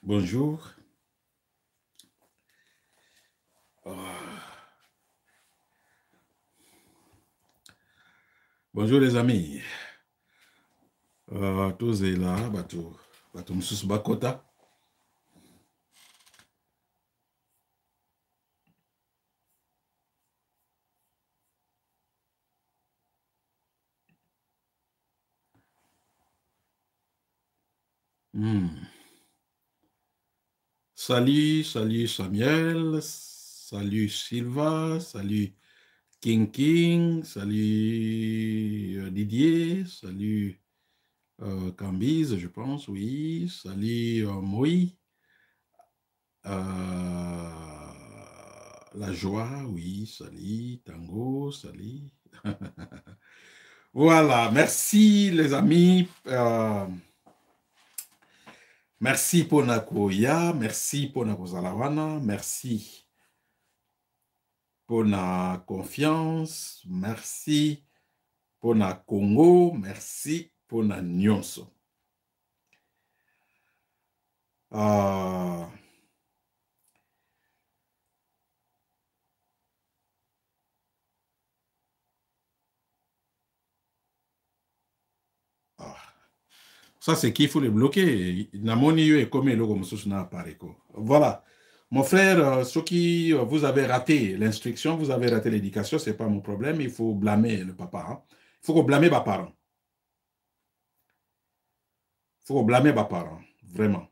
Bonjour. Bonjour les amis. Tous est là, bateau Moussous Bakota. Salut Samuel, salut Silva, salut King, salut Didier, salut Cambyse, je pense, oui, salut Moï, La Joie, oui, salut Tango, salut. Voilà, merci les amis. Merci pour Nakoya, merci pour Nakozalawana, merci pour la confiance, merci pour la Congo, merci pour la Nyonso. Ça, c'est qu'il faut les bloquer. Voilà. Mon frère, ceux qui vous avez raté l'instruction, vous avez raté l'éducation, ce n'est pas mon problème. Il faut blâmer le papa. Hein. Il faut blâmer les parents. Il faut blâmer les parents. Vraiment.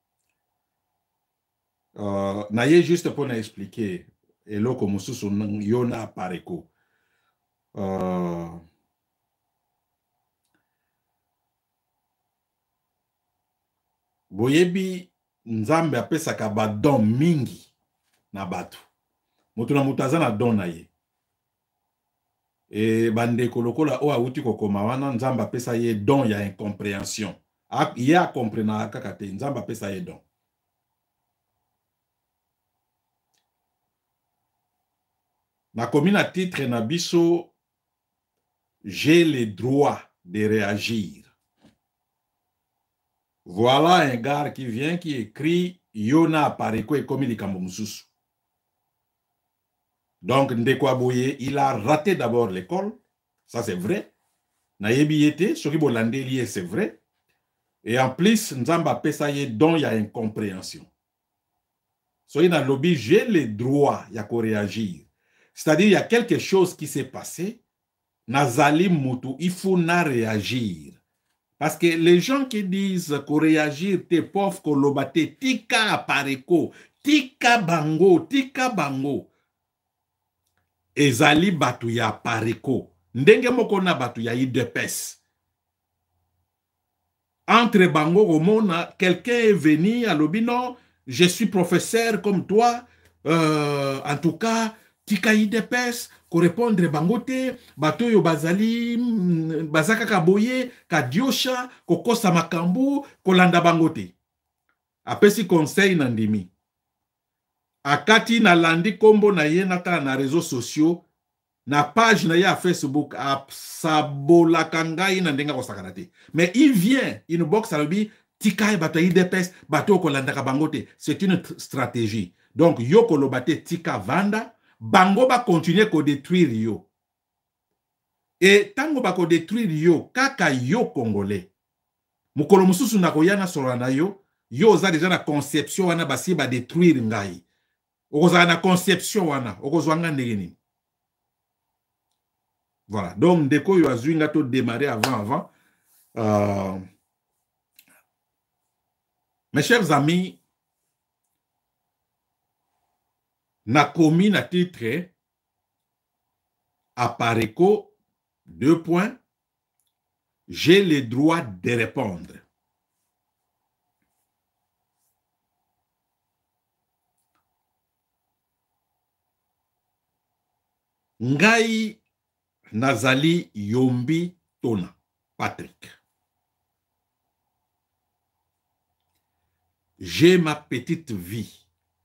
Naye juste pour expliquer. Et là, comme sous yona pareko. Boyebi nzambe apesaka ba don mingi na batu. Moto na mutaza na don na ye. Et bandeko lokola o auti kokoma wana nzambe apesa ye don ya incompréhension. Ye a comprena kaka te nzambe apesa ye don. Na komi na titre na biso j'ai le droit de réagir. Voilà un gars qui vient qui écrit Yona Pareko et Komi Likambo Mususu. Donc Ndeko Aboye, il a raté d'abord l'école, ça c'est vrai. Nayebi yete, soki bolande lié, c'est vrai. Et en plus, Nzamba Pesaye, dont il y a incompréhension. Soki na lobby, j'ai le droit ya ko réagir. C'est-à-dire, il y a quelque chose qui s'est passé. Nazali Moutou, il faut na réagir. Parce que les gens qui disent qu'on réagir, t'es pauvre, qu'on l'obate, tika apareko, tika bango, ezali batu ya apareko. Ndenge moko na batu ya idepes. Entre bango, romona, quelqu'un est venu à l'obino, je suis professeur comme toi, en tout cas, tika idepes, correspondre bangote, bato yo bazali, bazaka kaboye, kadiosha, kokosa makambu, kolanda bangote. Apesi conseil nandimi. Akati na landi kombo na ye nata na réseaux sociaux, na page na ya Facebook, a sabola kangai na ndenga kosakanate. Mais il vient, il nous boxe à l'obi, tika bato idepes, bato kolanda kabangote. C'est une stratégie. Donc, yo kolobate tika vanda, bango ba continuer ko détruire yo. Et tango ba ko détruire yo, kaka yo congolais. Mukolo mususu na koyana solana yo, yo za déjà na conception wana basi ba détruire ngai. Okoza na conception wana, okozwanga ndenge. Voilà. Donc ndeko yo azwinga to démarrer avant. Mes chers amis, na komi na titre Apareko, 2 points, j'ai le droit de répondre. Ngai nazali Yombi Tona, Patrick. J'ai ma petite vie.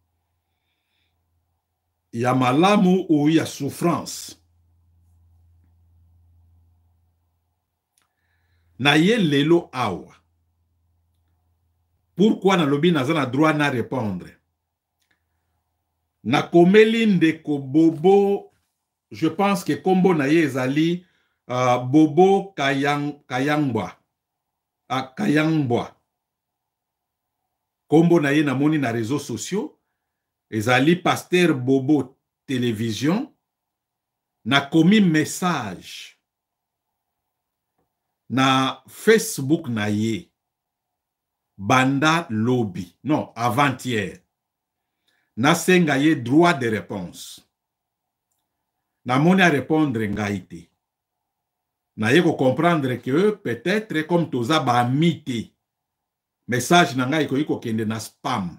Il y a malamu ou il y a souffrance. Na ye lelo awa. Pourquoi na lobi naza na droit na répondre? Na komeli ndeko Bobo, je pense que kombo na ye ezali Bobo Kayangwa. Kayangwa. Kombo na ye namoni na réseaux sociaux. Ezali Pasteur Bobo Télévision. Na komi message na Facebook na ye. Banda lobby. Non, avant-hier. Na senga ye droit de réponse. Na moni à répondre ngaïté. Na ye ko comprendre que peut-être comme toza ba mité. Message na ngai ko yiko kende na spam.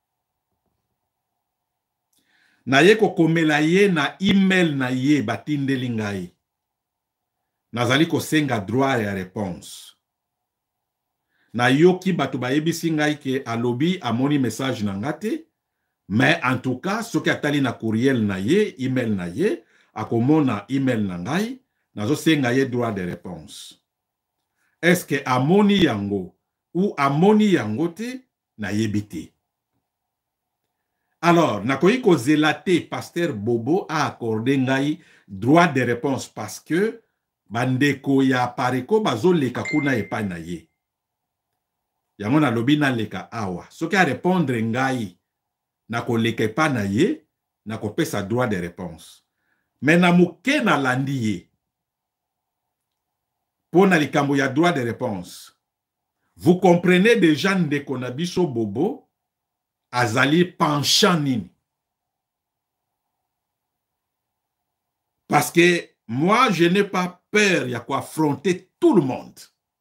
Na ye ko komela ye na email na ye batindeli ngai. Nazali ko senga droit ya réponse. Na yoki batu bayebisi ngai ke alobi amoni message na ngate. Mais en tout cas, ce qui atali na courriel na ye, email na ye, akomona email na ngai, nazo senga ye droit de réponse. Est-ce que amoni yango ou amoni yango te na yebite? Alors, nakoyi ko zelate Pasteur Bobo a accordé ngai droit de réponse parce que bandeko ya pareko bazo leka kuna epa na ye. Yango na lobi na leka awa. Ce qui a répondre ngai na ko leke pa na ye, na ko pesa droit de réponse. Mais na muke na landi ye. Pour na likambo ya droit de réponse. Vous comprenez déjà ndeko na biso Bobo azali penchant nini. Parce que moi, je n'ai pas peur ya ko affronter tout le monde.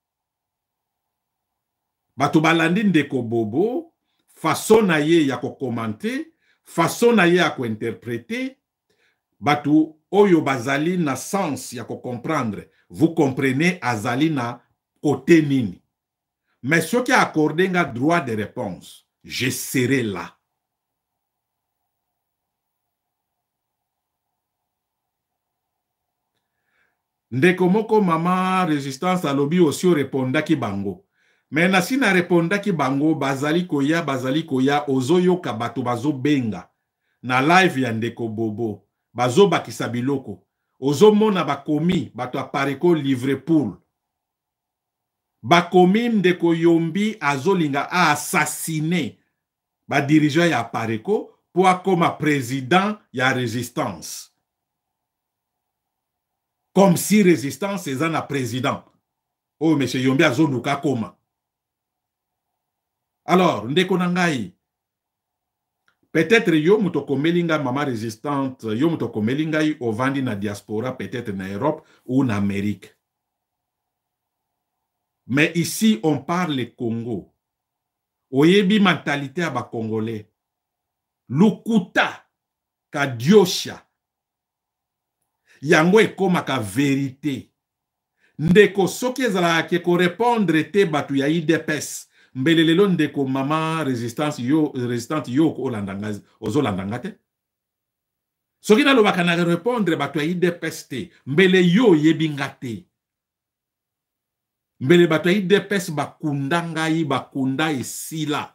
Bato balandi ndeko Bobo, façon na ye ya ko commenter, façon na ye ya ko interpréter, batu oyo bazali na sens ya ko comprendre. Vous comprenez azali na côté nini. Mais ce qui a accordé un droit de réponse, je serai là. Ndeko moko mama résistance à lobby aussi réponda ki bango. Mais nasi na réponda ki bango bazali koya ozoyo kabato bazo benga. Na live ya ndeko Bobo. Bazo bakisa biloko. Ozo mona bakomi bato apareko livre pour. Bakomi ndeko Yombi azolinga a assassiné ba dirigeant ya apareko pour akoma président ya résistance. Comme si résistance est un président. Oh, monsieur Yombi azonuka koma. Alors, ndeko nangai, peut-être yo mutoko melinga mama résistante, yo mutoko melinga au vandi na diaspora, peut-être na Europe ou en Amérique. Mais ici, on parle Congo. Oyebi mentalité à ba Congolais. Lukuta, ka diosha. Yango ekoma ka vérité. Ndeko soki ezala ke ko répondre te batu ya IDPS. Mbelelelo ndeko mama résistante yo ko landanga ozolandanga te. Soki na lobaka na répondre batu ya IDPS te. Mbele yo yebinga te. Mbele batu ya IDPS bakunda ngai bakunda esila.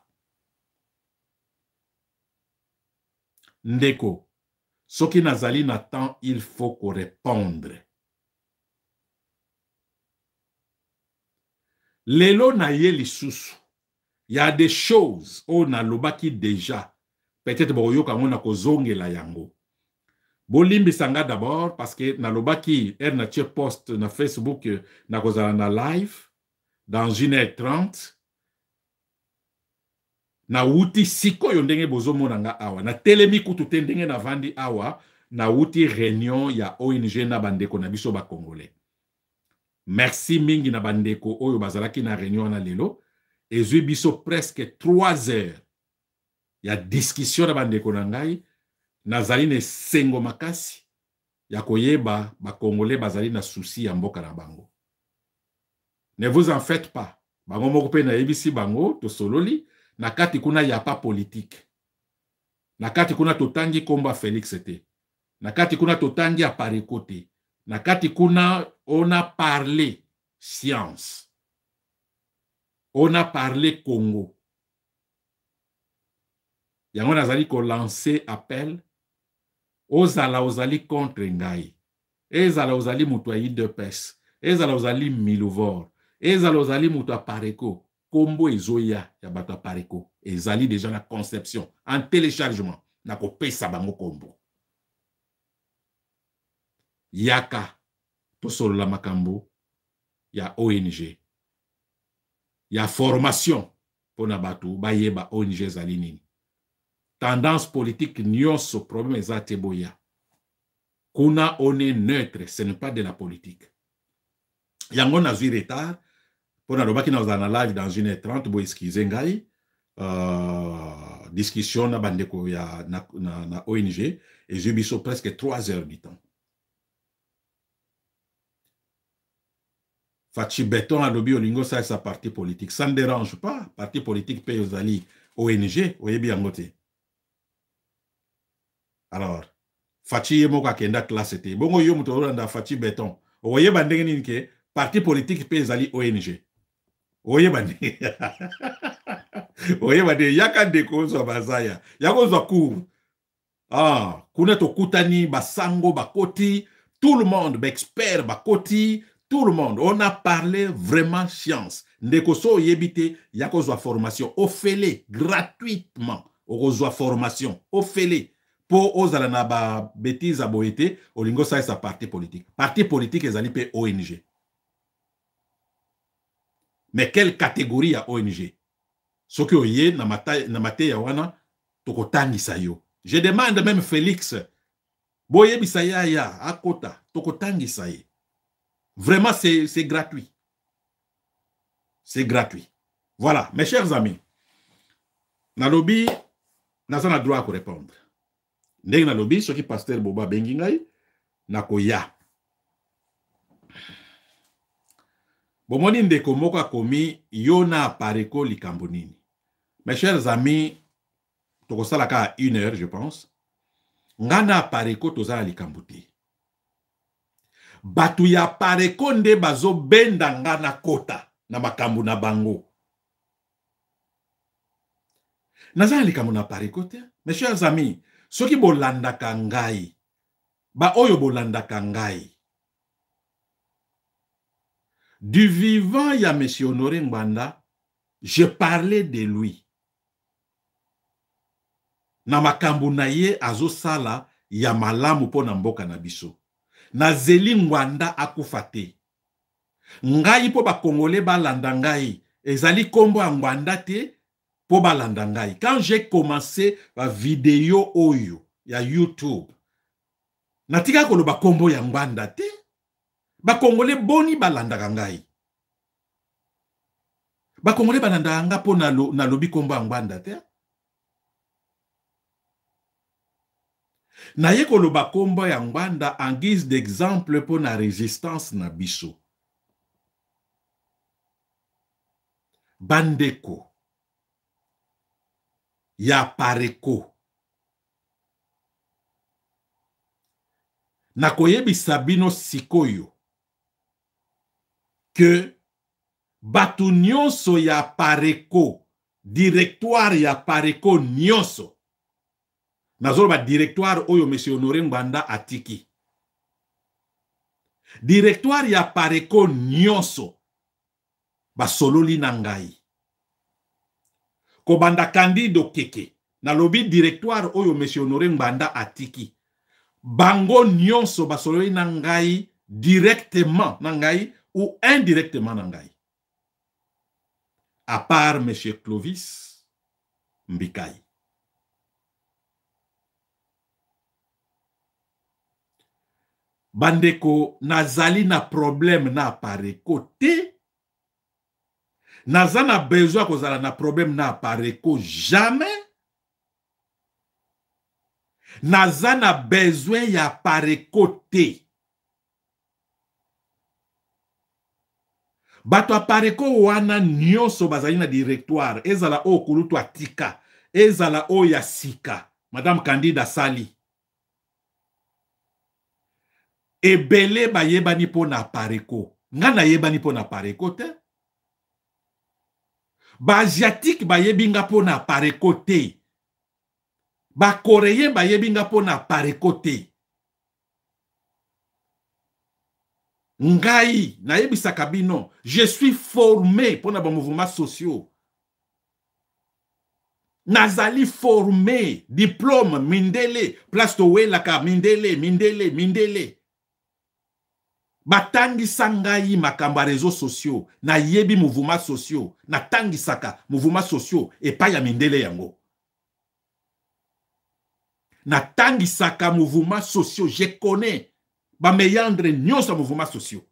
Ndeko soki nazali na temps, il faut qu'on répondre. Lelo na ye lisusu. Il y a des choses on a lobaki déjà. Peut-être boyoka ngona kozongela yango. Bolimbi sanga d'abord parce que na lobaki na tche post na Facebook na kozala na live dans 1h30. Na wuti siko yo ndenge bozo monanga awa. Na telemi kutu te ndenge na vandi awa. Na wuti réunion ya ONG na bandeko na biso ba Congolais. Merci mingi na bandeko oyo bazalaki na réunion na lelo. Ezui biso presque 3 heures. Ya discussion na bandeko na ngai. Nazali ne sengo makasi. Ya koyeba ba Congolais bazali na souci ya mboka na bango. Ne vous en faites pas. Bango moko pe na yebisi bango to sololi. Na kati kuna ya pas politique. Na kati kuna totangi komba Félix te. Na kati kuna totangi apareko te. Na kati kuna on a parlé science. On a parlé Congo. yango nazali ko lancer appel ozala ozali contre ngai, ezala ozali mutu ayi de pes, ezala ozali miluvor, ezala ozali mutu apareko, kombo ezoya ya bato apareko ezali déjà na conception en téléchargement na kopesa bango kombo. Yaka tosolola makambo ya ONG, ya formation pona batu bayeba ONG ezali nini. Tendance politique nyonso problème eza te boya. Kuna on est neutre, ce n'est pas de la politique. Yango nazwi retard pona lobaki na na live dans 1h30 bo excusez ngai discussion na bandeko ya na ONG et j'ai biso presque 3 heures du temps. Fachi Beton alobi olingo sa sa parti politique, ça ne dérange pas, parti politique paye aux alliés ONG, oyebi yango te. Alors, Fachi yemo ka kenda classe te. Bongo yo muto randa Fachi Beton. Oye bandenge nini ke parti politique paye aux alliés ONG. Oye bande. Oye bande yaka deko zo bazaya. Yako zo cour. Ah, kuna to kutani basango bakoti, tout le monde expert bakoti. Tout le monde, on a parlé vraiment science. Ndekoso yebite, yako zwa formation. Ofele, gratuitement. Oko formation. Ofele. Po ozala na ba bêtise aboyete, olingo sa sa parti politique. Parti politique ezali pe ONG. Mais quelle catégorie ya ONG? Soki oye na mate ya wana, toko tangisa yo. Je demande même Félix, boye bisaya ya, akota, toko tangisa ye. Vraiment, c'est gratuit. C'est gratuit. Voilà, mes chers amis. Nalobi, n'a droit à répondre. Ndeng nalobi, ce qui pasteur Boba Bengingay, nakoya. Bomoni ndeko moka komi, yona pareko likambonini. Mes chers amis, toko salaka 1 heure, je pense. Ngana pareko tozala likambuti. Batu ya pareko nde bazo benda nga na kota na makambu na bango. Nazali likambu na pareko te. Mes chers amis, soki bolandaka ngai, ba oyo bolandaka ngai. Du vivant ya Monsieur Honoré Ngbanda, je parlais de lui. Na makambu na ye azo sala ya malamu po na mboka na biso. Na zeli Ngwanda akufate. Ngai po ba Congolais balanda ngai. Ezali kombo a Ngwanda te po balanda ngai. Quand j'ai commencé la vidéo oyo ya YouTube, natika koloba kombo ya Ngwanda te. Ba Congolais boni balanda ngai. Ba Congolais balanda nga po na lobi kombo a Ngwanda te. Na ye koloba kombo ya Ngwanda en guise d'exemple pour la résistance na biso. Bandeko ya pareko na koyebi sabino sikoyo que batu nyonso ya pareko, directoire ya pareko nyonso, nazoloba directoire oyo Monsieur Honoré Ngbanda atiki. Directoire ya pareko nyonso basololi na ngai. Kobanda Candido Keke na lobi directoire oyo Monsieur Honoré Ngbanda atiki. Bango nyonso basololi na ngai directement na ngai ou indirectement na ngai. À part Monsieur Clovis Mbikai. Bandeko nazali na problème na pareko te. Naza na besoin kozala na problème na pareko jamais. Naza na besoin ya pareko te. Bato apareko wana nyonso bazali na directoire. Ezala o kulutu atika. Ezala o ya sika. Madame Candida Sali. Ebele ba yebani po na pareko. Nga na yebani po na pareko te. Ba asiatique ba yebinga po na pareko te. Ba Coréen ba yebinga pona pareko te. Ngai, na yebisaka bino, je suis formé pour les mouvements sociaux. Nazali formé, diplôme, mindele, place to welaka, mindele. Batangi sangai makamba réseaux sociaux, na yebi mouvements sociaux, na tangi saka mouvements sociaux, et pas ya mindele yango. Na tangi saka mouvements sociaux, je connais. Ba meyandre nyonso mouvements sociaux.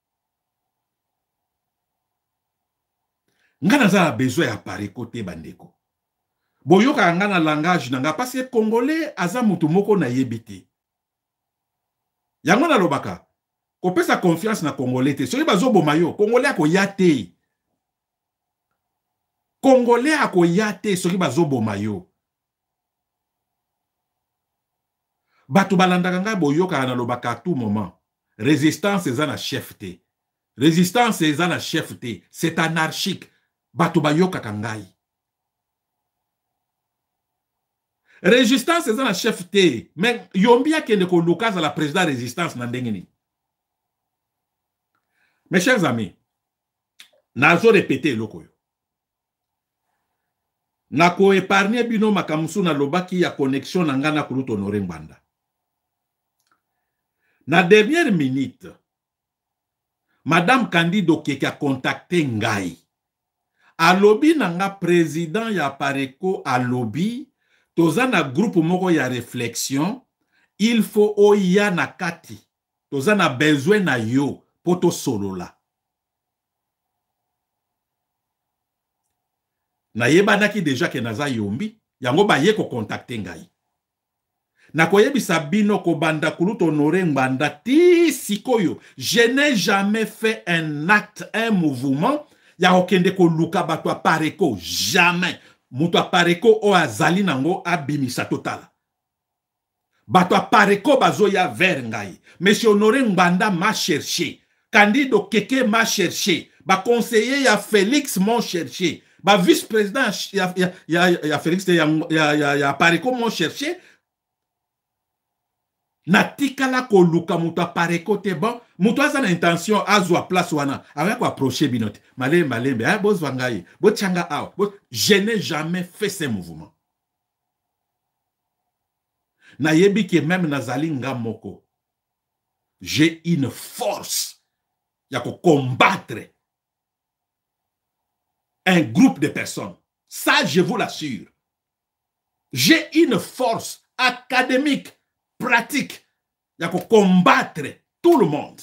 Nga naza besoin ya pareko te bandeko. Boyoka nga na langage nanga parce que congolais aza mutu moko na yebite. Yango na lobaka. Kopesa confiance na congolais te. Soki bazo bomayo, congolais akoya te. Congolais akoya te soki bazo bomayo. Batu balandaka nga boyoka na lobaka à tout moment. Résistance eza na chef te. Résistance eza na chef te. C'est anarchique. Batu bayoka kangai. Résistance eza na chef te. Mais yombi akende ko lukaza la président résistance na ndengeni. Mes chers amis, nazo répéter lokoyo. Nako épargner bino makamusu na lobaki ya connexion na ngana kuluto Honoré Ngbanda. Na dernière minute, Madame Candido Keke a contacté ngai. Alobi nanga président ya Pareko alobi, tozana groupe moko ya réflexion, il faut oya na kati. Tozana besoin na yo, poto solola. Na yebanaki déjà ke naza yombi, yango ba ye ko contacter ngai. Na koyebisa bino ko banda kuluto Honoré Ngbanda ti sikoyo. Je n'ai jamais fait un acte, un mouvement ya okende ko luka bato a Pareko. Jamais. Muto a Pareko o azali nango abimisa total. Bato a Pareko bazo ya vers ngai. Monsieur Honoré Ngbanda m'a cherché. Candido Keke m'a cherché. Ba conseiller ya Félix m'ont cherché. Ba vice-président ya Félix ya Pareko m'ont cherché. Natikala ko luka muto a Pareko te bon. Muto aza na intention azwa place wana. Awe ko approcher binote. Malembe. Boz wangaye. Bo tchanga aw. Je n'ai jamais fait ce mouvement. Na yebi ke même nazali nga moko. J'ai une force. Ya ko combattre un groupe de personnes. Ça, je vous l'assure. J'ai une force académique, pratique. Il y a que combattre tout le monde.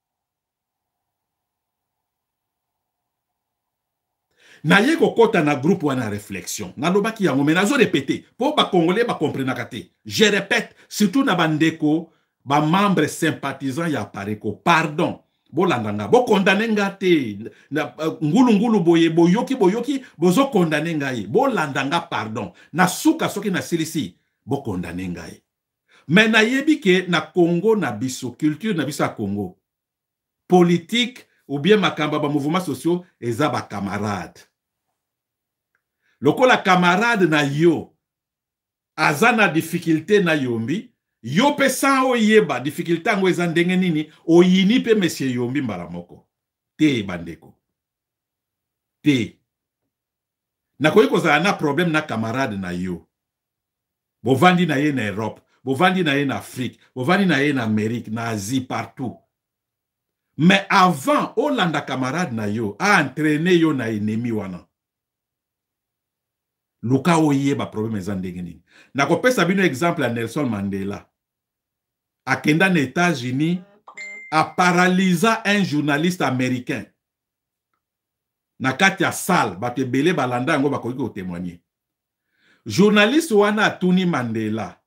Na ye ko kota na groupe wana réflexion. Na lobaki yango mais nazo répéter pour ba congolais ba comprendre kate. Je répète surtout na bandeko ba membres sympathisants ya Pareko. Pardon. Bo landanga bo condamner ngate na ngulu boye boyoki bozo condamner ngai. Bo landanga pardon. Na suka soki na silisi bo condamner ngai. Mais na yebi ke na Congo na biso, culture na biso a Congo, politique ou bien makamba ba mouvements sociaux, eza ba camarade. Lokola camarade na yo, azana difficulté na yombi, yo pe san o yeba, difficulté ango eza ndenge nini, o yini pe monsieur yombi mbala moko. Te bandeko. Te. Na koyi kozala na problème na camarade na yo. Bovandi na ye na Europe. Bovandi na ye na Afrique, bovandi na ye na Amérique, na Asie, partout. Mais avant, Olanda camarade na yo, a entraîné yo na ennemi wana. Luka oye ba problème ezandenge nini. Na kopesa bino exemple à Nelson Mandela. Akenda na États-Unis, a paralysé un journaliste américain. Na kati ya salle, ba te belé balanda yango ba koki ko témoigner. Journaliste wana atuni Mandela.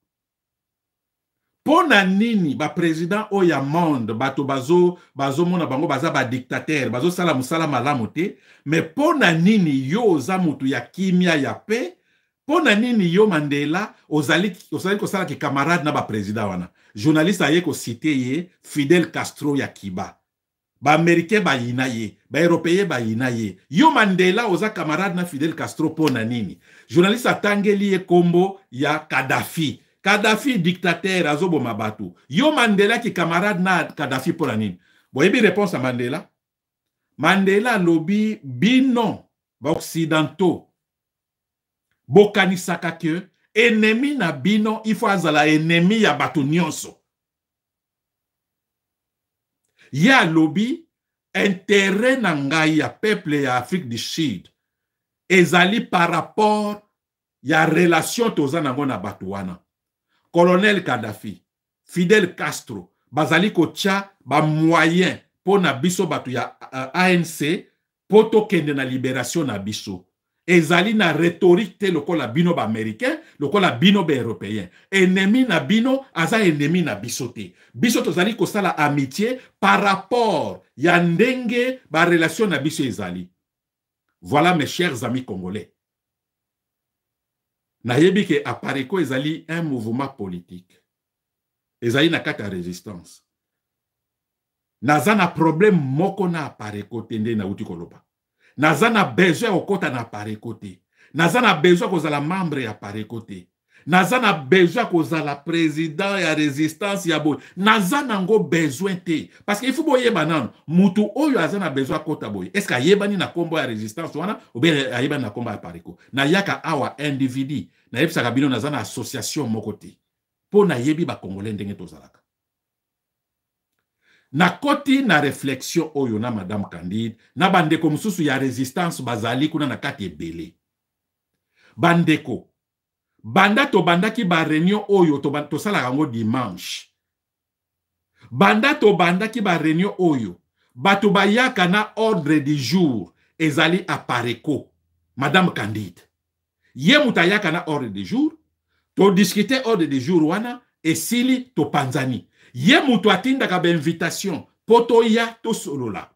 Pona nini ba président oya monde bato bazo mona bango baza ba dictateur bazo sala musala malamu te mais pona nini yo za mutu ya kimia ya pe pona nini yo Mandela ozali ko sala ki camarade na ba président wana journaliste aye ko citer ye Fidel Castro ya Kiba ba américain ba yina ye ba européen ba inaye. Yo Mandela oza camarade na Fidel Castro pona nini. Journaliste atangeli e kombo ya Kadhafi. Kadhafi dictateur azobo mabatu. Yo Mandela ki camarade na Kadhafi pona nini. Boyebi réponse à Mandela. Mandela lobi bino ba occidentaux. Bokanisaka ke ennemi na bino il faut azala ennemi ya batu nyonso. Ya lobi intérêt na ngai ya peuple ya Afrique du Sud ezali par rapport ya relation toza nango na batu wana. Colonel Kadhafi, Fidel Castro bazali kotia ba moyen po na biso batu ya ANC po tokende na libération na biso. Ezali na rhétorique te lokola bino ba américain, lokola bino ba européen. Ennemi na bino aza ennemi na biso te. Biso tozali kosala amitié par rapport ya ndenge ba relation na biso ezali. Voilà mes chers amis congolais. Nayebi ke Apareko ezali un mouvement politique. Ezali na kata résistance. Naza na problème moko na Apareko tende na uti koloba. Naza na besoin okota na Apareko te. Naza na besoin kozala membre ya Apareko te. Naza na besoin kozala président ya résistance ya boy. Naza nango besoin te. Parce que il faut boyeba nano. Mutu oyo aza na besoin kota boy. Est-ce que ayebani na kombo ya résistance wana ou bien ayebani na kombo ya Apareko? Na yaka awa individu. Na yebisaka bino naza na association moko te. Po na yebi ba Congolais ndenge tozalaka. Na koti na réflexion oyo na Madame Candide, na bandeko mususu ya résistance bazali kuna na kati ebele. Bandeko, banda to bandaki ba réunion oyo to sala yango dimanche. Banda to bandaki ba réunion oyo, bato bayaka na ordre du jour, ezali Apareko, Madame Candide. Ye mutayaka na ordre du jour, to discuter ordre du jour wana, esili to panzani. Ye mutu atindaka ba invitation poto ya to solola.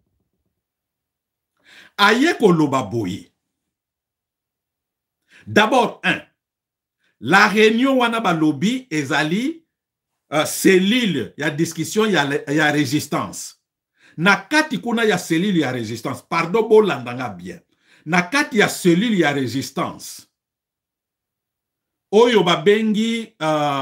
Aye koloba boye. D'abord, la réunion wana ba lobby ezali cellule ya discussion ya résistance. Na kati kuna ya cellule ya résistance, pardon bolandanga bien. Na kati ya cellule ya résistance. Oyo babengi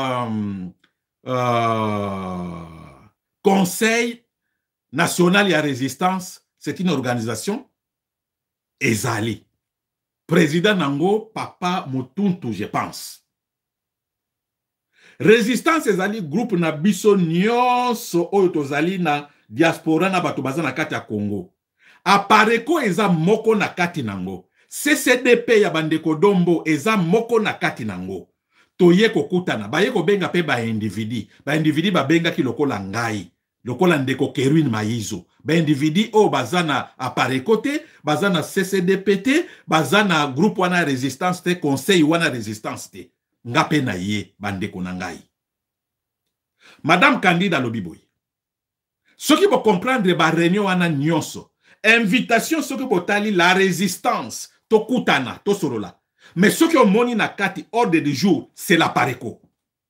Conseil national ya résistance, c'est une organisation ezali. Président nango Papa Motuntu, je pense. Résistance ezali groupe na biso nyonso oyo tozali na diaspora na bato baza na kati ya Congo. Apareko eza moko na kati nango. CCDP ya bandeko Dombo eza moko na kati nango. Toye kokutana, baye kobenga pe ba individu. Ba individu babenga ki lokola ngai, lokola ndeko Kerwin Maizo. Ba individu o bazana Apareko te, bazana CCDP, bazana groupe wana résistance te, conseil wana résistance te. Ngape na ye bandeko na ngai. Madame Candide Lobiboy. Soki bo comprendre ba réunion wana nyonso. Invitation soki bo tali la résistance to kutana to sorola. Mais ce qui ont moni na kati ordre du jour, c'est l'Apareko.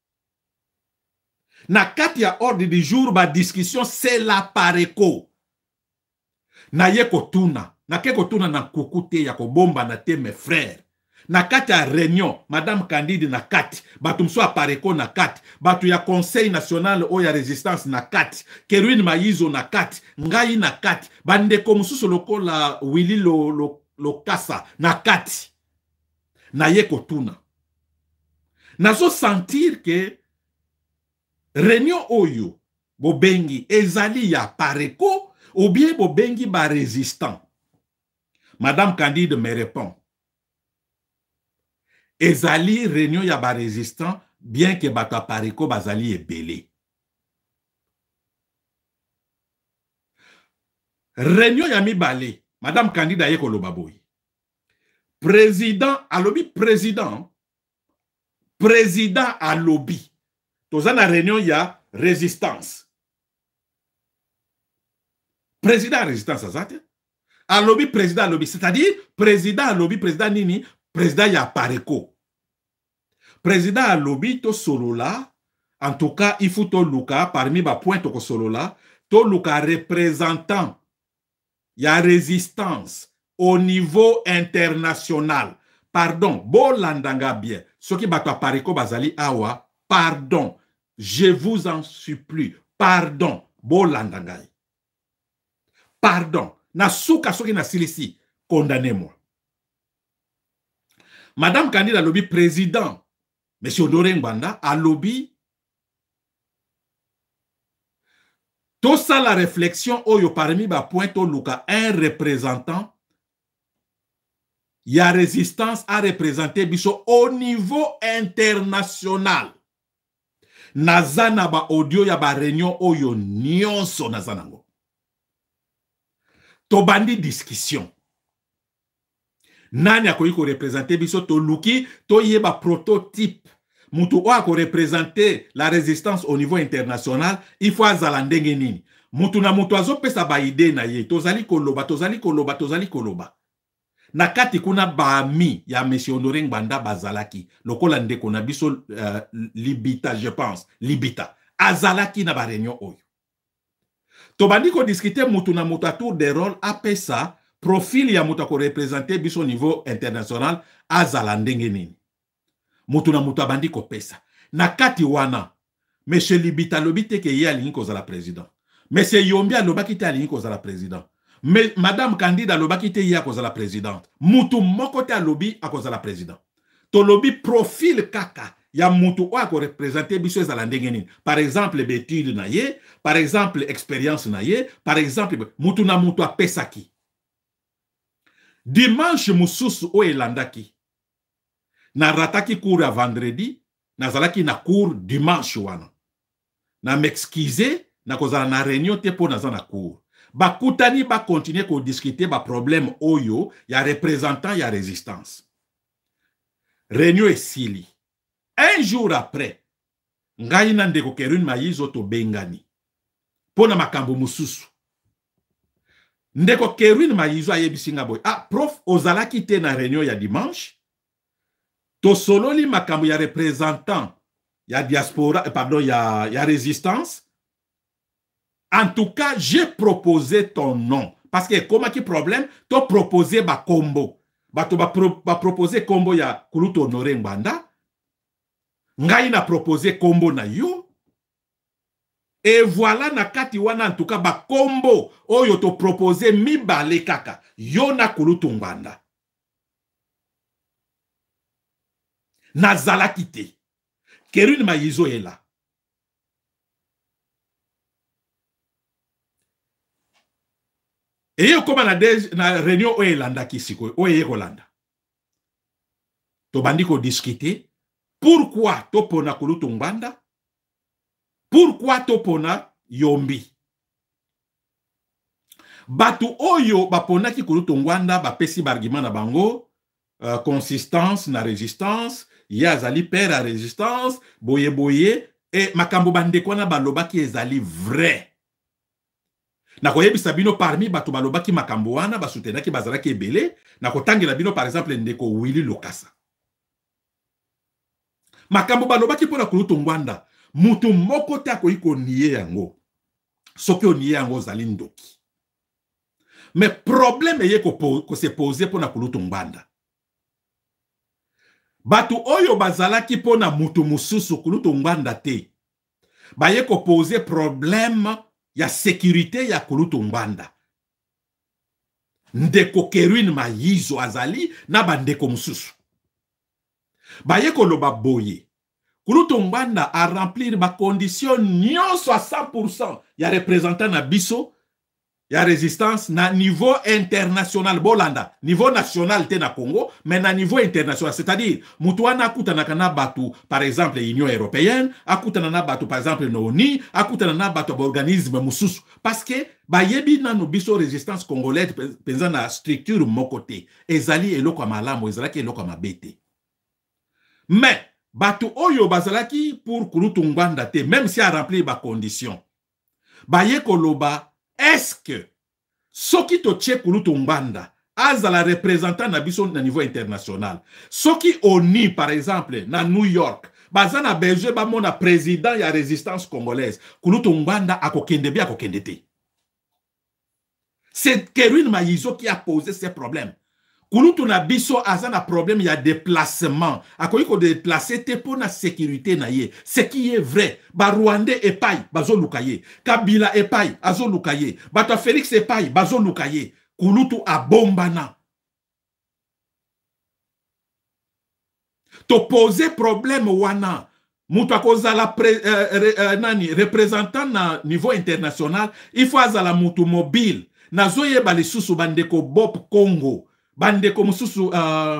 Na kati ya ordre du jour, ba discussion, c'est l'Apareko. Na ye kotuna, na ke kotuna na kukute ya kobomba na te mes frères. Na kati ya réunion, Madame Candide na kati, batu mso Apareko na kati, batu ya Conseil national o ya résistance na kati, Kerwin Maizo na kati, ngai na kati, bandeko mususu lokola Willy Lokasa na kati. Na ye kotuna. Nazo sentir que réunion oyo bobengi ezali ya Apareko ou bien bobengi ba résistant. Madame Candide me répond. Ezali réunion ya ba résistant bien que bato Apareko bazali ebele. Réunion ya mibale. Madame Candide aye koloba boy. Président alobi président alobi tozana réunion ya résistance président résistance azate alobi président alobi c'est-à-dire président alobi président nini président ya Apareko président alobi to solola en tout cas il faut to luka parmi ba point to solola to luka représentant y a résistance au niveau international. Pardon, bolandanga bien. Ce qui bato pariko bazali awa, pardon. Je vous en supplie. Pardon, bolandanga. Pardon. Na souka soki na silisi, condamnez-moi. Madame Candida Lobi, président, Monsieur Honoré Ngbanda, a lobby. Tout ça, la réflexion, oyo parmi ba point au luka, un représentant, il y a résistance à représenter biso au niveau international. Nazana ba audio ya ba réunion oyo nyonso nazanango. Tobandi discussion. Nani akoyi ko représenter biso to luki to yeba prototype. Mutu wa ko représenter la résistance au niveau international, il faut azala ndenge nini. Mutu na mutu azo pesa ba idée na ye, tozali koloba, tozali koloba, tozali koloba. Na kati kuna baami ya Monsieur Honoré Ngbanda bazalaki, lokola ndeko na biso Libita, je pense, Libita. Azalaki na ba réunion oyo. Tobandi ko discuter mutu na mutu a tour de rôle apesa profil ya mutu ko représenter biso au niveau international azala ndenge nini. Mutu na mutu abandi ko pesa. Na kati wana, Monsieur Libita lobite ke ye alingi kozala président. Monsieur Yombi alobaki te alingi kozala président. Mais Madame Candida lobaki te ye akozala présidente. Mutu moko te alobi akozala président. To lobi profil kaka ya mutu wa ko représenter biso ezala ndenge nini. Par exemple, l'étude na ye, par exemple, expérience na ye, par exemple, mutu na mutu apesaki. Dimanche mususu o elandaki. Na rataki cours à vendredi, na zalaki na cours dimanche wana. Na m'excuser, na kozala na réunion te po na zana cours. Ba kutani ba continuer ko discuter ba problème oyo, ya représentant ya résistance. Réunion esili. Un jour après, ngai na ndeko Kerwin Mayizo to bengani. Pona makambo mususu. Ndeko Kerwin Mayizo ayebisinga boy. Ah, prof, ozalaki te na réunion ya dimanche. To sololi makambo ya représentant ya diaspora, pardon, ya résistance. En tout cas, j'ai proposé ton nom. Parce que, comment qui problème, tu proposé ba combo. Tu ba proposé combo ya Kulutu Honoré Ngbanda. Ngai na proposé combo na yo. Et voilà na kati wana, en tout cas, ba combo. Oyo to proposé mibale kaka. Yo na Kulutu Ngbanda. Nazala kite. Kerwin Mayizo est là. Et yo koma na réunion o elanda kisiko, o Holanda. To bandi ko discuter pourquoi to pona Kulutu Ngbanda? Pourquoi to pona Yombi? Batu oyo bapona ki Kulutu Ngbanda ba pesi bargima na bango, consistance na résistance, yazali père à résistance, boye boye, et makambo bandeko na baloba ki ezali vrai. Na koyebisa bino parmi bato balobaki makambo wana basutenaki bazalaki ebele, na kotangela bino par exemple ndeko Willy Lokasa. Makambo balobaki pona Kulutu Ngbanda, mutu moko te akoki konie yango. Soki onie yango zali ndoki. Mais problème eye ko se poser pona Kulutu Ngbanda. Bato oyo bazalaki pona mutu mususu Kulutu Ngbanda te. Baye ko poser problème ya sécurité ya Kulutu Ngbanda. Ndeko Kerwin Mayizo azali na bandeko mususu. Baye ko loba boye. Kulutu Ngbanda a remplir ba condition nyonso à 100% ya représentant na biso ya résistance na niveau international bolanda, niveau national te na Congo, mais na niveau international, c'est-à-dire mutuana akutana kana batu par exemple Union européenne, akutana na batu par exemple ONU, akutana na batu organisme mususu parce que bayebi na no biso résistance congolaise penza na structure mokote ezali eloko malamu ezalaki eloko mabete. Mais batu oyo bazalaki pour Kulutu Ngbanda te, même si a rempli ba condition, baye koloba est-ce que soki to tche Kulutu Ngbanda azala représentant na biso na niveau international, soki ONU par exemple na New York bazana besoin ba mona président ya résistance congolaise, Kulutu Ngbanda akokende bi akokende te. C'est Kerwin Mayizo qui a posé ces problèmes. Kulutu na biso aza na problème, il y a déplacement. Akoyi ko déplacer te pour la sécurité na ye. Ce qui est vrai. Ba Rwandais epai, bazo lukaye. Kabila epai, azo lukaye. Bata Félix epai, bazo lukaye. Kulutu a bombana. To poser problème wana. Mutu akozala représentant na niveau international, il faut azala mutu mobile. Nazoye ba lisusu bandeko Bob Congo. Bandeko mususu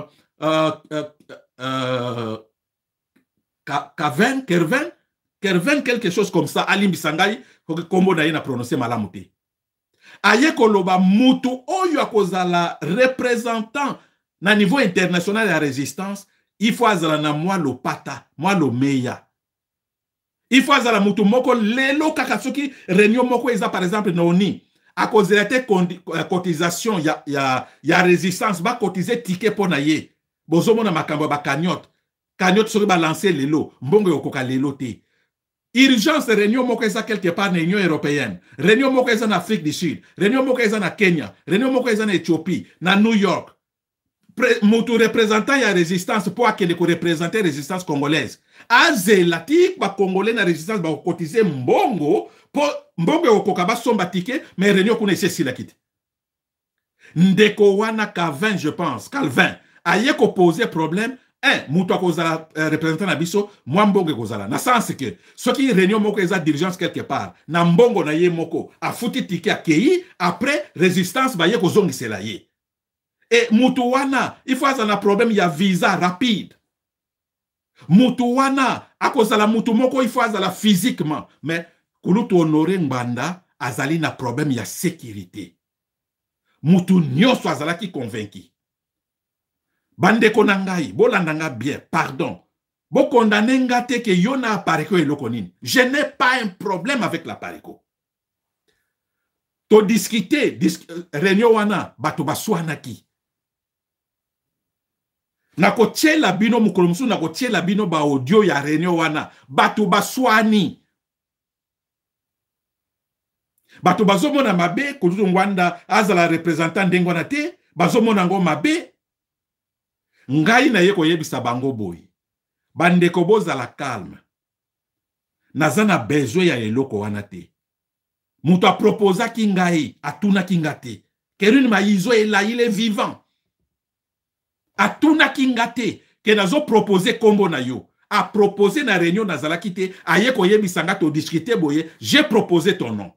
Kervin, quelque chose comme ça, Ali Bisangai, kombo na ye na prononcer malamu te. Aye koloba mutu oyo akozala représentant na niveau international ya résistance, il faut azala na moi lo pata, moi lo meya. Il faut azala mutu moko lelo kaka soki réunion moko eza par exemple na ONI. À cause de la cotisation, il y a résistance, va cotiser ticket pour naye. Bozomo na makambo ba cagnotte. Cagnotte sori ba lancer lelo, mbongo yokoka lelo te. Urgence réunion moko eza quelque part na Union européenne. Réunion moko eza na Afrique du Sud. Réunion moko eza na Kenya. Réunion moko eza na Éthiopie, na New York. Mutu représentant ya résistance pour akende ko représenter résistance congolaise. Azelatik ba congolais na résistance ba cotiser mbongo pour mbongo okoka ba somba ticket mais réunion kuna ese la kit. Ndeko wana Calvin je pense, Calvin aye ko poser problème mutu akozala représentant na biso moi mbongo kozala na sens que ce qui réunion moko eza dirigeance quelque part na mbongo na ye moko a futi ticket akei après résistance ba ye ko zongisela ye. Et mutuwana, il faut avoir un problème, il y a visa rapide. Mutuwana, à cause de la mutumoko, il faut avoir physiquement. Mais, kulutu honoré mbanda, azali na problème, il y a sécurité. Mutu nyonso azala qui convaincu. Bande konangai, bolandanga bien, pardon. Bo condamné ngate ke yona apareko elokonini. Je n'ai pas un problème avec l'apareko. To discuter, réunion wana, bato baswana ki. Nako tchela bino mukolomsu nako tchela bino ba audio ya réunion wana batu baswani batu bazomona mabe kututu ngwanda azala représentant ndengwana te bazomona ngo mabe ngai na ye koyebisa bango boy bandeko bozala calme nazana besoin ya eloko wana te mutu a proposa ki ngai atuna ki ngate Kerwin Mayizo il est vivant. Atuna kingate ke nazo proposer kombo na yo a proposer na réunion nazala kite aye koye bisanga to discuter boye j'ai proposé ton nom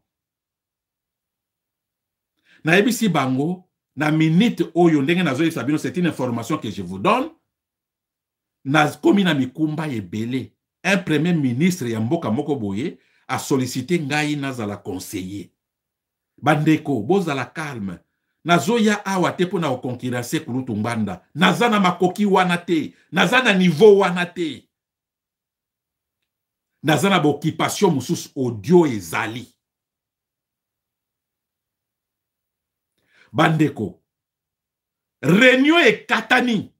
na ebisi bango na minute oyo ndenge nazo sabino c'est une information que je vous donne na komi na mikumba ebele un premier ministre ya mboka moko boye a sollicité ngai nazala conseiller bandeko bozala calme nazoya awa te pona okonkirase kulutu mbanda nazana makoki wana te nazana niveau wana te nazana bokipation mususu audio ezali bandeko réunion ekatani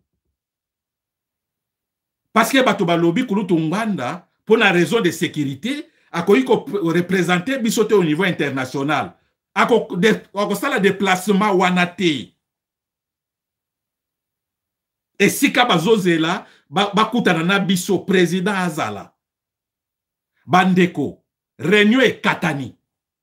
parce que bato balobi kulutu mbanda pona raison de sécurité akoyi ko représenter bisote au niveau international ako sala déplacement wana te esika bazozela bakutana na biso président azala bandeko réunion ekatani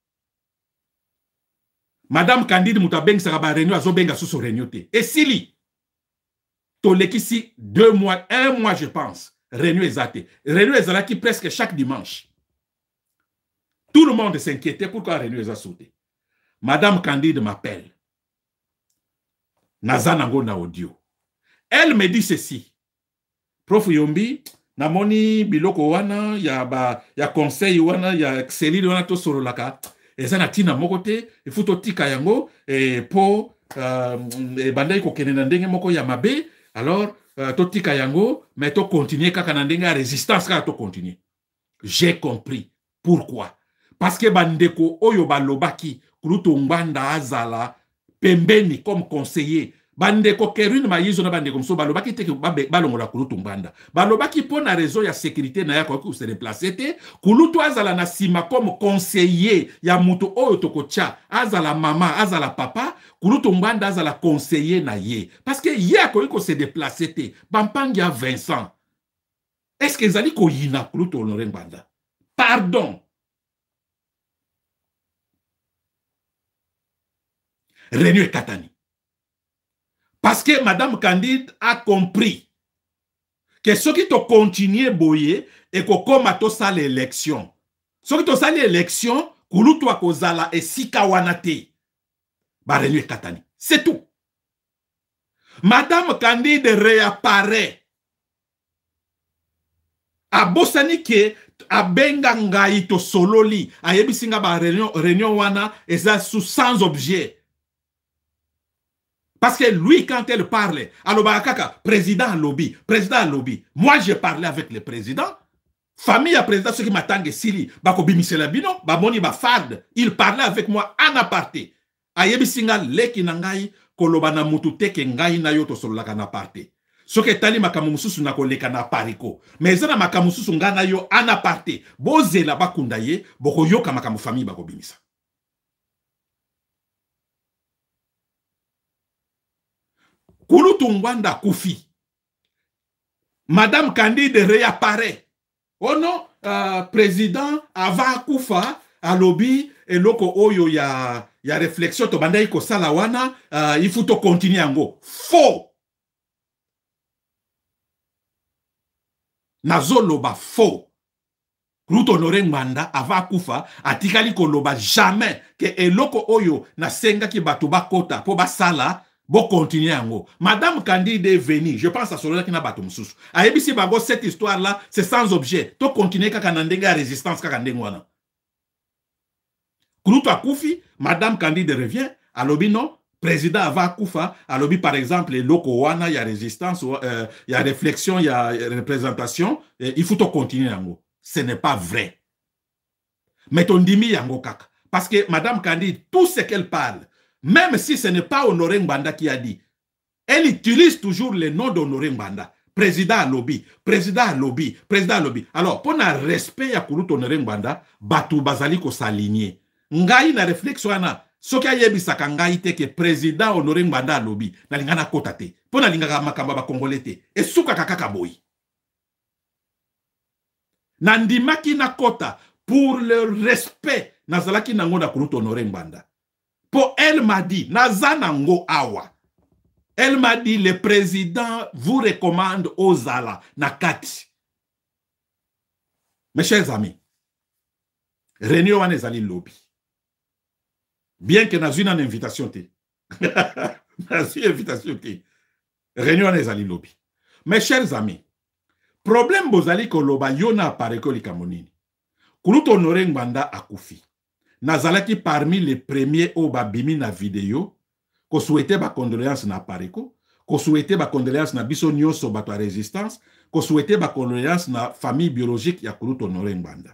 madame Candide mutabengisaka ba réunion azobenga susu réunion te esili tolekisi 2 mois 1 mois je pense réunion ezate réunion ezalaki presque chaque dimanche tout le monde s'inquiétait pourquoi réunion ezasute. Madame Candide m'appelle. Nazanango na audio. Elle me dit ceci. Prof Yombi, namoni biloko wana, ya conseil wana, ya exceli wana to solo laka. Ezana tina mokote, ifuto tika yango, po, bandai ko kene ndenge moko ya mabe, alors, to tika yango, mais to continuer kaka ndenge ya résistance kaka to continuer. J'ai compris. Pourquoi? Parce que bandeko oyo balobaki, Kulutu Mbanda azala pembeni comme conseiller bandeko Kerwin Mayizo na bandeko mso balobaki te ke balongola Kulutu Ngbanda. Balobaki po na réseau ya sécurité na ya ko se déplacer te, Kulutu azala na sima comme conseiller ya mutu oyo tokocha, azala mama, azala papa, Kulutu Ngbanda azala conseiller na ye. Parce que ye ko se déplacer te, bampangi ya Vincent. Est-ce que ezali ko yina Kulutu Honoré Ngbanda? Pardon. René Katani. Parce que Madame Candide a compris que ce qui te continue boyer et que comme to sale l'élection. Ce qui te sale l'élection, Kulutu akozala et sikawanate. Ba René Katani. C'est tout. Madame Candide réapparaît. A bosani ke abenga ngai to sololi. A yebisinga ba réunion wana eza sous sans objet. Parce que lui, quand elle parle, président lobby. Moi, j'ai parlé avec le président. Famille à président, ceux qui m'attendent, Sili, Bako Bimisela Bino, Baboni Bafard, il parlait avec moi en aparté. Ayebi singa leki nangai, kolobana mutute ke ngai na yoto solaka na aparté. Ce que tali makamususu na koleka na pariko. Mais zana makamususu ngana yo en aparté. Boze la bakundaye, boko yoka makamu famille Bako Bimisa. Kulutu Ngbanda Koufi. Madame Candide réapparaît. Oh non, président avant Koufa, à lobby, et loko oyo ya réflexion, to banda iko salawana, il faut to continuer ango. Faux. Nazoloba faux. Kulutu Honoré Ngbanda avant Koufa, atikali ko loba jamais que eloko oyo na senga ki batuba kota po basala. Bon, continuer en Madame Candide est venue. Je pense à celui qui n'a pas tout sous. A ebisi bago cette histoire-là, c'est sans objet. To continuer kaka nandenga résistance kaka ndengwana. Kulutu Akoufi, Madame Candide revient. À l'obi non, président avant Koufa. À l'obi par exemple, les locaux wana, il y a résistance, il y a réflexion, il y a représentation. Il faut to continuer en Ce n'est pas vrai. Mais ton dimi yango kaka. Parce que Madame Candide, tout ce qu'elle parle, même si ce n'est pas Honoré Ngbanda qui a dit, elle utilise toujours le nom d'Honoré Ngbanda. Président à lobby, président à lobby, président à lobby. Alors, pour un respect à Kulutu Honoré Ngbanda, Batu Bazali ko s'aligner. Ngai na réflexion na, ce qui a yebisaka ngai te que président Honoré Ngbanda à lobby, na lingana kota te, pour na lingaka makamba ba congolais te, et souka kakaka boy. Nandimaki na kota, pour le respect, nazalaki nango na Kulutu Honoré Ngbanda. Pour elle m'a dit, Nazanango Awa. Elle m'a dit, le président vous recommande aux ala, Nakati. Mes chers amis, réunion en ezali lobby. Bien que nous ayons une invitation, réunion en ezali lobby. Mes chers amis, problème bozali ko loba yona pareko likamonini. Kulutu Honoré Ngbanda Akoufi. Nazalaki parmi les premiers au babimi na vidéo, ko souhaité ba condoléances na pareko, ko souhaité ba condoléances na biso nyonso bato résistance, ko souhaité ba condoléances na famille biologique ya Kulutu Honoré Ngbanda.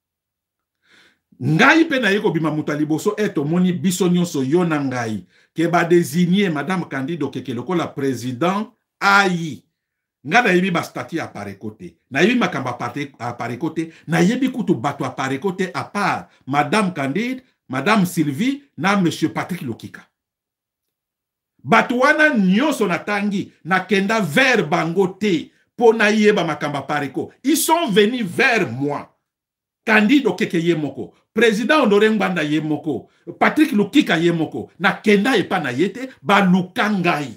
Ngai pe na yeko bima mutaliboso eto moni biso nyonso yona ngai, ke ba désigner Madame Candide Okeke lokola président ayi. Nga na yebi ba stati a parekote. Na yebi makamba a parekote. Na yebi kutu bato a parekote à part Madame Candide, Madame Sylvie, na Monsieur Patrick Lokika. Bato wana nyonso na tangi na kenda vers bangote po na yeba makamba pareko. Ils sont venus vers moi. Candide Okeke yemoko. Président Honoré Ngbanda yemoko. Patrick Lokika yemoko. Na kenda epa na yete ba lukangai.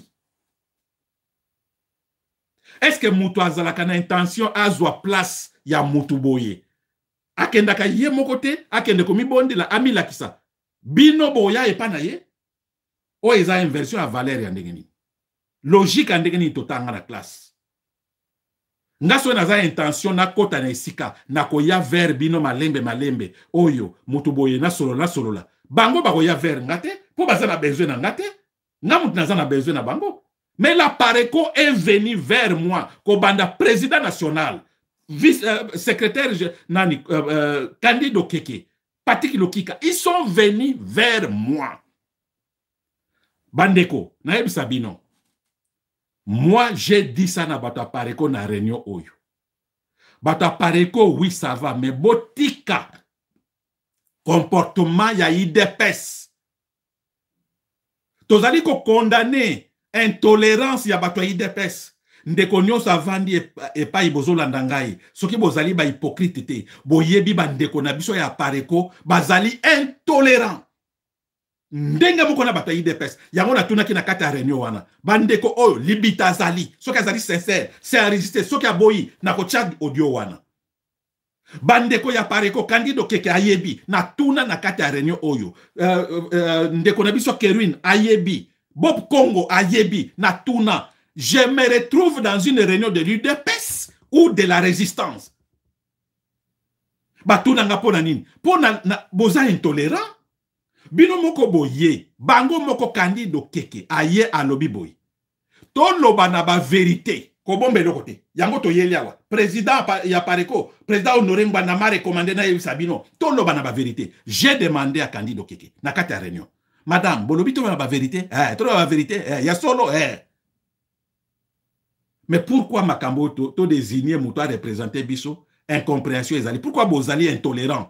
Est-ce que Moutou azalaka na intention azwa place ya Moutou boye? Akenda ka ye mokote, akende komi bondi la amila kisa. Bino boya epa na ye? O eza inversion à valeur ya ndengeni. Logique ya ndengeni totanga na classe. Ngaso naza intention na kota na esika, na koya ver bino malembe, oyo, Moutou boye na solola. Bango ba koya ver ngate, po baza na besoin na ngate, nga Moutou naza na besoin na bango. Mais la Pareko est venu vers moi, comme président national, secrétaire Candide Okeke, Patrick Lokika. Ils sont venus vers moi. Bandeko, Naeb Sabino, Moi, j'ai dit ça na bato apareko na réunion oyo. Bato apareko, oui, ça va, mais botika comportement ya IDPS. Tozali ko condamner intolérance ya bato ya IDPS. Ndeko nyonso avandi epai bozolanda ngai. Soki bozali ba hypocrite te, boyebi ba ndeko na biso ya apareko, bazali intolérant. Ndenge moko na bato ya IDPS. Yango na tunaki na kati ya réunion wana. Bandeko oyo libita azali. Soki azali sincère, c'est enregistré. Soki aboyi na kotia audio wana. Bandeko ya pareko Candido Keke ayebi na tuna na kati ya réunion oyo. Ndeko na biso Kerwin ayebi. Bob Congo ayebi na tuna. Je me retrouve dans une réunion de l'UDPS ou de la résistance. Batuna nga pona nini? Pona boza intolérant. Bino moko boye, bango moko Candido Keke aye alobi boy. To loba na ba vérité, ko bombe lokote. Yango to yeli awa. Président ya pareko, président Honoré Ngwana ma recommandé na yebi sabino. To loba na ba vérité. J'ai demandé à Candido Keke na kati ya réunion. Madame, bolobi to na ba vérité? To na ba vérité? Ya solo Mais pourquoi makambo to désigner muto a représenter biso incompréhension ezali? Pourquoi bozali intolérant?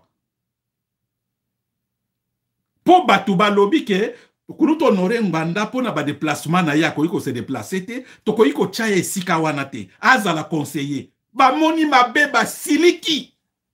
Po batuba lobi ke kuruto Honoré Ngwanda po na ba déplacement na ya ko se déplacer te to ko iko cha esika wana te azala conseiller ba moni mabe ba siliki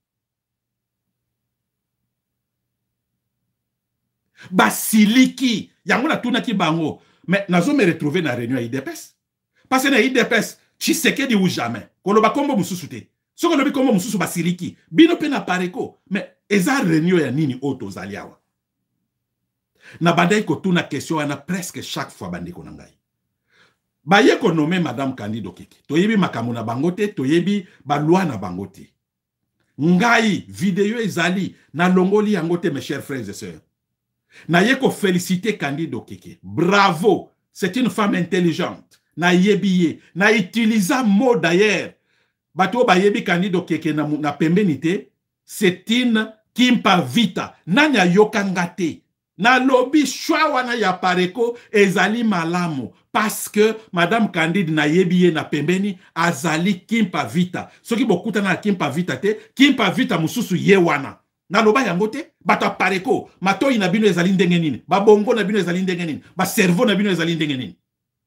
yango na tuna ki bango mais nazo me retrouver na réunion ya IDPS parce que na IDPS Tshisekedi ou jamais koloba kombo mususu te soko lobi kombo mususu ba siliki bino pe na pareko mais eza réunion ya nini oto zaliawa. Na bandai ko tuna question wana presque chaque fois bandeko na ngai. Baye ko nommé Madame Candido Keke. Toyebi makambo na bangote, toyebi ba loi na bangote. Ngai vidéo ezali na longoli yangote mes chers frères et sœurs. Na ye ko féliciter Candido Keke. Bravo, c'est une femme intelligente. Na yebiye, na utilisa mot d'ailleurs. Bato ba yebi Candido Keke na pembenité, c'est une kimpa vita. Nanya yokangate. Na lobby choix wana ya pareko ezali malamu parce que Madame Candide na yebiye na pembeni azali kimpa vita. Soki bokuta na kimpa vita te, kimpa vita mususu ye wana. Na loba yango te, bato pareko, matoi na bino ezali ndenge nini, ba bongo na bino ezali ndenge nini, ba cerveau na bino ezali ndenge nini.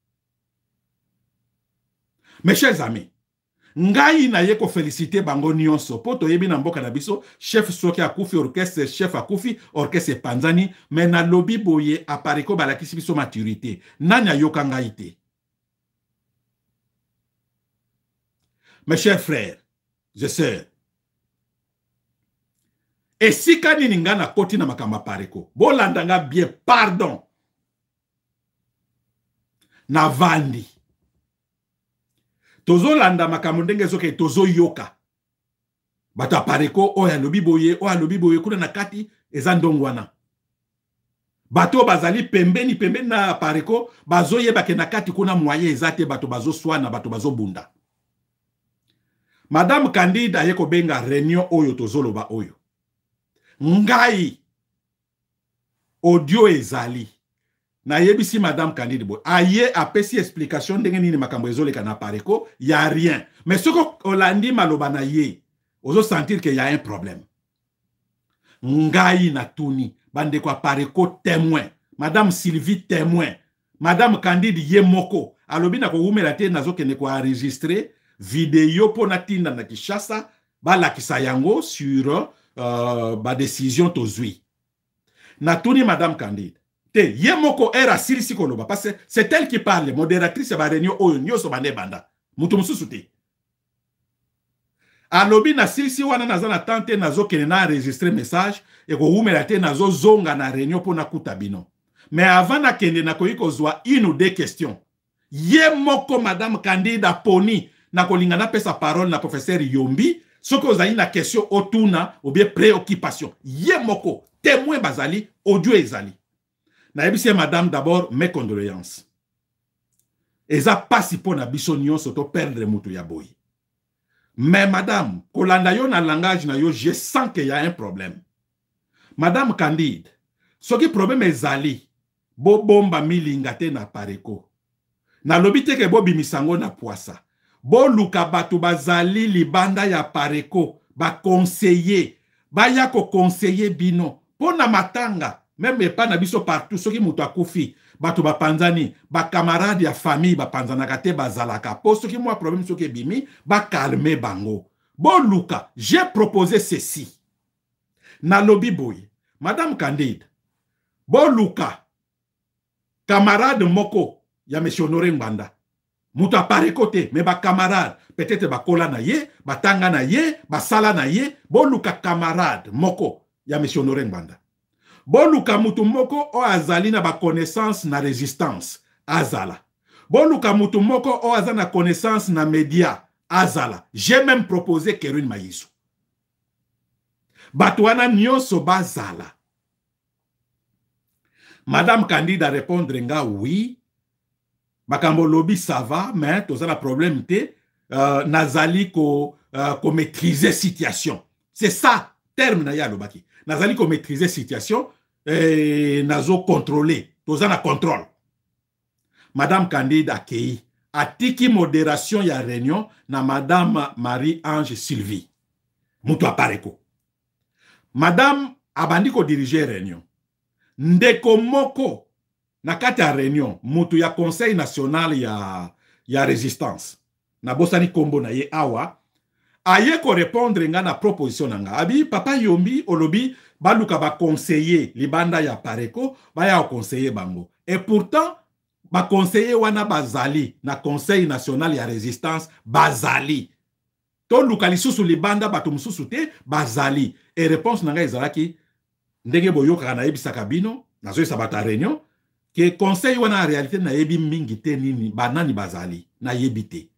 Mes chers amis, ngai na ye ko féliciter bango nyonso po toyebi na mboka na biso chef soki akufi orchestre chef akufi orchestre panzani mais na lobi boye apareko balakisi biso maturité nani ayoka ngai te. Mes chers frères et sœurs, esika nini nga na koti na makamba pareko bolanda nga bien pardon na vandi tozo landa makambo ndenge soke tozo yoka bato apareko oya lobi boye kuna na kati eza ndongwana bato bazali pembeni na apareko bazo yebake na kati kuna moye ezate bato bazo swana bato bazo bunda. Madame Candide ayeko benga réunion oyo tozo loba oyo ngai audio ezali na yebisi Madame Candide boy aye apesi explication ndenge nini makambo ezoleka na pareko ya rien mais soko olandi maloba na ye ozo sentir que y a un problème. Ngai na tuni bande kwa pareko témoin Madame Sylvie témoin Madame Candide ye moko alobi na ko umela te nazokende ko enregistrer vidéo po na tinda na Kinshasa bala kisayango sur ba décision tozui na tuni Madame Candide te yemoko era silisi koloba parce que c'est elle qui parle modératrice ba réunion oyo nyoso bande banda mutu mususu te alobi na silisi wana nazana tante nazokene na enregistrer message e ko umela te nazo zonga na réunion po na kutabino mais avant na kende na koyiko zwa une ou deux questions yemoko Madame Candide poni na kolinga na pesa parole na professeur Yombi soko ozali na question otuna ou bien préoccupation yemoko témoin bazali audio ezali. Na yebisi Madame d'abord mes condoléances. Eza pasi po na biso nyonso to perdre mutu ya boy. Mais Madame, kolanda yo na langage na yo, je sens qu'il y a un problème. Madame Candide, soki problème ezali, bo bomba milingate na pareko. Na lobi te ke bo bimisango na poisa. Bo luka bato bazali libanda ya pareko, ba conseiller, ba ya ko conseiller bino. Po na matanga, même pas na biso partout, soki muto akufi, bato ba panzani, ba camarade ya famille ba panzanaka te bazalaka. Po soki mwa problème soki bimi, ba calmer bango. Bo luka, j'ai proposé ceci. Na lobi boy, Madame Candide, bo luka, camarade moko, ya M. Honoré Ngbanda. Mouta pare côté, mais ba camarade, peut-être ba kola na ye, ba tanga na ye, ba sala na ye, bo luka camarade moko, ya M. Honoré Ngbanda. Bo luka mutu moko o azali na ba connaissance na résistance, azala. Bo luka mutu moko o azali na connaissance na média, azala. J'ai même proposé Kerwin Maïsou. Batouana nyonso bazala. Madame Candide a répondre nga oui. Bakambo lobby ça va, mais tout ça la problème te nazali ko maîtriser situation. C'est ça terme na ya lobaki. Nazali ko maîtriser situation et nazo contrôler. Tout ça na contrôle. Madame Candide accueilli atiki modération ya réunion na Madame Marie-Ange Sylvie. Mutu apareko. Madame abandi ko diriger réunion. Ndeko moko na kati ya réunion mutu ya conseil national ya résistance na bosani kombo na ye awa aye ko répondre nga na proposition nga abi papa yombi olobi baluka ba conseiller libanda ya pareko baya conseiller bango et pourtant ba conseiller wana bazali na conseil national ya résistance bazali to luka lisusu libanda bato mususu te bazali et réponse nanga ezalaki ndenge boyoka na yebisaka bino nazo sabata réunion que conseil wana en réalité na yebi mingi te nini banani bazali na yebite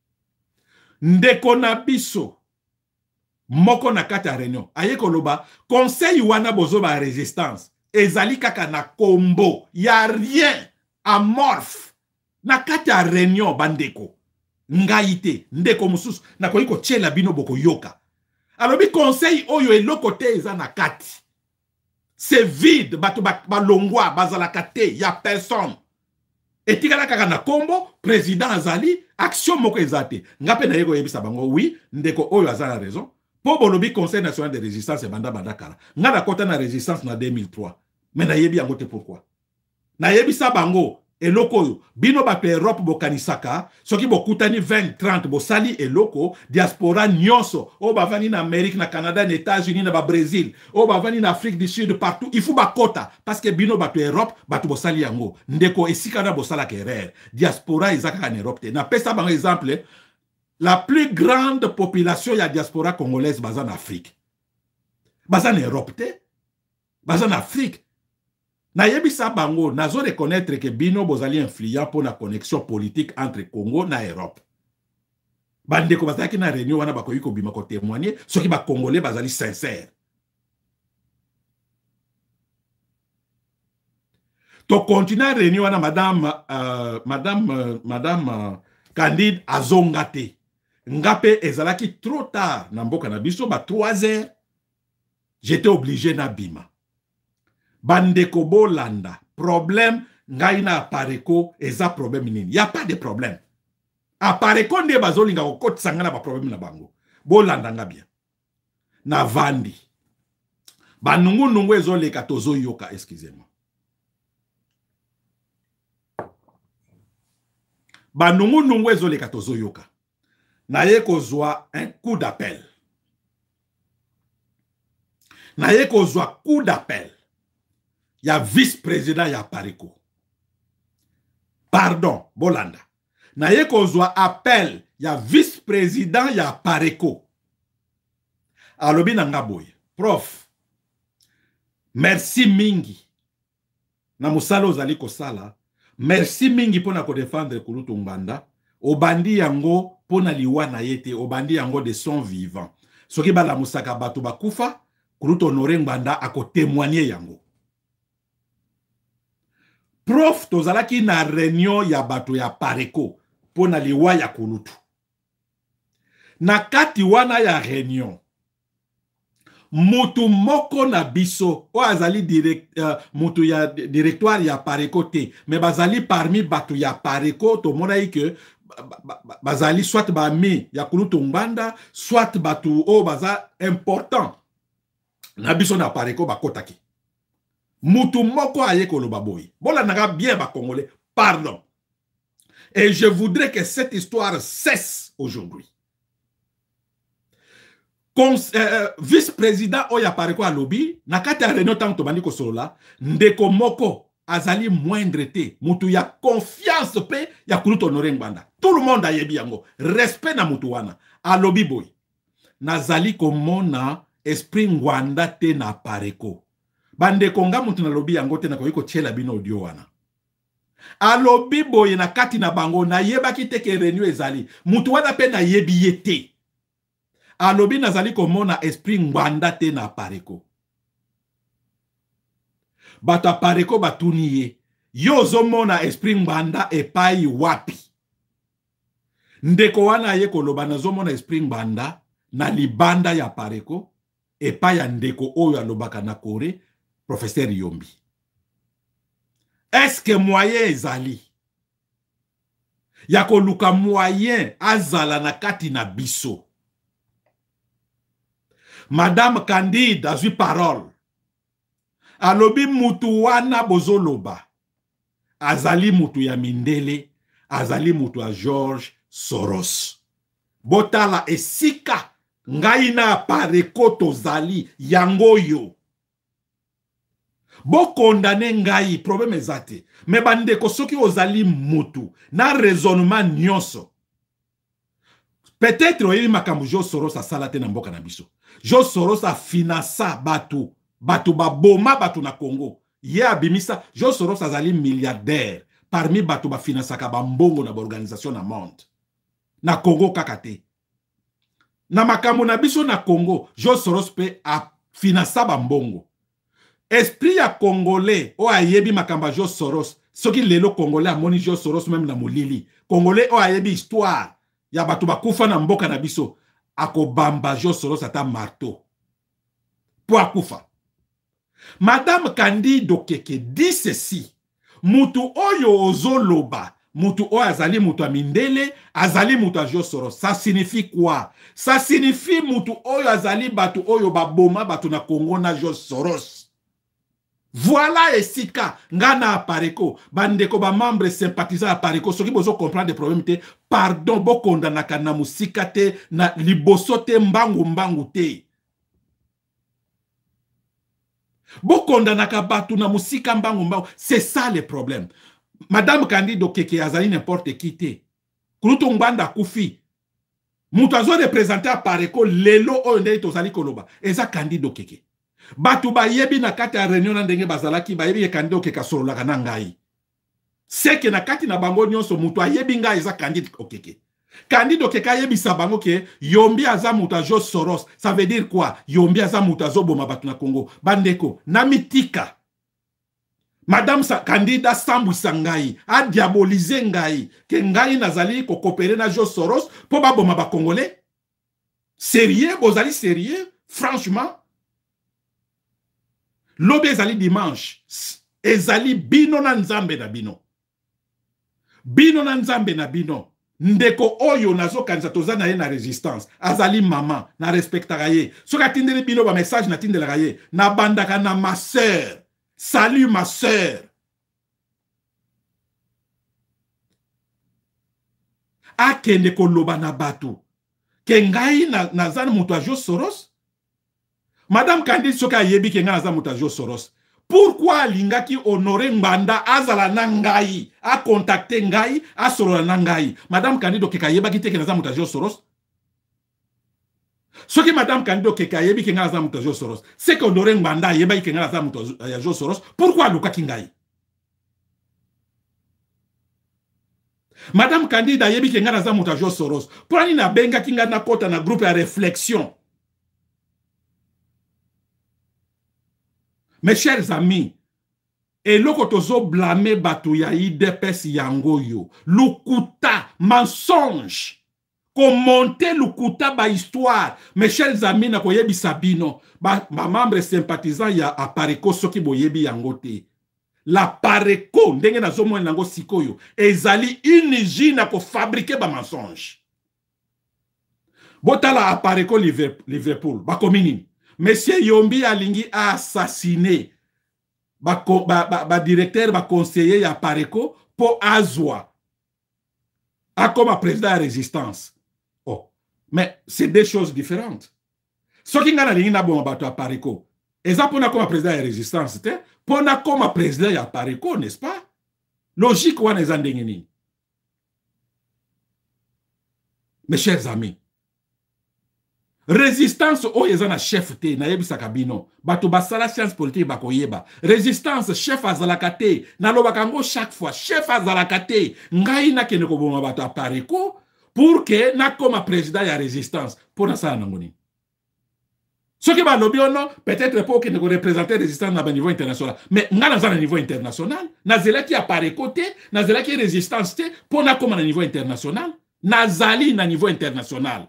ndeko na biso moko na kati ya réunion aye koloba conseil wana bozo ba résistance ezali kaka na kombo ya rien amorphe na kati ya réunion bandeko ngaite ndeko mususu na koyiko tshela bino boko yoka alobi conseil oyo eloko te eza na kati. C'est vide, bato balongwa bazalaka te, ya personne. Et tikala kaka na kombo, président azali, action moko ezate. Ngape na yego yebisa bango, oui, ndeko oyo azala raison. Po bolobi Conseil national de résistance e banda kala. Nga na kota na résistance na 2003. Mais na yebi yango te pourquoi. Na yebisa bango, eloko oyo, bino bato Europe bokanisaka, soki bokutani 20-30 bosali eloko, diaspora nyonso, o bavani na Amérique, na Canada, na États-Unis, na Brésil, o bavani na Afrique du Sud, partout, il faut bakota, parce que bino bato Europe, bato bosali yango, ndeko esika na bosala kerere, diaspora ezaka en Europe te. Na pesa bango exemple, la plus grande population ya diaspora congolaise baza en Afrique. Baza en Europe te, baza en Afrique. Na yebisa bango, nazo reconnaître que bino bozali influent pour la connexion politique entre Congo na Europe. Bande ko bazaki na réunion wana bakoyi ko bima ko témoigner, soki ba congolais bazali sincère. To continue réunion wana madame Candide azongate. Ngape ezalaki trop tard na mboka na biso ba 3 heures. J'étais obligé na bima. Bandeko bolanda, problème, ngai na apareko, eza problème nini. Y a pas de problème. Apareko nde bazolinga kokoti sangana ba problème na bango. Bolanda nga bien. Na vandi. Banungu nungu ezoleka tozo yoka, excusez-moi. Banungu nungu ezoleka tozo yoka. Na ye kozwa un coup d'appel. Na ye kozwa coup d'appel. Ya vice-président ya Pareko. Pardon, Bolanda. Na ye kozwa appel ya vice-président ya Pareko. Alobi nanga boye. Prof, merci mingi. Na musala ozali kosala. Merci mingi pona ko défendre Kulutu Ngbanda. Obandi yango pona liwa na yete. Obandi yango de son vivant. Soki bala musaka batu bakufa. Kulutu Honoré Ngbanda ako témoigner yango. Prof tozalaki na réunion ya bato ya Pareko pona liwa ya Kulutu. Na kati wana ya réunion mutu moko na biso o azali mutu ya directoire ya Pareko te mais bazali parmi batu ya Pareko to monai que bazali soit bami ya kulutu ngbanda soit batu o baza important na biso na Pareko bakotaki mutu moko aye koloba boy bola naga bien ba congolais pardon et je voudrais que cette histoire cesse aujourd'hui. Vice-président Oya Pareko alobi, nakati ya réunion tanto bandi ko solola, ndeko moko azali moindre te, mutu ya confiance pe ya kuluto honore ngbanda. Tout le monde ayebi yango, respect na mutu wana. Alobi boy, nazali komona esprit ngwanda te na Pareko. Bandeko nga mutu na lobi yango te na koyiko chela bino audio wana. Alobi boy na kati na bango na yeba ki teke réunion ezali, mutu wana pe na yebi yete. Alobi nazali komona esprit ngwanda te na Pareko. Bato Pareko batuni ye. Yo zomona esprit ngwanda epai wapi. Ndeko wana ye koloba nazomona esprit ngwanda na libanda ya Pareko epai ya ndeko oyo alobaka na Kore, professeur Yombi. Est-ce que moyen ezali? Ya koluka moyen azala na kati na biso. Madame Candide azui parole. Alobi mutu wana bozoloba. Azali mutu ya Mindele, azali mutu ya George Soros. Botala esika ngai na Pareko tozali yangoyo. Bo kondane ngai problème ezate. Me bandeko soki ozali mutu na raisonnement nyonso. Peut-être oyebi makambo Jo Soros asala te na mboka na biso. Jo Soros a finança batu baboma batu na Congo. Ye abimisa, Jo Soros azali milliardaire parmi batu ba finansaka ba mbongo na ba organisation na monde. Na Congo kakate. Na makambo na biso na Congo, Jo Soros pe a finança ba mbongo. Esprit ya Congolais o ayebi makamba Jo Soros, soki lelo Congolais amoni Jo Soros même na molili. Congolais o ayebi histoire ya batu bakufa na mboka na biso. Ako bamba Jo Soros ata marteau. Po akufa. Madame Candide Okeke dit ceci. Mutu oyo ozoloba. Mutu oyo azali mutu a Mindele, azali mutu a Jo Soros. Ça signifie quoi? Ça signifie mutu oyo azali batu oyo baboma batu na Congo na Jo Soros. Voilà esika ngana Pareko bandeko ba membre sympathisant à Pareko soki bozo comprendre des problèmes te pardon bo kondanaka na musika te na liboso te mbangu te bo kondanaka batu na musika mbangu c'est ça le problème. Madame Candide Okeke azali n'importe qui te kuluto ngbanda kufi mutu azo représenter à Pareko lelo oyo ndenge tozali koloba eza Candide Okeke. Batu ba yebi na kati ya réunion na ndenge bazalaki ba yebi ye Candide Okeke sololaka na ngai. Seke na kati na bango nyonso mutu ayebi ngai eza Candide Okeke. Candide Okeke ayebi sa bango ke Yombi aza mutu a Jo Soros. Ça veut dire quoi? Yombi aza mutu azoboma batu na Congo. Bandeko, na mitika. Madame Candide sambwisa ngai, a diabolize ngai, ke ngai nazali ko coopérer na Jo Soros po ba boma ba Congolais. Sérieux, bozali sérieux? Franchement? Lobe ezali dimanche, ezali bino na nzambe na bino. Bino na nzambe na bino. Ndeko oyo nazo kanisa toza na ye na résistance. Azali maman, na respectaka ye. Soka tindeli bino ba message na tindelaka ye. Na bandaka na ma sœur. Salut ma sœur. Akende koloba na batu. Ke ngai na zana mutu a Jo Soros? Madame Candide soka yebi ke nga aza mutu a Jo Soros. Pourquoi lingaki honore Ngbanda azala na ngai, a contacté ngai, a solola na ngai? Madame Candide Okeke yeba ki te ke naza mutu a Jo Soros? Soki Madame Candide Okeke yebi ke nga aza mutu a Jo Soros, c'est que honore Ngbanda yeba ki nga aza mutu a Jo Soros, pourquoi lukaki ngai? Madame Candide yebi ke nga aza mutu a Jo Soros, pour ani na benga ki nga na kota na groupe ya réflexion. Mes chers amis, et loko tozo blâmer batu ya IDPS yango yo, lukuta, mensonge, commenter le kuta ba histoire. Mes chers amis, na koyebi sabino, ma membre sympathisant ya apareko soki boyebi yangote. La pareko, ndenge na zomo nango sikoyo, ezali une usine ko fabriquer ba mensonge. Botala apareko Liverpool, ba komini. Monsieur Yombi alingi a assassiné ba directeur, ba conseiller ya apareko po azwa. A comme président de résistance. Oh, mais c'est deux choses différentes. Ce qui n'a rien à voir avec Apareko, et ça pour comme président de résistance, pour comme président de Apareko, n'est-ce pas? Logique ou n'est-ce pas? Mes chers amis, résistance o ezana chef te na yebisa kabino bato basala science politique bakoyeba résistance chef azalakate na lobakango chaque fois chef azalakate ngai na kene ko boma bato apareko pour que na comme président ya résistance pour na sala nangoni ce qui va lobby non peut-être pour que ne représenter résistance na niveau international mais ngana za na niveau international na zela ki apareko te na zela ki résistance te pour na comme na niveau international na zali na niveau international.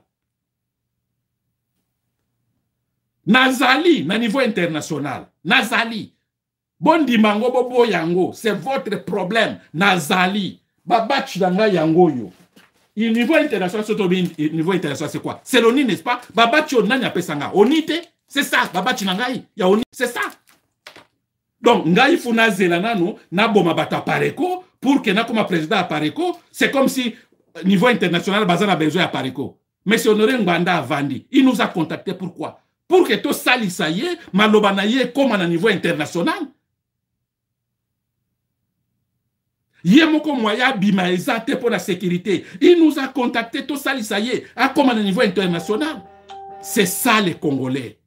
Nazali, na niveau international. Nazali. Bondi mango bobo yango. C'est votre problème. Nazali. Babachi danga yango yo. Il niveau international, niveau international, c'est quoi? C'est l'ONI, n'est-ce pas? Babachi onani apesanga. Onite? C'est ça. Babachi nangai. Ya oni. C'est ça. Donc, ngai funa zelana no, na boma bata pareko, pour que na comme président pareko, c'est comme si, niveau international, bazan a besoin à pareko. Mais si Honoré Ngbanda a vendu, il nous a contacté. Pourquoi? Pour que tout ça y est, malobanaye comme à niveau international. Yemoko moya bimaïza te pour la sécurité. Il nous a contacté tout ça y est, à comme à niveau international. C'est ça les Congolais.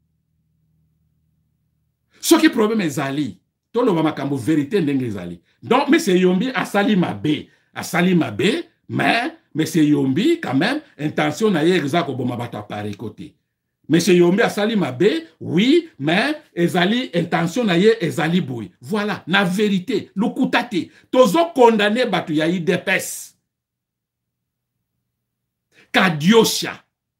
Ce qui est problème est Zali. Tout le monde vérité n'est Zali. Donc, M. Yombi a sali mabé. A sali mabé, mais M. Yombi, quand même, intention n'a yé exact au bon mabata par côté. Monsieur Yombi a sali mabe, oui, mais ezali intention na ye ezali boy. Voilà, la vérité, le koutate. Tozo condamné batu ya IDPS. Kadiosha.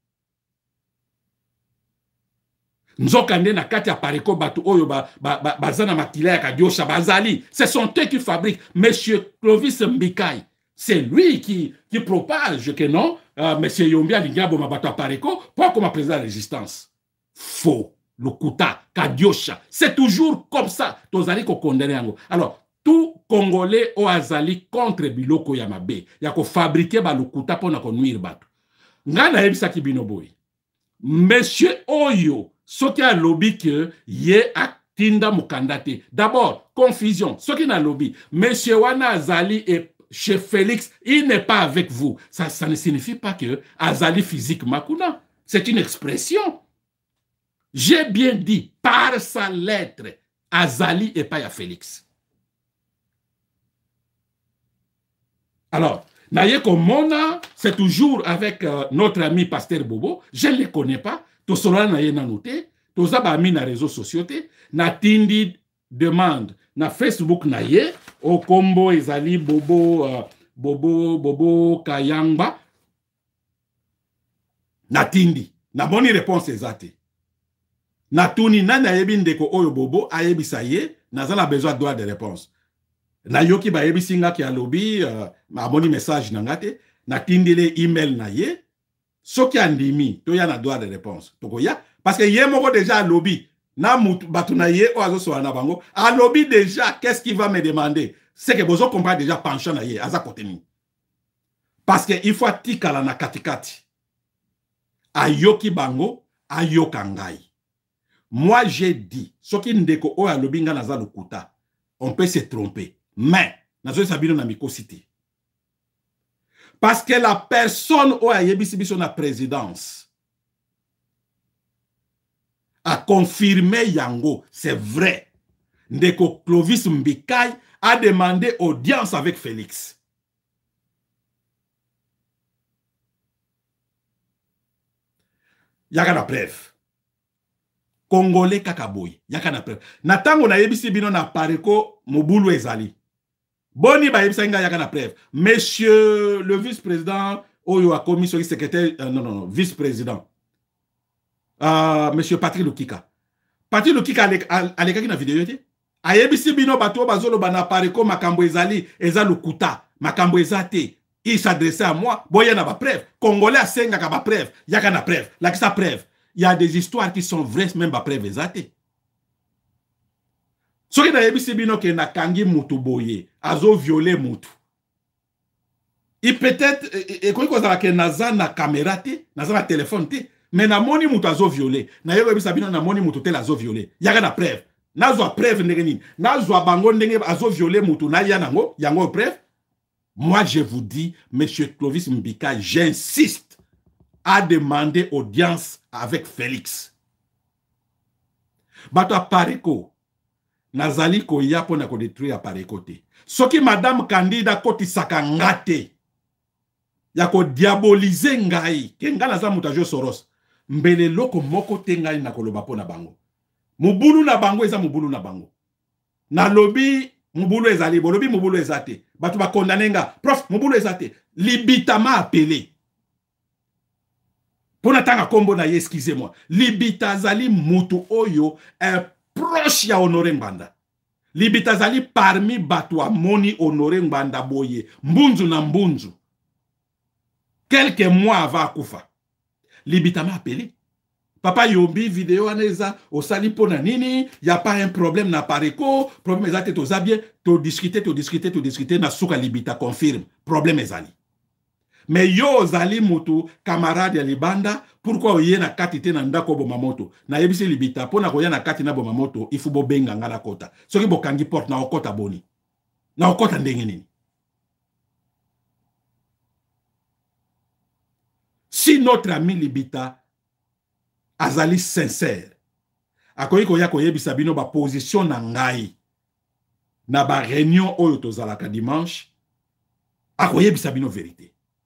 Nzokande na kati ya pareko batu oyo bazana makila ya Kadiosha bazali. Ce sont eux qui fabriquent. Monsieur Clovis Mbikai. C'est lui qui propage que non, Monsieur Yombi Alingabo Mabato Pareko, pas comme président de la résistance. Faux. Le Kouta, Kadiosha. C'est toujours comme ça. Tozali ko condamné yango. Alors, tout Congolais au azali contre Biloko Yamabe. Yako fabriquer ba le Kouta pour na nuire bato. Ngana ebisa ki binoboy. Monsieur Oyo, ce qui a lobby que ye aktinda mukandate. D'abord, confusion. Ce qui n'a lobby. Monsieur Wana Azali et chez Félix, il n'est pas avec vous. Ça ne signifie pas que Azali physiquement, c'est une expression. J'ai bien dit, par sa lettre, Azali et pas à Félix. Alors, Naye Komona, c'est toujours avec notre ami Pasteur Bobo. Je ne le connais pas. Tout cela Naye n'a noté. Tout ça a mis dans les réseaux sociaux. Natindi demande na Facebook Naye. Au combo ezali Bobo Kayamba. Natindi. Na boni réponse ezate. Natuni na yebi ndeko oyo Bobo ayebi saye. Nazala besoin de droit de réponse. Na yoki ba yebi singa ki alobi. Ma boni message nangate. Natindi le email na ye. Soki andimi. To ya na droit de réponse. Toko ya. Parce que ye moko déjà alobi. Na batunaye o azo so anabango a lobby déjà qu'est-ce qu'il va me demander c'est que vous comprenez déjà pension na ye aza koteni parce que il faut tikala na katikati ayoki bango ayoka ngai. Moi j'ai dit soki ndeko o alobi nga naza lokuta on peut se tromper mais nazo sabino na mikosité parce que la personne o ayebisi biso na présidence a confirmé yango, c'est vrai. Ndeko Clovis Mbikai a demandé audience avec Félix. Yaka na preuve. Congolais kakaboy. Yaka na preuve. Natango na yebisi bino na pareko mobulu ezali. Boni ba yebisa nga yaka na preuve. Monsieur le vice-président oyo a commis sur secrétaire non vice-président monsieur Patrick Lukika. Patrick Lukika alekaki na vidéo te. Ayebisi bino bato bazolo bana pareko makambo ezali eza lukuta makambo ezate. Il s'adressait à moi. Bon, il y en a pas preuve. Congolais a 5 pas preuve. Il y a qu'à preuve. Là, ça preuve. Il y a des histoires qui sont vraies, même pas preuve exacte. Ce qui est dit, c'est que na kangi mutu boye, azo violé mutu. Il peut-être, et quand il y a que naza na caméra te, naza na téléphone te, mais na moni mutu azo violé. Na yego bisa bino na moni mutu te azo violé. Il y a qu'à preuve. Nazo preuve ndenge nazo bango ndenge azo violé mutu na yanango, yango preuve. Moi, je vous dis, M. Clovis Mbika, j'insiste à demander audience avec Félix. Bato a Pareko, nazali ko ya pona ko détruire a Pareko te. Soki Madame Candida koti saka ngate, ya ko diaboliser ngai, ke nga naza mutajo Soros, mbele loko moko te ngai na koloba pona bango. Mubulu na bango eza mubulu na bango. Na lobi mubulu ezali, bolobi mubulu ezate. Batu ba condamné nga. Prof, mubulu ezate. Libita m'a appelé. Pour n'attendre kombo na ye, excusez-moi. Libita zali mutu oyo un proche ya Honoré Ngbanda. Libita zali parmi batu a moni Honoré Ngbanda boye. Mbunzu na mbunzu. Quelques mois avant akufa. Libita m'a appelé. Papa Yombi, vidéo aneza, au sali pona nini, y a pas un problème na Pareko, problème ezate to zabie, to discuter, na souka libita confirme, problème ezali. Mais yo zali mutu, camarade ya libanda, pourquoi oye na kati te na ndako bomamoto, na yebisi libita, pona koya na kati na bomamoto, il faut bo benga ngala kota. Soki bo kangi porte na okota boni. Na okota ndenge nini. Si notre ami libita, azali sincère. Akoyi koya koyebisa bino ba position na ngai. Na ba réunion oyo tozalaka dimanche. Akoyebisa bino vérité.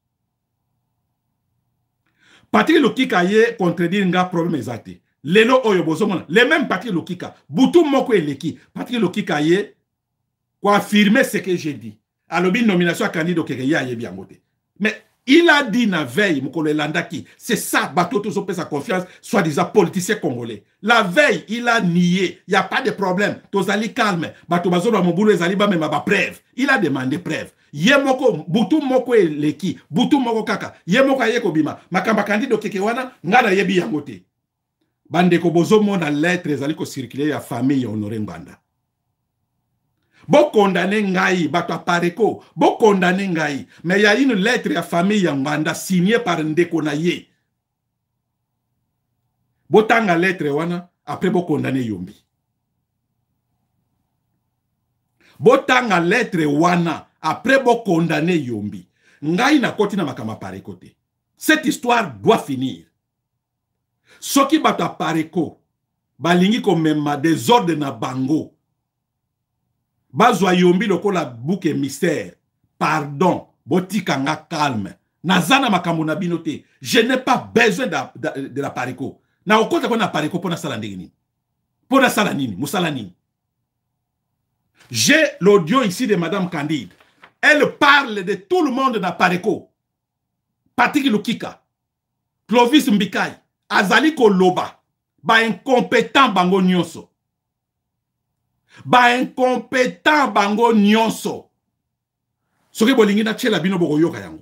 Patrick Lukika ye contredire nga problème exacte. Lelo oyo bozomona. Le même Patrick Lukika. Butu moko eleki. Patrick Lukika ye kwa affirmer ce que j'ai dit. Alobi nomination à candidat okeke ya yebi angote. Mais il a dit na veille, Mokolo Landaki, c'est ça, bateau tous sa confiance, soi-disant politicien congolais. La veille, il a nié, il n'y a pas de problème. Tozali calme, bateau bazono mobulu ezali ba même ba preuve. Il a demandé preuve. Yemoko, butu moko leki, butu moko kaka, yemoko yeko bima, makamba candidat keke wana, ngana yebi yangote. Bande ko bozo mona lettre ezali ko circuler ya famille Honoré Ngbanda. Bo condamné ngai, bato a Pareko, bo condamné ngai. Mais il y a une lettre à famille Ngbanda signée par Ndeko na ye. Bo tanga lettre wana, après bo condamné Yombi. Bo tanga lettre wana, après bo condamné Yombi. Ngai na koti na makama Pareko te. Cette histoire doit finir. Soki bato a Pareko, balingi ko mema désordre na bango. Bazwa Yombi lokola bouke mystère. Pardon. Botika nga calme. Nazana makambo na binote. Je n'ai pas besoin de la Pareko. Na okota kwa na Pareko pona sala ndenge. Pona sala nini. Musala nini. J'ai l'audio ici de Madame Candide. Elle parle de tout le monde na Pareko. Patrick Lukika. Clovis Mbikai. Azali Koloba. Ba incompétent bango nyonso. Ba incompétent bango nyonso. Soki bolingi na tchela bino boko yoka yango.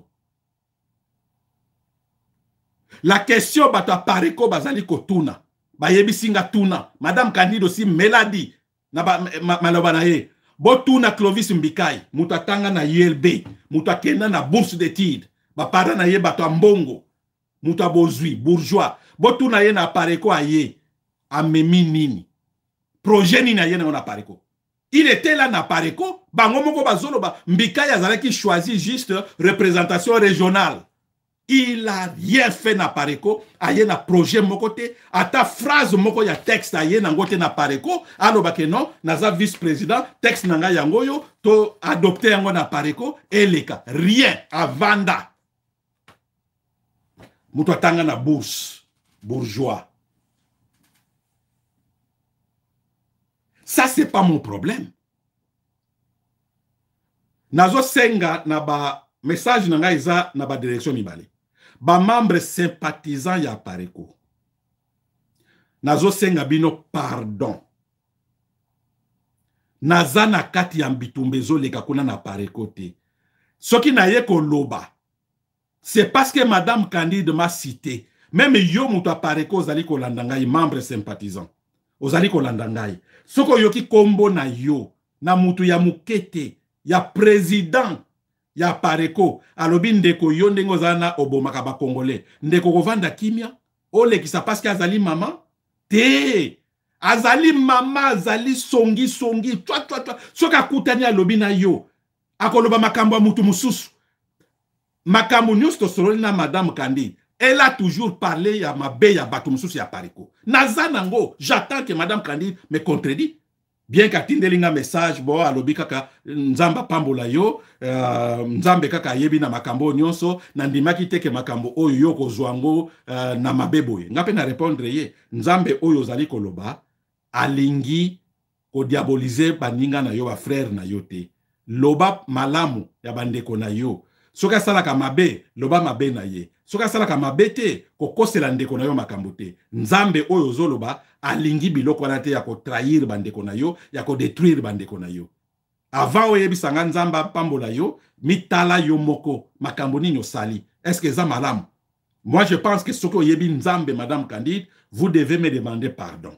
La question bato Pareko bazali kotuna. Ba yebisinga tuna. Madame Candide aussi Meladi. Na maloba na ye. Bo tuna Clovis Mbikai. Mutatanga na YLB. Mutakenda na bourse d'études. Ba para na ye bato mbongo. Mutabozui, bourgeois. Bo tuna ye na Pareko aye. Amemi nini. Projet ni na yena on a Pareko. Il était là na Pareko, bango moko bazolo ba Mbikai azalaki choisi juste représentation régionale. Il a rien fait na Pareko, aye na projet moko te, ata phrase moko ya texte aye na ngote na Pareko, aloba ke non, naza vice-président, texte nanga yango yo, to adopter yango na Pareko, eleka, rien, avanda. Mutu atanga na bourse, bourgeois. Ça, c'est pas mon problème. Nazo senga na ba message nanga isa na ba direction mibale. Ba membre sympathisant ya Pareko. Nazo senga bino pardon. Naza na kati ya mbitumbezo leka kuna na Pareko te. Soki na ye ko loba. C'est parce que Madame Candide m'a cité. Même yo mutu a Pareko ozali ko landangai membre sympathisant. Ozali ko landangai. Soko yoki kombo na yo. Na mutu ya mukete. Ya président. Ya Pareko. Alobi ndeko yo ndengo zana obomaka ba Congolais. Ndeko kovanda kimia. Ole ki sa parce que azali mama. Te. Azali mama, azali songi. Twa. Soka kutani alobi na yo. Akoloba makambo mutu mususu. Makambo nyos to soroli na Madame Candide. Elle a toujours parlé ya mabe ya bato mususu ya Pareko. Nazanango, j'attends que Madame Candide me contredit. Bien qu'atindelinga message, bo alobi kaka nzamba pambola yo, nzambe kaka yebi na makambo nyonso, nandimaki teke makambo oyo yo kozwango na mabeboye. Ngape na répondre ye, nzambe oyo zali koloba, alingi ko diaboliser baninga na yo, ba frère na yo te. Loba malamu ya bandeko na yo. Soka salaka mabe, loba mabe na ye. Soka salaka mabe te, kokosela ndeko na yo makambo te. Nzambe oyo zoloba, alingi biloko na te ya ko trahir bandeko na yo, ya ko détruire bandeko na yo. Avant oyebi sanga nzamba pambola yo, mitala yo moko, makambo nini osali. Est-ce que ça malamu? Moi je pense que soko oyebi nzambe, Madame Candide, vous devez me demander pardon.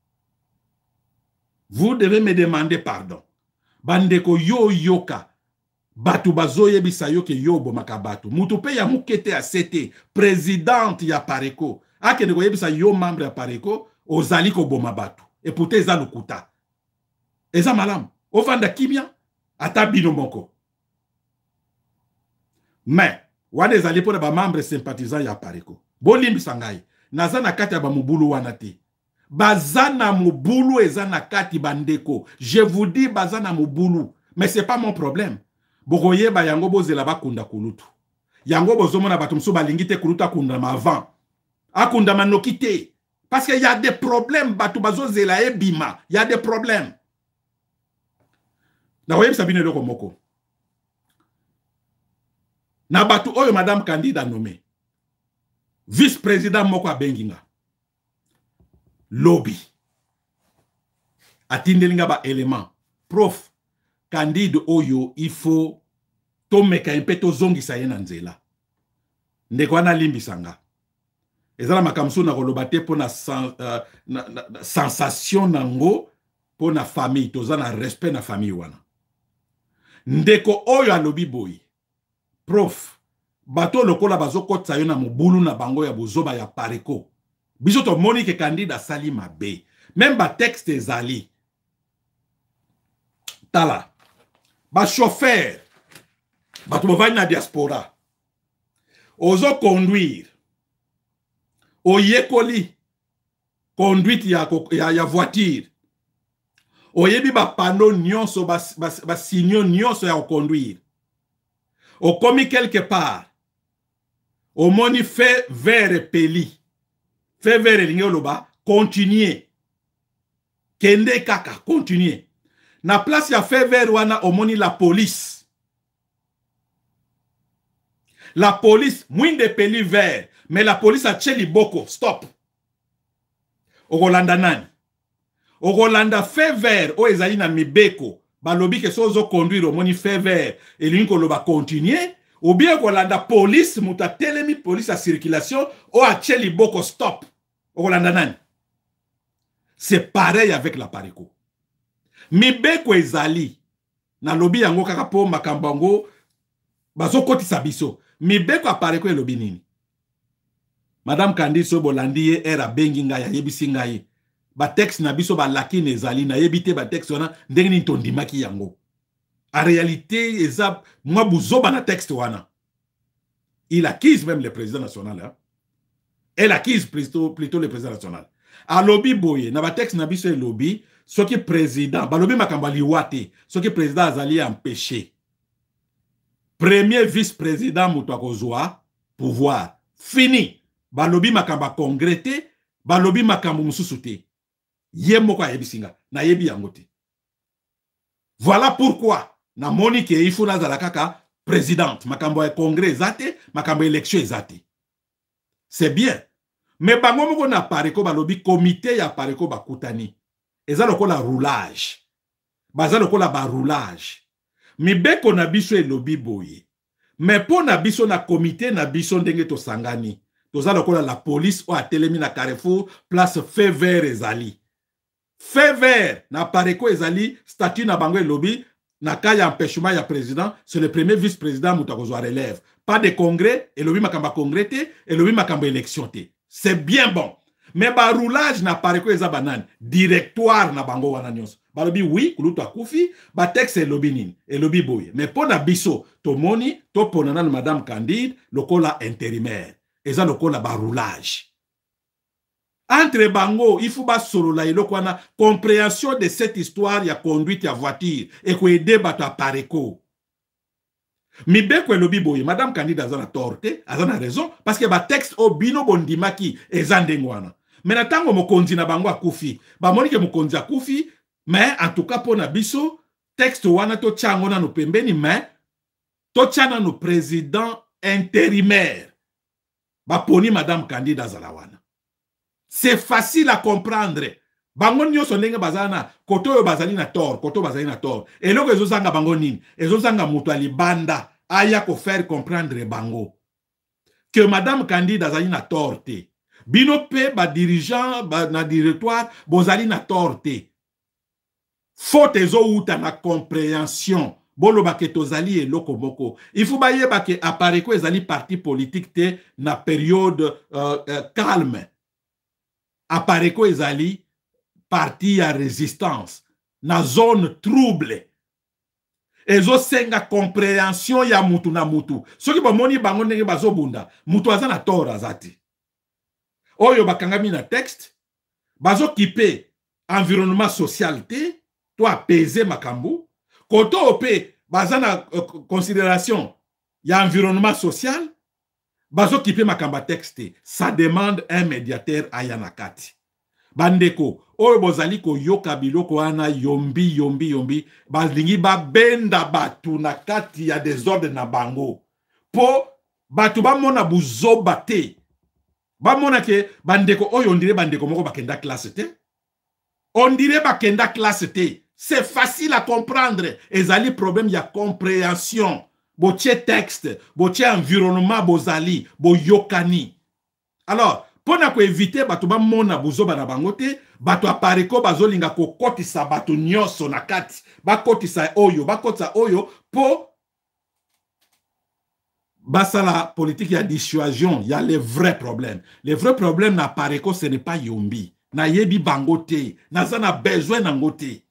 Vous devez me demander pardon. Bandeko yo yoka. Batu bazoye bisayo ke yobo makabatu. Mutupe ya mukete ya sete. Présidente ya Pareko. Ake neko yebisa yo membre ya Pareko. Ozali ko boma batu. Et pourtant eza lukuta. Eza malam. Ofanda kimia. Ata bino moko. Mais. Wane ezali po na ba membre sympathisant ya Pareko. Bolimbi sangai. Nazana kati ya ba mubulu wanate. Bazana mubulu ezana kati bandeko. Je vous dis bazana mubulu. Mais c'est pas mon problème. Bokoye ba yango bozela bakunda kulutu. Yango bozomona bato mso balingite kulutu akunda ma avant. Akunda manokite. Parce qu'il y a des problèmes bato bazozela ebima. Il y a des problèmes. Na woyem sabine loko moko. Na bato oyo Madame Candide a nommé. Vice-président moko a benginga. Lobby. Atindelinga ba élément. Prof. Candide oyo, il faut tomeka impeto zongi sa yena nzela. Ndeko wana limbi sanga. Ezala makamsu na kolobate po na sensation nango po na famille. Toza na respect na famille wana. Ndeko oyo alobi boy. Prof. Bato lokola bazokotsa yo na mubulu na bango ya bozoba ya Pareko. Biso to moni ke Candide asali mabe. Même ba texte ezali. Tala. Ba chauffeur, ba tumovani na diaspora, ozo conduire, oyekoli, conduite ya voiture, oyebi ba panneau nyonso, ba signaux nyonso ya conduire, okomi quelque part, omoni fait vert peli, fait vert lingoloba, continuer, kende kaka, continuer. Na place ya fait vert wana omoni la police. La police, mwinde peli vert. Mais la police a tcheli boko. Stop. Ogolanda nani. Ogolanda fait vert. O ezali na mibeko. Balobi ke sozo conduire omoni fait vert. Et l'inko loba continuer. Ou bien ogolanda police. Muta telemi police a circulation. O a tcheli boko. Stop. Ogolanda nani. C'est pareil avec la Pareko. Mibeko ezali na lobi yango kaka po makambango bazo koti sabiso. Mibeko a Pareko e lobi nini? Madame Candide so bolandi ye era bengi nga ya yebisi nga ye. Ba texte na biso ba laki nezali na yebite ba texte wana ndenge ni tondimaki yango. En réalité eza mwa buzoba na texte wana. Il accuse même le président national. Hein? Elle accuse plutôt le président national. A lobi boye na ba texte na biso e lobi. Ce qui est président, balobi makambali wate, ce qui est président azali empêché. Premier vice-président mutakozwa pouvoir. Fini. Balobi makamba congrete, balobi makambo mususute. Yemoko ayebisinga, na yebi yangote. Voilà pourquoi, na moni ke ifu na zalakaka présidente, makambo ya congrès ezate, makambo élection ezate. C'est bien. Mais bango moko na pareko balobi comité ya pareko bakutani. Eza lokola roulage. Baza lokola ba roulage. Mibeko na biso elobi boye. Mais po na biso na comité na biso ndenge to sangani. Toza lokola la police o atelemi na Carrefour place feu vert ezali. Feu vert na pareko ezali statut na bango elobi na cas ya empêchement ya président, c'est le premier vice-président mutakozwa relève. Pas de congrès, elobi makamba congrès te, elobi makamba élection te. C'est bien bon. Mais ba roulage na pareko eza banane, directoire na bango wana nyonso. Balobi oui, kulutu akufi, ba texte elobi nini, elobi boye. Mais po na biso, to moni, to ponana na madame Candide, lokola intérimaire. Eza lokola ba roulage. Entre bango, il faut solo la iloko wana compréhension de cette histoire ya conduite ya voiture et ko aider bato a pareko. Mibeko elobi boye, madame Candide azana torte, azana raison parce que ba texte o bino bondimaki ezandengwana. Mais na tango mokonzi na bango akufi, ba moni ke mokonzi akufi, mais en tout cas pour na biso texte wana to tchango na no pembeni, mais to tchana no président intérimaire. Ba poni madame Candide azala wana. C'est facile à comprendre. Bango nyonso ndenge bazana, koto yo bazali na tort, koto bazali na tort. Et loko ezozanga bango nini? Ezozanga mutu alibanda aya ko faire comprendre bango que madame Candide azali na tort te. Bino pe ba dirigeant na directoire bozali na tort te. Faute ezo uta na compréhension. Bolo ba ke tozali eloko moko. Il faut ba yeba ke apareko ezali parti politique te na période calme. Apareko ezali parti ya résistance na zone trouble. Ezo senga compréhension ya mutu na mutu. Soki ba moni bango ndenge bazobunda, mutu aza na tort azati. Oyo bakangami na texte, bazo kipe environnement social te, to apaiser makambu. Koto ope baza na considération ya environnement social, bazo kipe makamba texte, ça demande un médiateur ayanakati. Bandeko, oyo bozali ko yoka biloko ana yombi, balingi ba benda batu na kati ya désordre na bango. Po batu ba mona buzoba te. Ba mona ke bandeko oyo on dirait bandeko moko bakenda classe te. On dirait bakenda classe te. C'est facile à comprendre. Ezali problème ya compréhension. Botie texte, botie environnement bozali, bo yokani. Alors, pona ko éviter bato ba mona buzoba na bangote, bato apareko bazolinga ko kotisa bato nyoso na kati, ba kotisa oyo po basala politique ya dissuasion, y a les vrais problèmes. Les vrais problèmes na apareko ce n'est pas yombi, na yebi bangote, nazana besoin nangote.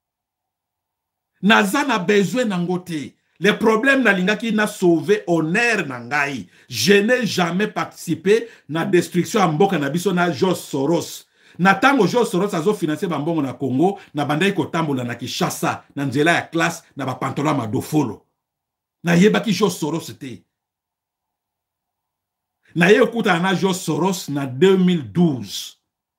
Nazana besoin nangote. Les problèmes na lingaki na sauvé honneur nangai. Je n'ai jamais participé na destruction à mboka na biso na George Soros. Na tango George Soros azo financer bambongo na Congo, na bandai ko tambola na Kinshasa, na nzela ya classe, na ba pantalon madofolo. Na yebaki George Soros te. Na ye okuta na George Soros na 2012.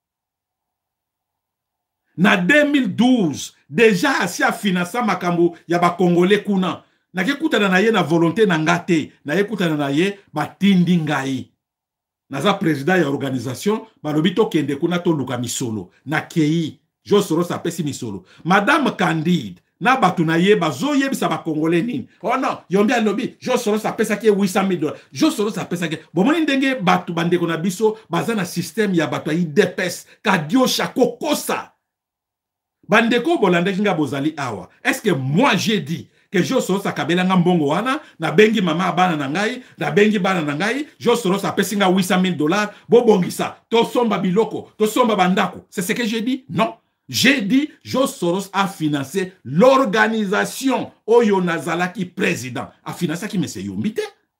Na 2012, déjà asi a financer makambo ya ba Congolais kuna. Na ke kutana na ye na volonté na ngate, na ye kutana na ye batindi ngai. Naza président ya organisation, balobi to kende kuna to luka misolo. Na kei, George Soros apesi misolo. Madame Candide, na batu na ye bazo yebisa ba Congolais nini. Oh non, yombi alobi, George Soros apesa ki $800,000. George Soros apesa ki. Bomoni ndenge batu bandeko na biso, baza na système ya batu ya IDPS, kadio shako kosa. Bandeko bolande kinga bozali awa. Est-ce que moi j'ai dit que George Soros akabela nga mbongo wana, na bengi mama bana na ngai, na bengi bana na ngai, George Soros apesi nga $800,000, bobongisa, to somba biloko, to somba bandako. C'est ce que j'ai dit? Non. J'ai dit, George Soros a financé l'organisation Oyo Nazalaki président. A financé qui monsieur Yombite.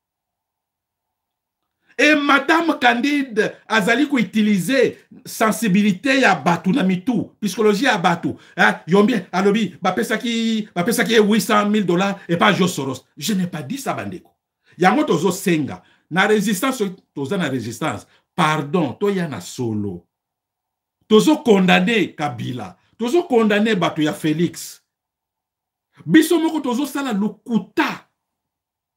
Et Madame Candide azali ko utiliser sensibilité ya batu na mitu, psychologie ya batu. Yombi alobi bapesa ki $800,000 et pas George Soros. Je n'ai pas dit ça bandeko. Yango tozo senga na résistance, toza na résistance. Pardon, to ya na solo. Tozo condamné Kabila, tozo condamné batu ya Félix. Biso moko tozo sala lukuta.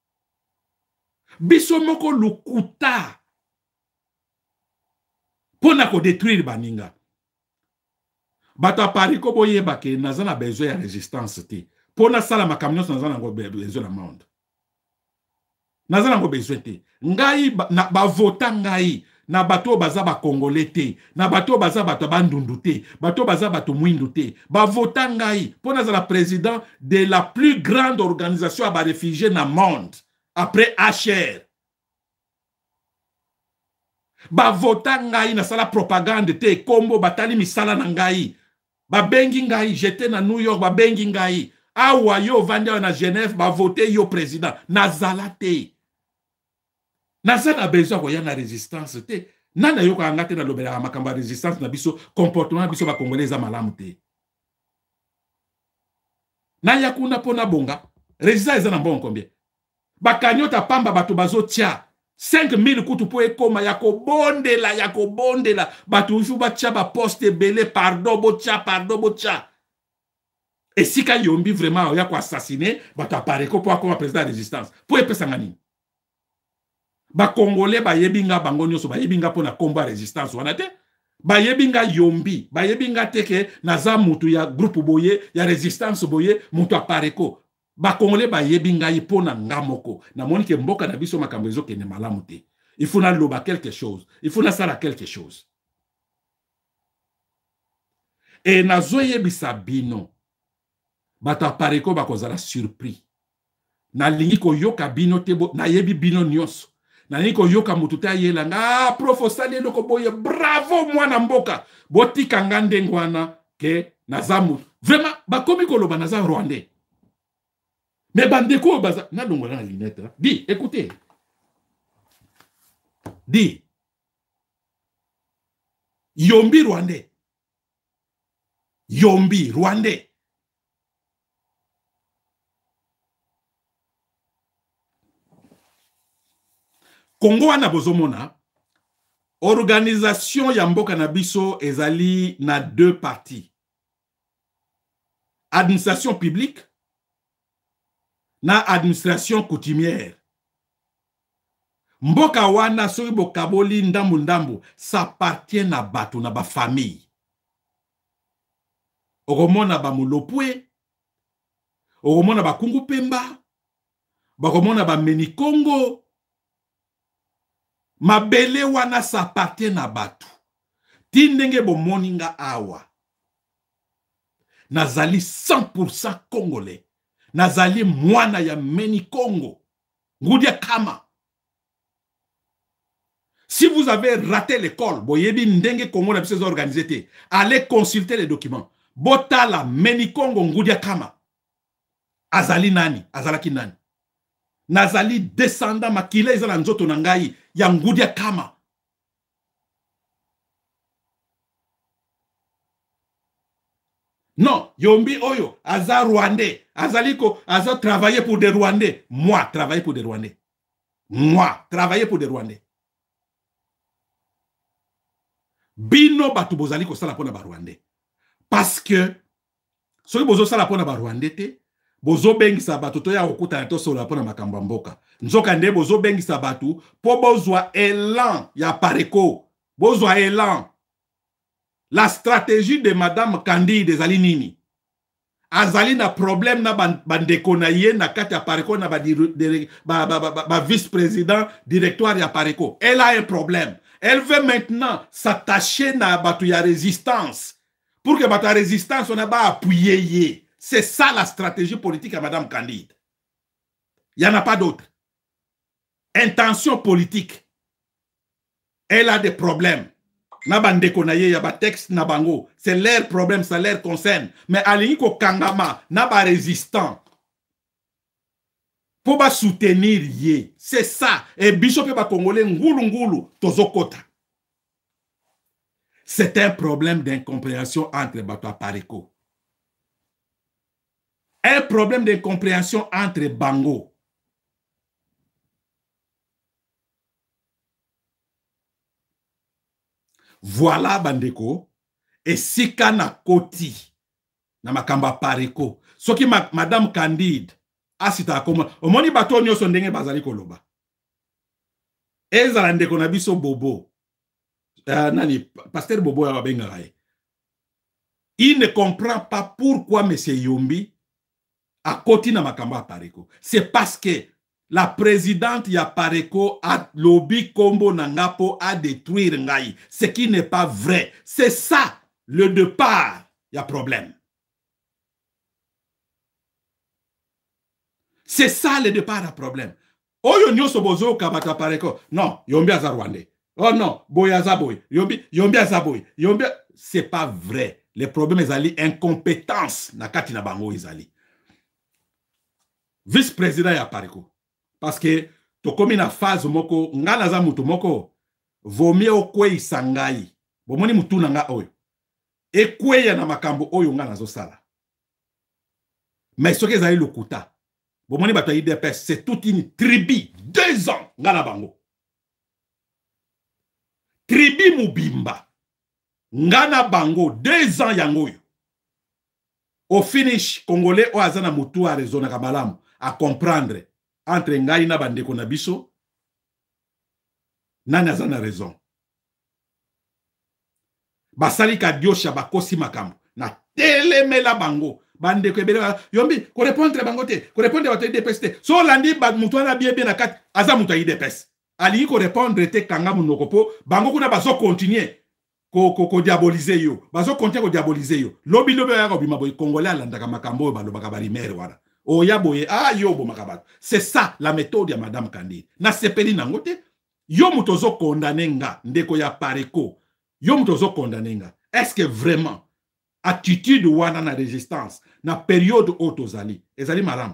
biso moko lukuta pona ko détruire baninga. Bato a Pariko boyeba ke naza na besoin ya résistance te. Pona sala makamyo naza na besoin na monde. Naza na besoin te. Ngai ba vota ngai na bato baza ba congolais te, na bato baza bato bandundu te, bato baza bato mwindu te. Ba vota ngai pona za la président de la plus grande organisation à ba réfugiés na monde après HR. Ba vota ngai na sala propagande te kombo batali misala na ngai. Ba bengi ngai j'étais na New York ba bengi ngai. Awa yo vanda na Genève ba voter yo président na zalate. Naza na besoin ko ya na résistance te. Nana yo ko angate na lobela makamba résistance na biso comportement biso ba congolais za malamu te. Na ya kuna pona bonga résistance eza na bon combien? Ba kanyota pamba bato bazo tia 5000 kutu po ekoma ya kobondela bato ufu ba tia ba poste belé pardon bo tia. Et si ka yombi vraiment ya ko assassiner bato Pareko po akoma président de résistance po epesa ngani. Ba congolais ba yebinga bango nyoso ba yebinga pona combat résistance wana te. Ba yebinga yombi ba yebinga teke naza mutu ya groupe boye ya résistance boye mutu a Pareko. Ba congolais ba yebinga pona ngamoko na moni ke mboka na biso makambo ezo kene malamu te. Il faut na loba quelque chose, il faut na sala quelque chose. Et nazo yebisa bino bato a Pareko ba kozala surpris. Na lingi ko yoka bino te na yebi bino nyonso. Na niko yoka mututa yela nga profo sali loko boye bravo mwana mboka botika ngande ngwana ke nazamu vraiment bakomi koloba naza rwandais mais bandeko baza na dongo na lunette di écoutez di yombi rwandais Congo wana bozomona organisation ya mboka na biso ezali na deux parties. Administration publique na administration coutumière. Mboka wana soki bokaboli ndambu ça appartient na bato na ba famille. Okomona ba Mulopwe, okomona ba Kungu Pemba, bakomona ba Menikongo. Mabele wana sa appartient na batu. Tindenge bo moninga awa. Nazali 100% congolais. Nazali mwana ya Meni Congo. Ngudia kama. Si vous avez raté l'école, boyebi ndenge Congo na biso organisé, allez consulter les documents. Botala Meni Congo ngudia kama. Azali nani? Azalaki nani? Nazali descendant makile ezala nzoto na ngai ya ngudia kama. Non, yombi oyo aza rwandais, azaliko aza travailler pour des rwandais. Moi travailler pour des rwandais. Moi travailler pour des rwandais. Bino batu bozali ko sala pona ba rwandais. Parce que soki bozo sala pona ba rwandais te bozo bengisa batu to ya okuta to sola pona makambo mboka. Nzoka nde bozo bengisa batu po bozwa élan ya Pareko. Bozwa élan. La stratégie de Madame Candide ezali nini? Azali na problème na bandeko na ye na kati ya Pareko na ba vice-président directoire ya Pareko. Elle a un problème. Elle veut maintenant s'attacher na batu ya résistance. Pour que batu ya résistance on a ba appuyer ye. C'est ça la stratégie politique à Madame Candide. Il n'y en a pas d'autre. Intention politique. Elle a des problèmes. Nabandeko na ye, yaba texte nabango. C'est leur problème, ça leur concerne. Mais aliniko kangama, naba résistant. Pour ba soutenir ye. C'est ça. Et bishop ba congolais ngulu tozokota. C'est un problème d'incompréhension entre Bato Pareko. Un problème d'incompréhension entre Bango. Voilà bandeko. Et sika na koti. Na makamba Pareko. Soki madame Candide. Asita akoma. Omoni bato nyoso ndenge bazali koloba. ezala ndeko na biso Bobo nani pasteur Bobo ya babenga ye. Il ne comprend pas pourquoi M. Yombi a continué na makambo à Pareko. C'est parce que la présidente ya Pareko a lobby combo nangapo a détruire ngai. Ce qui n'est pas vrai. C'est ça le départ. Il y a problème. C'est ça le départ à problème. Oyo nyoso bozo kabata Pareko. Non, Yombi aza Rwandais. Oh non, Boyaza boy. Yombi aza boy. Yombi, c'est pas vrai. Les problèmes ezali incompétence na kati na bango ezali. Vice-président ya Pareko. Parce que tokomi na phase moko ngana za mutu moko vomie okwe isangai. Bomoni mutu na nga oyo. Ekweya na makambo oyo ngana zo sala. Mais soki ezali lokuta. Bomoni bato ya IDPS, c'est toute une tribu. 2 ans ngana bango. Tribu mubimba. Ngana bango 2 ans yango yo. Au finish, Congolais o azana mutu a raison na kabalamu a comprendre entre ngai na bandeko na biso nani azana raison. Basali ka diosha bakosi makambo na telemela bango bandeko ebele Yombi ko répondre bango te ko répondre bato IDPS te so landi ba mutu na bien na kati aza mutu IDPS ali ko répondre te kanga munoko po bango kuna bazo continuer ko diaboliser yo bazo continuer ko diaboliser yo lobi ya ko bima boy Congolais alandaka makambo balobaka barimere wana oya boye yo bo makabato. C'est ça la méthode ya Madame Kandide na sepeli nango te yo mutu zo condamner nga ndeko ya Pareko yo mutu zo condamner nga. Est-ce que vraiment attitude wana na résistance na période otozali ezali malamu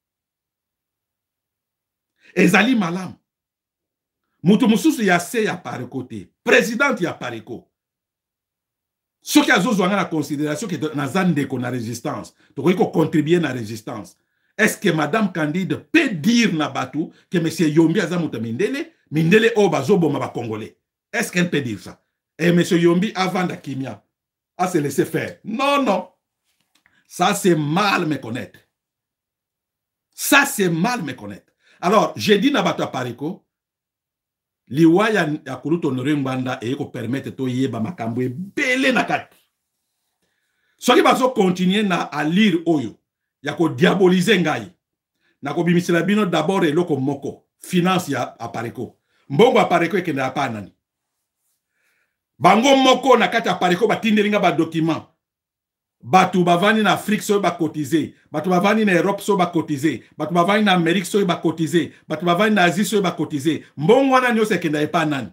ezali malamu mutu mususu ya se ya Pareko te présidente ya Pareko soki azozwanga na considération que naza ndeko na résistance tokoki ko contribuer na résistance. Est-ce que Madame Candide peut dire na batu que M. Yombi aza mutu mindele o bazoboma ba Congolais? Est-ce qu'elle peut dire ça? Et M. Yombi avant da kimia a se laisser faire. Non, non. Ça, c'est mal me connaître. Ça, c'est mal me connaître. Alors, j'ai dit na batu a Pareko, liwa ya kuluto Honoré Ngbanda e ko permettre to yeba makambo ebele na kati. Soki bazo continuer na a lire oyo, ya ko diaboliser ngai. Na ko bimisela bino d'abord eloko moko, finance ya Pareko. Mbongo Pareko ekende apa nani. Bango moko na kati ya Pareko batindelinga ba document. Batu bavani na Afrique so ba cotiser, batu bavani na Europe so ba cotiser, batu bavani na Amérique so ba cotiser, batu bavani na Asie so ba cotiser. Mbongo wana nyose ekenda epa nani.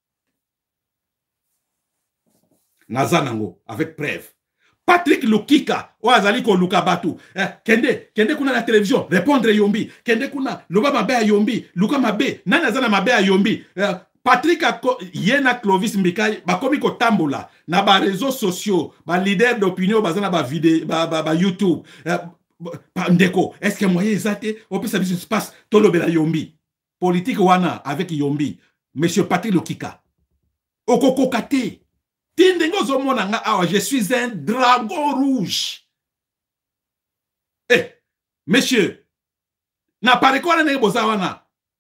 Nazanango avec preuve. Patrick Lukika o azali ko luka batu. Kende kuna na télévision répondre Yombi, kende kuna loba mabe ya Yombi, luka mabe, nani azana mabe ya Yombi. Patrick Yena Clovis Mbikai bakomi ko tambola na ba réseaux sociaux, ba leader d'opinion bazana ba vidéo ba YouTube. Ndeko, est-ce que moyen ezate on peut savoir ce qui se passe tolobela Yombi. Politique wana avec Yombi, monsieur Patrick Lukika. Okoko kate. Tindengo zomona nga awa je suis un dragon rouge. Monsieur, na Pareko wana ne boza wana.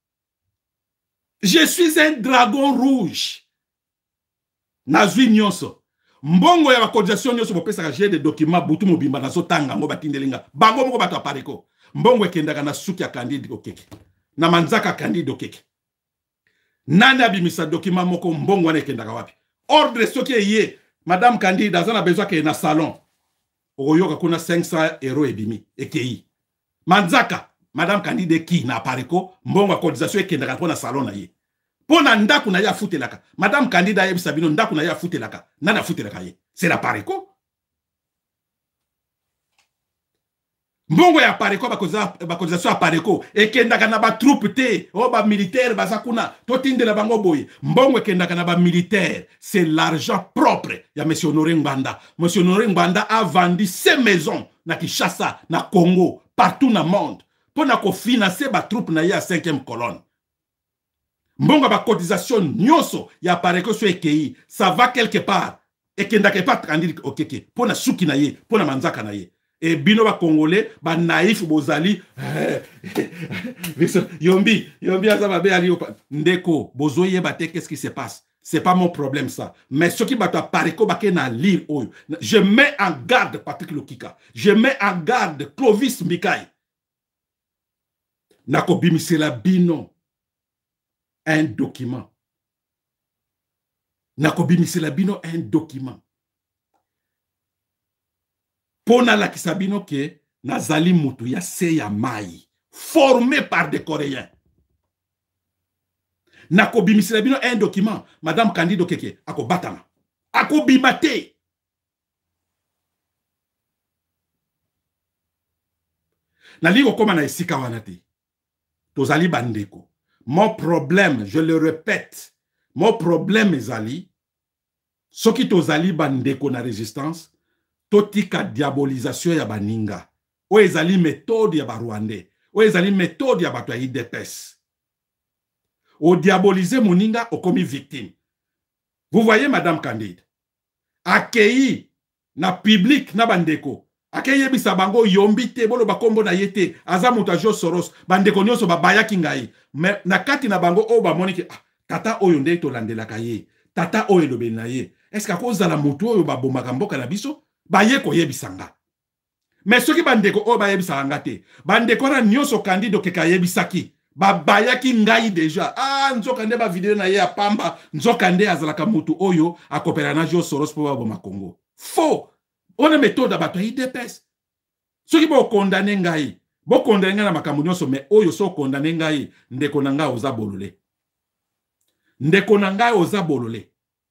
Je suis un dragon rouge. Nazwi nyonso. Mbongo ya bakodiation nyonso bopesa ka des documents butu mobimba na zotanga ngo batindelinga. Bango moko bato Pareko. Mbongo ekendaka na suki ya Candide okeke. Na manzaka Candide okeke. Nani abimisa document moko mbongo wana ekendaka wapi? Ordre soki ye Madame Candide azana besoin ke na salon. Oyoka kuna 500 € ebimi ekei. Manzaka Madame Candide ki na Pareko, mbongo cotisation ekendaka pona salon na ye. Pona ndaku na ya futelaka. Madame Candide ya bisabino ndaku na ya futelaka. Nana futelaka ye. C'est la Pareko. Mbongo ya Pareko ba cotisation ya Pareko ekendaka na ba troupe te, o ba militaire bazakuna, totindela bango boye. Mbongo ekendaka na ba militaire, c'est l'argent propre ya monsieur Honoré Ngbanda. Monsieur Honoré Ngbanda a vendu ses maisons na Kinshasa, na Congo, partout na monde. Pour na financer ba troupe na ya 5e colonne. Mbongo ba cotisation nyonso ya Pareko so ekei, ça va quelque part. Et kendake pas Candide okeke, pour na suki na ye, pour na manzaka na ye. et bino ba congolais ba naïf bozali yombi azababe ali ndeko bozoye bate qu'est-ce qui se passe. C'est pas mon problème ça. Mais ce qui va te pareko ba na lire oyo. Je mets en garde Patrick Lokika. Je mets en garde Clovis Mikai. Nako bimisela bino un document. Nako bimisela bino un document. Pona la kisabino ke nazali mutu ya se ya mai formé par des Coréens. Nako bimisela bino un document. Madame Candido Keke ako batama. Ako bimate. Naliko koma na esika wanati. Tozali bandeko. Mon problème, je le répète, mon problème ezali soki tozali bandeko na résistance. Totika diabolisation ya baninga. O ezali méthode ya Barwandais. O ezali méthode ya bato ya IDPS. O diaboliser moninga o komi victime. Vous voyez Madame Candide. Akei na public na bandeko. Akei bisa bango yombite bolo bakombo na yete. Azamuta Jo Soros. Bandeko nyonso babayaki ngai. Mais na kati na bango o ba moniki. Tata oyo nde to landelaka ye. Tata oyo lobeli na ye. Est-ce que akozala mutu oyo babomaka mboka na biso? Baye koyebisanga. Mais soki bandeko o bayebisanga te. Bandeko na nyonso Candido Keka yebisaki. Babayaki ngai deja. Nzokande ba video na ye ya pamba. Nzokande azalaka mutu oyo akopera na Jo Soros po baboma Congo. Faux. On a méthode bato IDPS. Soki bo condamner ngai. Bo condamner ngai na makambo nyonso mais oyo so condamner ngai ndeko na ngai oza bolole. Ndeko na ngai oza bolole.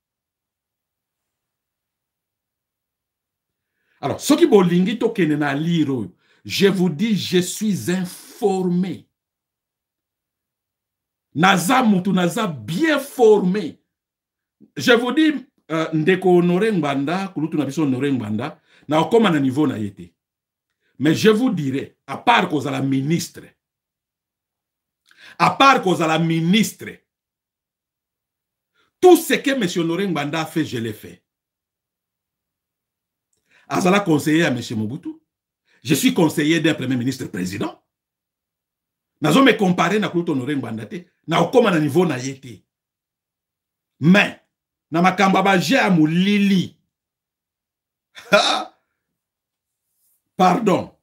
Alors, ce qui bolingi to kenena liro, je vous dis, je suis informé. Naza mutu naza bien formé. Je vous dis, ndeko honoré Ngbanda, kulutu na biso honoré Ngbanda, na okoma na niveau na yete. Mais je vous dirai, à part cause à la ministre, tout ce que M. Honoré Ngbanda a fait, je l'ai fait. Azala conseiller à M. Mobutu. Je suis conseiller d'un premier ministre président. Nazo me comparer na Kulutu Honoré Ngbanda te. Na okoma na niveau na yete. Mais, na makamba ba je amulili. Pardon.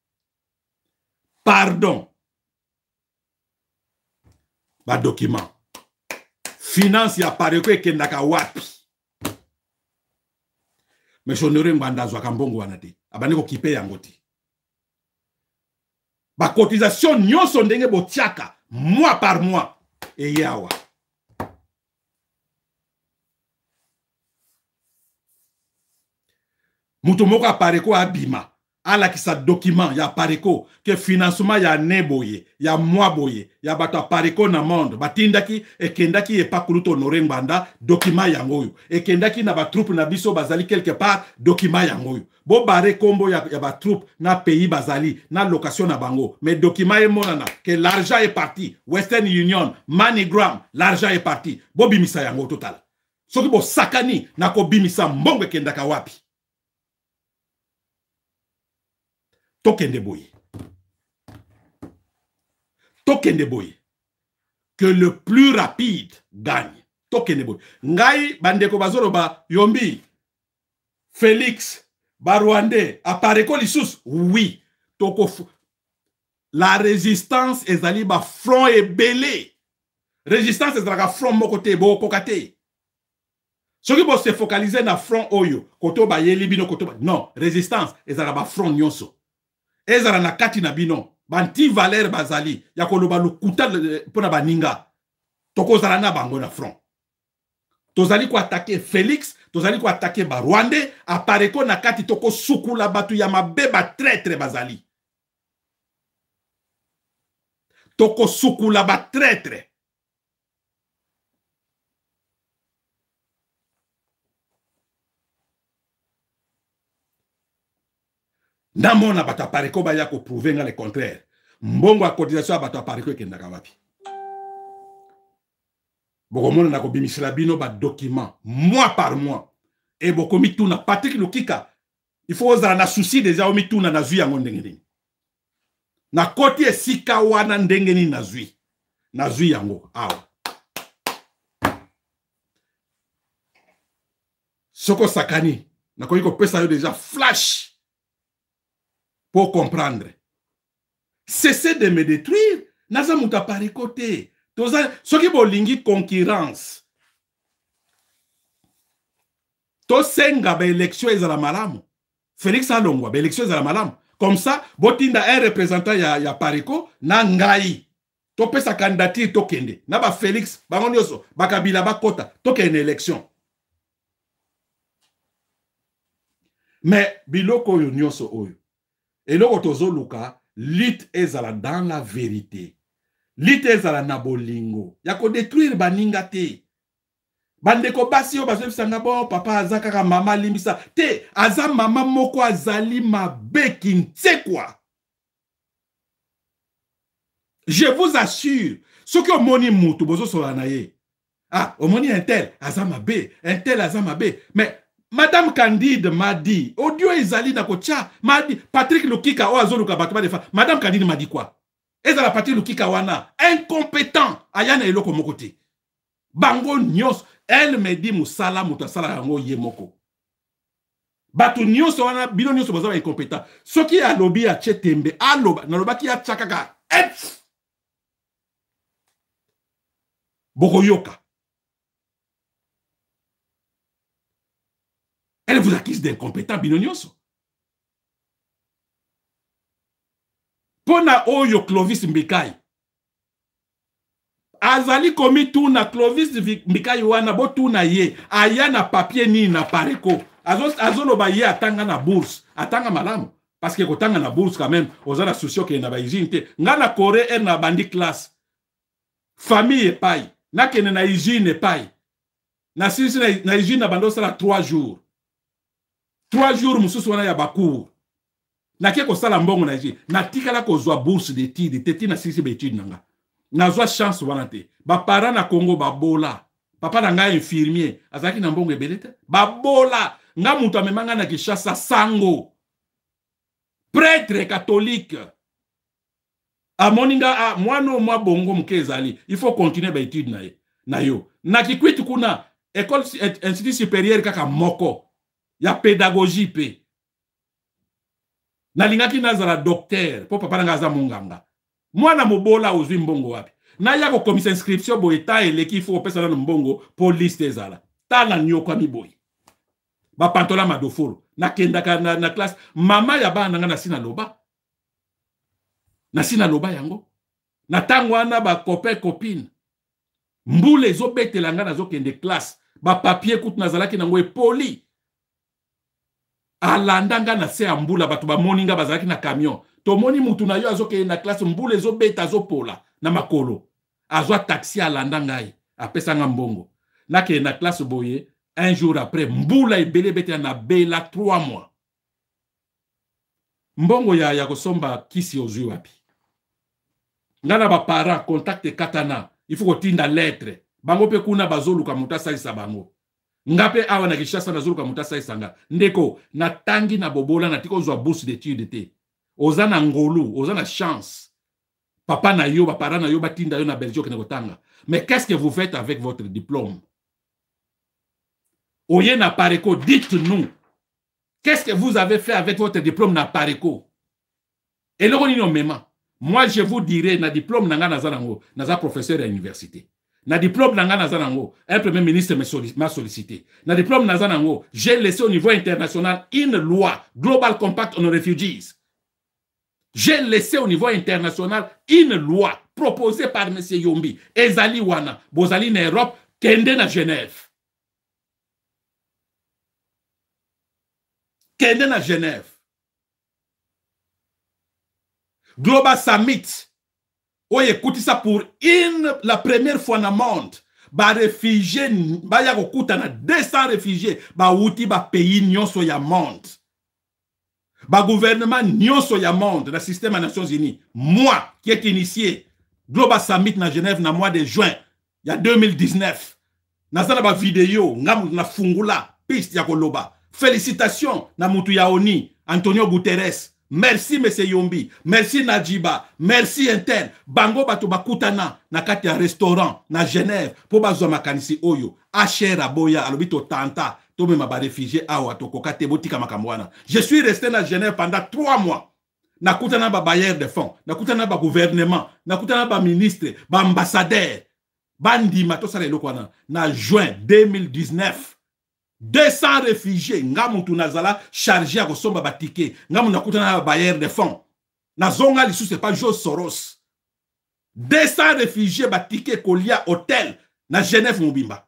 Ba document. Finance ya pareko ekendaka wapi. Mais Honoré Ngbanda zwaka mbongo wana te. Abandi ko kipe yango te. Ba cotisation nyonso ndenge botiaka mois par mois e yawa. Mutu moko apareko abima. Ala ki sa document ya pareko ke financement ya neboye ya mwaboye ya bato apareko na monde batindaki ekendaki epa Kulutu Honoré Ngbanda document yangoyo ekendaki na ba troupe na biso bazali quelque part document yangoyo bo bare kombo ya ba troupe na pays bazali na location na bango mais document emonana que l'argent est parti Western Union MoneyGram l'argent est parti bo bimisa yango total soki bo sakani na ko bimisa mbongo ekendaka wapi. Tokende boye. Que le plus rapide gagne. Tokende boye. Ngai bandeko bazoloba yombi. Félix Barwandais apareko lisusu. Oui. Toko la résistance ezali ba front ebele. Résistance ezalaka front mokote bo kokate. Soki bo se focaliser na front oyo koto ba yeli bino koto ba. Non, résistance ezalaka ba front nyonso. Ezara na kati na bino banti Valère bazali ya koloba lukuta pona baninga toko zala na bango na front tozali ko attaquer Félix tozali ko attaquer Barwandais apareko na kati toko sukula batu ya mabeba traître bazali toko sukula ba traître. Namona bato apareko ba ya ko prouver nga le contraire. Mbongo a cotisation a bato apareko ekendaka wapi. Bokomona na ko bimisela bino ba document mois par mois. Et bokomi tuna Patrick Lokika il faut ozala na souci déjà omituna na zwi yango ndenge nini na koti esika wana ndenge nini na zwi yango awa soko sakani nakoki kopesa yo déjà flash pour comprendre. Cessez de me détruire. Naza muta pari côté. Ce qui bolingi concurrence. To senga ba élection ezala malamu. Félix Alongwa ba élection ezala malamu. Comme ça, botinda un représentant ya Pariko na ngai. To pesa candidature to kende. Na ba Félix bango nyoso bakabila bakota to kende élection. Mais biloko yo nyoso oyo. Et loko tozo luka lutte ezala dans la vérité. Lutte ezala na bolingo. Yako détruire baninga te. Bandeko basi yo bazo bisanga bon papa azaka mama limbisa te aza mama moko azali mabe kintekwa. Je vous assure, ce que omoni mutu bozo sola na ye. Ah, omoni un tel aza mabe, un tel aza mabe, mais Madame Candide m'a dit, audio ezali na kocha, m'a dit, Patrick Lukika, o azoluka batuma de fa. Madame Candide m'a dit quoi? Ezala Patrick Lukika wana, incompétent, ayana eloko mokote. Bango nyos, elle me dit musala mutasala yango yemoko. Batu nyos wana, bino nyos bazawa incompétent. Soki alobi a chetembe, aloba, naloba ki a chakaka, et Bokoyoka. Elle vous accuse d'incompétent, binonioso. Pona oyo Clovis Mbikai. Azali komi tuna Clovis Mbikai wana bo tuna ye. Aya na papier ni na pareko. Azolo ba ye atanga na bourse. Atanga malamu. Parce que kotanga na bourse quand même. Ozala soucio ke na ba hygiene. Nga na Corée er na bandi classe. Famille e pai. Na kene na hygiene e pai. Na sisi na hygiene na bando sala 3 jours. 3 jours mususu wana ya bakour. Na ke ko sala mbongo na ji. Na tikala ko zwa bourse d'études, teti na sisi be études nanga. Na zwa chance wana te. Ba para na Congo ba bola. Papa na nga infirmier, azaki na mbongo ebelete. Ba bola, nga mutu amemanga na Kinshasa sango. Prêtre catholique. Amoninga mwano mwa bongo mkezali. Il faut continuer ba études na ye. Na yo. Na kikwiti kuna école institut supérieur kaka moko. Ya pédagogie pe. Na lingaki nazala docteur, po papa nga aza munganga. Mwana mobola ozwi mbongo wapi. Na yako komisa inscription bo eta eleki il faut pesa na mbongo po liste ezala. Tala nyoko miboyi. Ba pantola madofolo. Na kendaka na classe mama ya bana nga na sina loba. Na sina loba yango. Na tango wana ba copain copine. Mbule zo betela nga na zo kende classe. Ba papier kutu nazalaki nango poli. Alandanga na se ambula batu ba moninga bazalaki na camion. To moni mutu na yo azoke na classe mbule zo beta zo pola na makolo. Azwa taxi alandanga ye. Apesa nga mbongo. Na ke na classe boye, un jour après, mbula ebele beta na bela 3 mois. Mbongo ya kosomba kisi ozui wapi. Ngana ba parents contacte katana. Il faut kotinda lettre. Bango pe kuna bazoluka mutasa isa bango. Ngape awa na Kinshasa na zuluka mutasa isanga. Ndeko, na tangi na bobola na tiko zwa bourse d'études te. Oza na ngolu, oza na chance. Papa na yo, papa na yo, batinda yo na Belgique na kotanga. Mais qu'est-ce que vous faites avec votre diplôme? Oye na Pareko, dites-nous. Qu'est-ce que vous avez fait avec votre diplôme na Pareko? Et le roni mema. Moi, je vous dirai, na diplôme nanga nazanango, naza professeur à l'université. Na diplôme nanga nazanango, un premier ministre m'a sollicité. Na diplôme nazanango, j'ai laissé au niveau international une loi, Global Compact on Refugees. J'ai laissé au niveau international une loi proposée par M. Yombi. Ezali wana, bozali na Europe, kende na Genève. Kende na Genève. Global Summit. Oh, écoutez ça pour la première fois dans le monde. Ba réfugiés, ba ya kokuta na 200 réfugiés, ba outi ba pays nyonso ya monde. Ba gouvernement nyonso ya monde, le système des Nations Unies. Moi, qui est initié, Global Summit na Genève na mois de juin, il y a 2019. Nazana ba vidéo, ngam na fungula, piste ya koloba. Félicitations na mutu yaoni, Antonio Guterres. Merci M. Yombi, merci Nadjiba, merci Intel. Bango bato bakutana na kati ya restaurant na Genève po bazwa makanisi oyo. Achera boya alobito tanta to me ba réfugié awa to kokate botika makamwana. Je suis resté na Genève pendant 3 mois. Nakutana ba bailleur de fonds, nakutana ba gouvernement, nakutana ba ministre, ba ambassadeur. Bandi mato sala eloko wana na juin 2019. 200 réfugiés, ngamu tunazala chargé à kosomba batike, ngamu nakutana na bailleur de fonds. Na zonga lisu c'est pas George Soros. 200 réfugiés batike kolia hôtel na Genève Mobimba.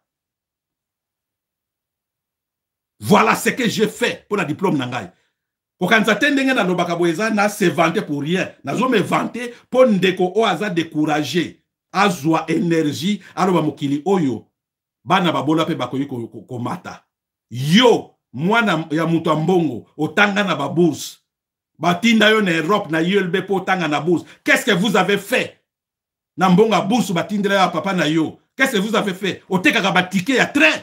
Voilà ce que j'ai fait pour la diplôme nangai. Kokanza tendenge na lobaka boeza na se vanter pour rien. Na zo me vanter pour ndeko o aza découragé. Azwa énergie aloba mokili oyo. Bana babola pe bakoyi ko mata. Yo, mwana ya mutu mbongo, otanga na ba bourse. Batinda yo na Europe na ULB po otanga na bourse. Qu'est-ce que vous avez fait? Na mbonga bourse batindela ya papa na yo. Qu'est-ce que vous avez fait? Oteka ka batike ya train.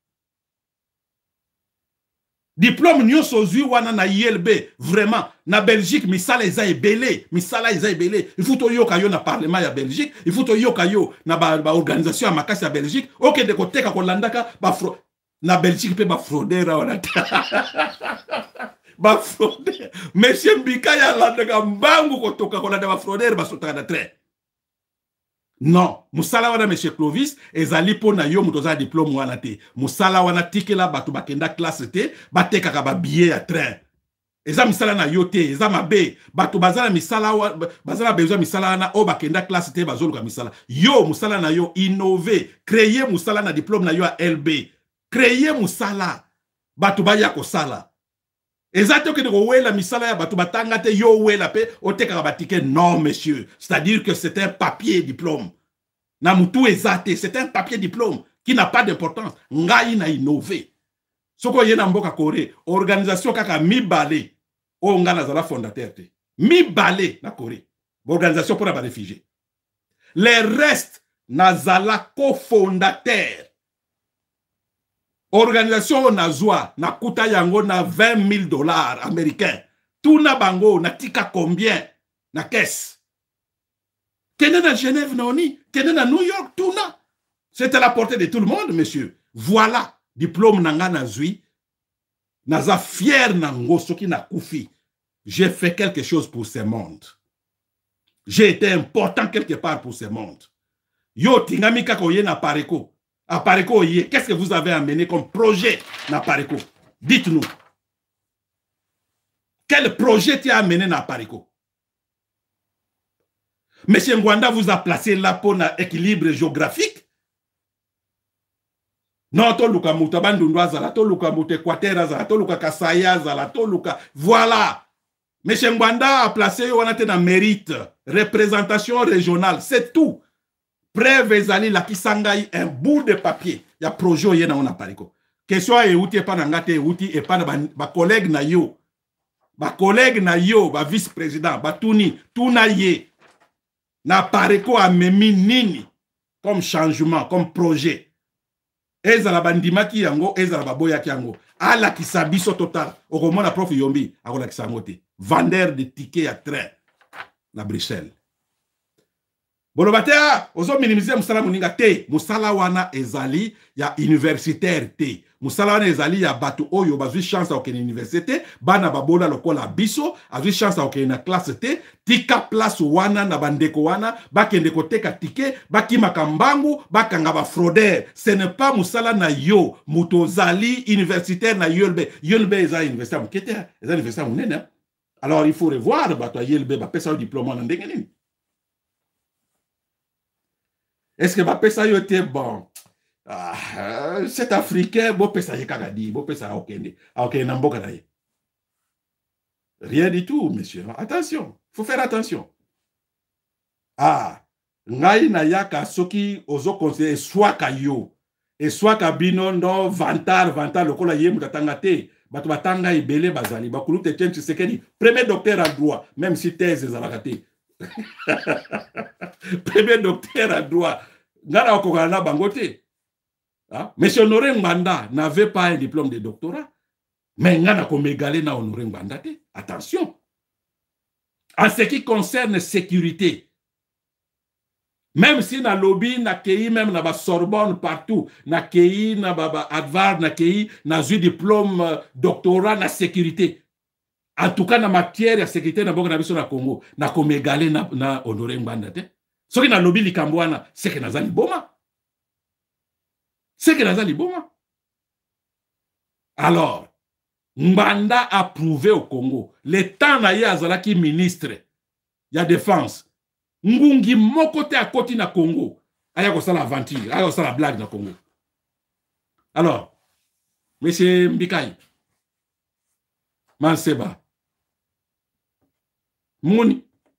Diplôme nyonso zui wana na ULB, vraiment, na Belgique, misala eza ebele, misala eza ebele. Il faut to yoka yo na parlement ya Belgique, il faut to yoka yo na ba organisation ya makasi ya Belgique. Ok, de koteka kolandaka ba na Belgique pe ba fraudeur wana. Ba fraudeur. Monsieur Mbika ya landaka mbangu kotoka kolanda ba fraudeur ba sotaka na train. Non, musala wana monsieur Clovis ezali po na yo mutoza diplôme wana te. Musala wana tikela batu bakenda classe te, bateka ka ba billet ya train. Eza misala na yo te, eza mabe. Batu bazala misala bazala besoin misala na o bakenda classe te bazoluka misala. Yo musala na yo innover, créer musala na diplôme na yo a LB. Créer musala. Batu baya ko sala. Exactement que de la misala ya batu batanga te yo wela pe oteka batike non monsieur, c'est-à-dire que c'est un papier diplôme. Na mutu ezate, c'est un papier diplôme qui n'a pas d'importance. Ngai na innové. Soko yena mboka Corée, organisation kaka mibale o ngana zala fondateur te. Mibale na Corée. Organisation pour les réfugiés. Les restes nazala cofondateur. Organisation nazwa na kuta yango na $20,000 américains. Tuna bango na tika combien na caisse. Kene na Genève na oni, kene na New York tuna. C'est à la portée de tout le monde, monsieur. Voilà diplôme nanga nazwi. Naza fier nango soki na kufi. J'ai fait quelque chose pour ce monde. J'ai été important quelque part pour ce monde. Yo tingami kako ye na pareko. À Pareko, qu'est-ce que vous avez amené comme projet à Pareko? Dites-nous. Quel projet tu as amené à Pareko? Monsieur Ngwanda vous a placé là pour un équilibre géographique? Non, to luka muta bandundwa zala, to luka muta Equateur zala, to luka Kasaya zala, to luka. Voilà. Monsieur Ngwanda a placé un mérite, représentation régionale, c'est tout. Preuve ezali la kisangai un bout de papier. Ya projet yena on a pariko. Question e outi pa na ngate outi e pa na ba collègue na yo. Ba collègue na yo, ba vice-président, ba tuna ye. Na pariko a memi nini comme changement, comme projet. Ezala bandima ki yango, ezala baboya ki yango. Ala kisabiso total. Okomona prof Yombi akola kisangote. Vendeur de tickets à train na Bruxelles. Bolobatea, ozo minimiser musala muninga te. Musala wana ezali ya universitaire te. Musala wana ezali ya batu oyo bazwi chance à okene université, bana babola lokola biso, azwi chance à okene na classe te, tika place wana na bandeko wana, bakende koteka tike, bakima kambangu, bakanga ba fraudeur. Ce n'est pas musala na yo, mutozali universitaire na ULB. ULB eza université mukete, eza université munene. Alors il faut revoir bato ULB ba pesa diplôme na ndenge nini. Est-ce que ma pesa yo était bon? Cet Africain, bon pesa yekagadi, bon pesa okende. Ok, namboka daye. Rien du tout, monsieur. Attention, faut faire attention. Ngai na yaka soki ozo conseiller swaka yo. Et swaka bino no vantar lokola ye mutatanga te. Bato batanga ibele bazali. Bakulu te tient Tshisekedi. Premier docteur à droit, même si thèse ezalakate. Premier docteur à droit. Ngara okokana bangote. Monsieur Honoré Ngwanda n'avait pas un diplôme de doctorat. Mais ngana ko megale na Honoré Ngbanda te. Attention. En ce qui concerne sécurité, même si na lobby na kei même na ba Sorbonne partout, na kei na ba Harvard na kei na eu diplôme doctorat na sécurité. En tout cas na matière ya sécurité na boka na biso na Congo, na ko megale na Honoré Ngbanda te. Soki na lobby likambo wana, c'est que nazali boma. C'est que nazali boma. Alors, Ngbanda a prouvé au Congo, le temps na ye azalaki ministre ya défense, ngungi moko te à côté na Congo, aya ko sala aventure, aya ko sala blague na Congo. Alors, monsieur Mbikai, Manseba, Mouni,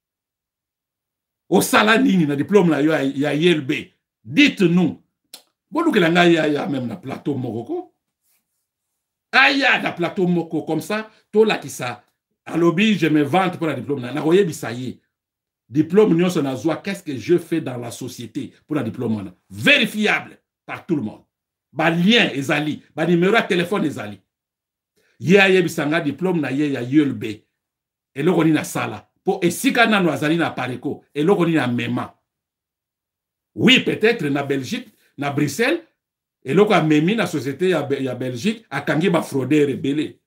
au sala nini na diplôme na yo ya ILB, dites-nous, bon que la ya même na plateau Moroko, aya na plateau Moko comme ça, to la qui ça, à lobby je me vante pour la diplôme na koye bisaye. Diplôme union son azwa, qu'est-ce que je fais dans la société pour la diplôme vérifiable par tout le monde. Ba lien ezali, ba numéro de téléphone ezali. Ye bisanga diplôme na ye ya ULB. Et loko ni na sala. Po esika na no azali na pareko, et loko ni na mema. Oui, peut-être na Belgique, na Bruxelles, et loko a memi na société ya Belgique, a kangi ba fraudeur rebelle.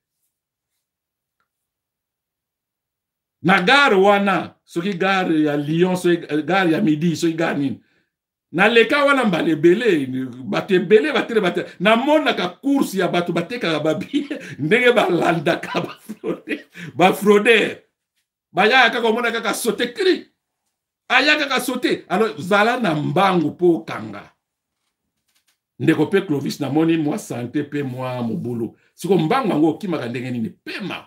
Na gare wana, soki gare ya Lyon, soki gare ya Midi, soki gare nini. Na leka wana mbale bele, bate bele, bate. Na mona ka course ya batu bate ka babi, ndenge ba landa ka ba frauder. Baya kaka mona kaka sauter cri. Aya kaka sauter. Alors, zala na mbangu po kanga. Ndeko pe Clovis na moni, moi santé pe moi mobulu. Siko mbangu ango kimaka ndenge nini pema.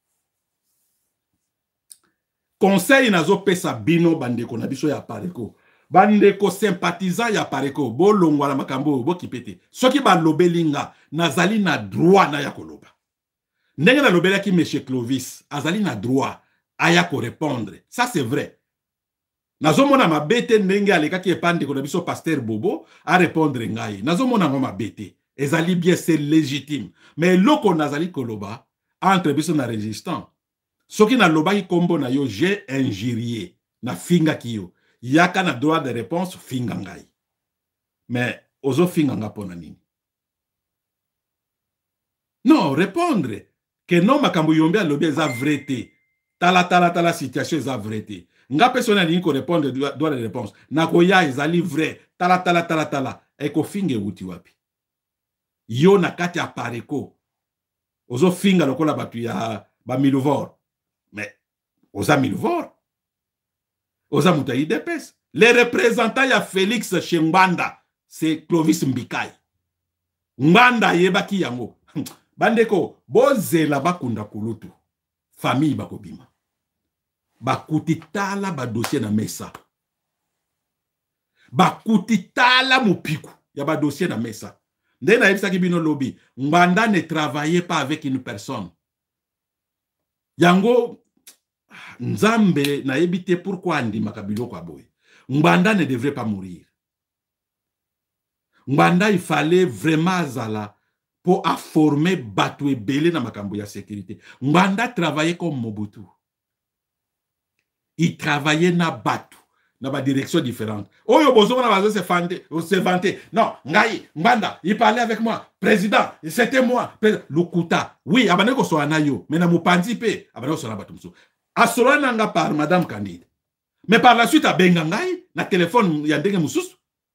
Conseil nazo pesa bino bandeko na biso ya pareko. Bandeko sympathisant ya pareko. Bo longwa na makambo bo kipete. Soki ba lobelinga nazali na droit na ya koloba. Ndenge na lobela ki monsieur Clovis azali na droit aya ko répondre. Ça c'est vrai. Nazo mona mabete ndenge aleka ki epande ko na biso pasteur Bobo a répondre ngai. Nazo mona ngoma mabete. Ezali bien c'est légitime. Mais loko nazali koloba entre biso na résistant. Soki na lobaki kombo na yo, j'ai injurié. Na finga kiyo. Yaka na droit de réponse, finga ngai. Mais, ozo finga nga pona nini? Non, répondre. Que non makambo yombe a lobi eza vrete. Tala situation eza vrete. Nga persona nini ko répondre droit de réponse. Na koya ezali vrai. Tala. Eko finge wuti wapi. Yo na kati apareko. Ozo finga lokola batu ya ba miluvor. Mais, aux Amilvor, aux Amoutaï d'Epes, les représentants ya Félix chez Ngbanda, c'est Clovis Mbikai. Ngbanda yebaki yango. Bandeko, boze la bakunda kulutu. Famille bakobima. Bakuti tala ba dossier na mesa. Bakuti tala mupiku. Ya ba dossier na mesa. Ndena yebisa kibino lobby. Ngbanda ne travaillait pas avec une personne. Yango Nzambe na ebite pourquoi andi makabilo kwa boy. Ngbanda ne devrait pas mourir. Ngbanda il fallait vraiment zala pour former Batu Ebele na makambo ya sécurité. Ngbanda travaillait comme Mobutu. Il travaillait na Batu na ba direction différente. Oyo bozo na bazo se vanter. Non, ngai Ngbanda, il parlait avec moi. Président, c'était moi. Lukuta. Oui, abane ko so anayo, mais na mupanzi pe, abane ko so na batumso. Asolana nga par Madame Candide. Mais par la suite, à Bengangai, na téléphone, y a ndenge mususu.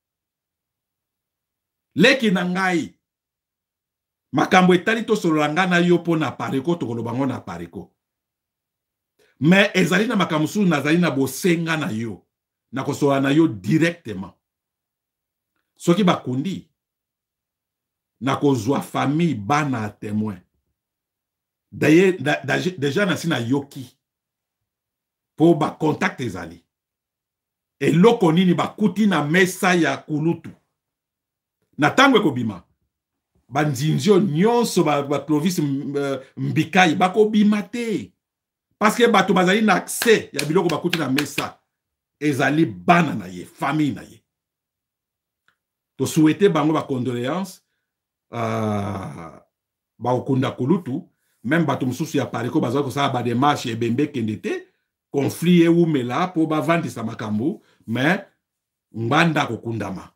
Leki nangai. Makambo etali to solanga na yo po na pareko, to kolobango na pareko. Mais ezali na makamusu na zali na bosenga na yo. Na kosola na yo directement. Soki bakundi. Na kozwa famille bana témoin. D'ailleurs, déjà na sina yoki. Po ba contact ezali. Et loko nini ba kuti na mesa ya kulutu. Na tango ekobima. Ba nzinzio nyonso ba Clovis Mbikai bako bima te. Parce que bato bazali na accès ya biloko ba kuti na mesa. Ezali bana na ye, famille na ye. To souhaiter bango ba condoléances ba okunda kulutu même bato mosusu ya pariko bazwa kosala ba démarche ebembe kende te conflit eumela po bavandisa makambo mais ngbanda kokundama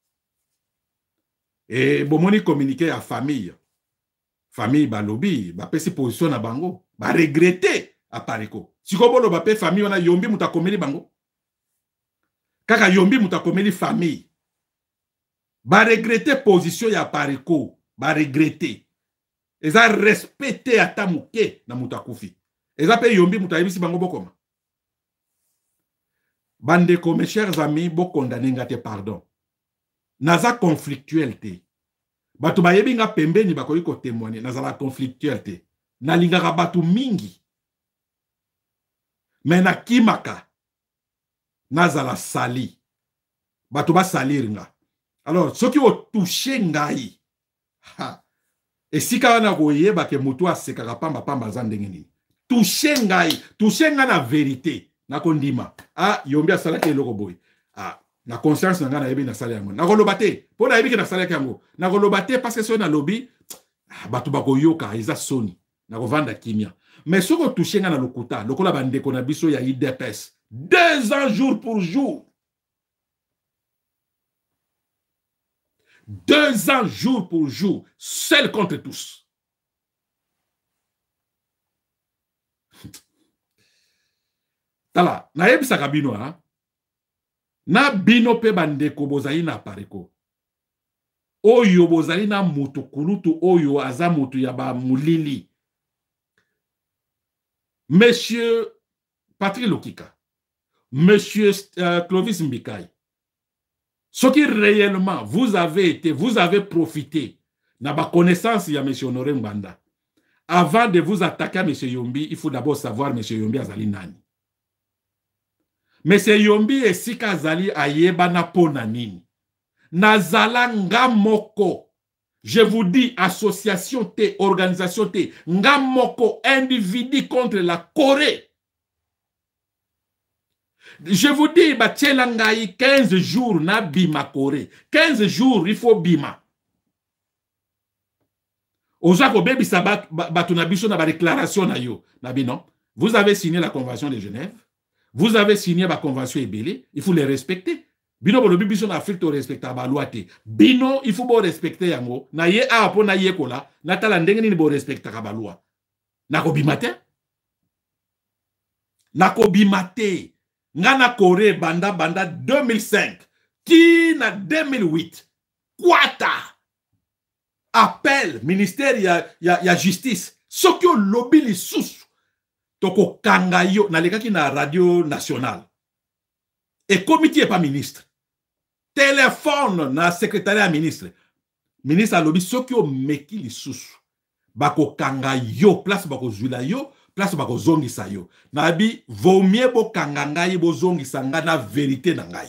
e bomoni communiqué ya famille balobi bapesi position na bango ba regretter a pariko siko boloba pe famille wana yombi mutakomeli bango kaka yombi mutakomeli famille ba regretter position ya pariko ba regretter eza respecter ata muke na mutakufi eza pe yombi mutayebisi bango bokoma bandeko mes chers amis bokondane nga te pardon naza conflictuel te bato bayebi nga pembeni bakoki kotémoigner nazala conflictuel te nalingaka bato mingi me nakimaka nazala sali bato basalir nga alors soki otouche ngai esika wana koyeba ke mutu asekaka pamba aza ndenge nini touche ngai na vérité nakondima yombi asalaki eloko boye na conscience na nga nayebi nasala yango nakoloba te mpo nayebi ke nasalaki yango nakoloba te parce que soki nalobi bato bakoyoka eza soni nakovanda kimia mais soki otouche nga na lokuta lokola bandeko na biso ya IDPS 2 ans jour pour jour 2 ans jour pour jour seul contre tous tala nayebisaka bino na bino pe bandeko bozali na pareko oyo bozali na mutu kulutu oyo aza mutu ya ba mulili monsieur Patrick Lokika monsieur Clovis Mbikai soki réellement vous avez profité na ba connaissance ya monsieur Honoré Mbanda avant de vous attaquer à monsieur Yombi il faut d'abord savoir monsieur Yombi azali nani. Monsieur Yombi esika azali ayeba na pona nini. Nazala nga moko. Je vous dis, association T, organisation T, nga moko, individu contre la Corée. Je vous dis, batiela ngai 15 jours na bima Corée. 15 jours, il faut bima. Ozako bebi sabat batunabiso na ba déclaration na yo. Nabi non. Vous avez signé la convention de Genève. Vous avez signé la convention Ebélé, il faut les respecter. Bino bolobi biso na Afrique to respecta ba loi te. Bino il faut bo respecter yango. Na ye a po na ye kola, na tala ndenge ni bo respecta ka ba loi. Nako bimate? Nako bimate. Ngana Corée banda 2005 qui na 2008 kwata appel ministère ya justice sokyo lobby li sous toko kangayo na lekaki na radio nationale et comité pas ministre téléphone na secrétariat ministre a lobby sokyo meki li sous bako kangayo place bako zula yo place bako zongisa yo nabi vaut mieux bo kangangai bo zongisa nga na vérité na ngai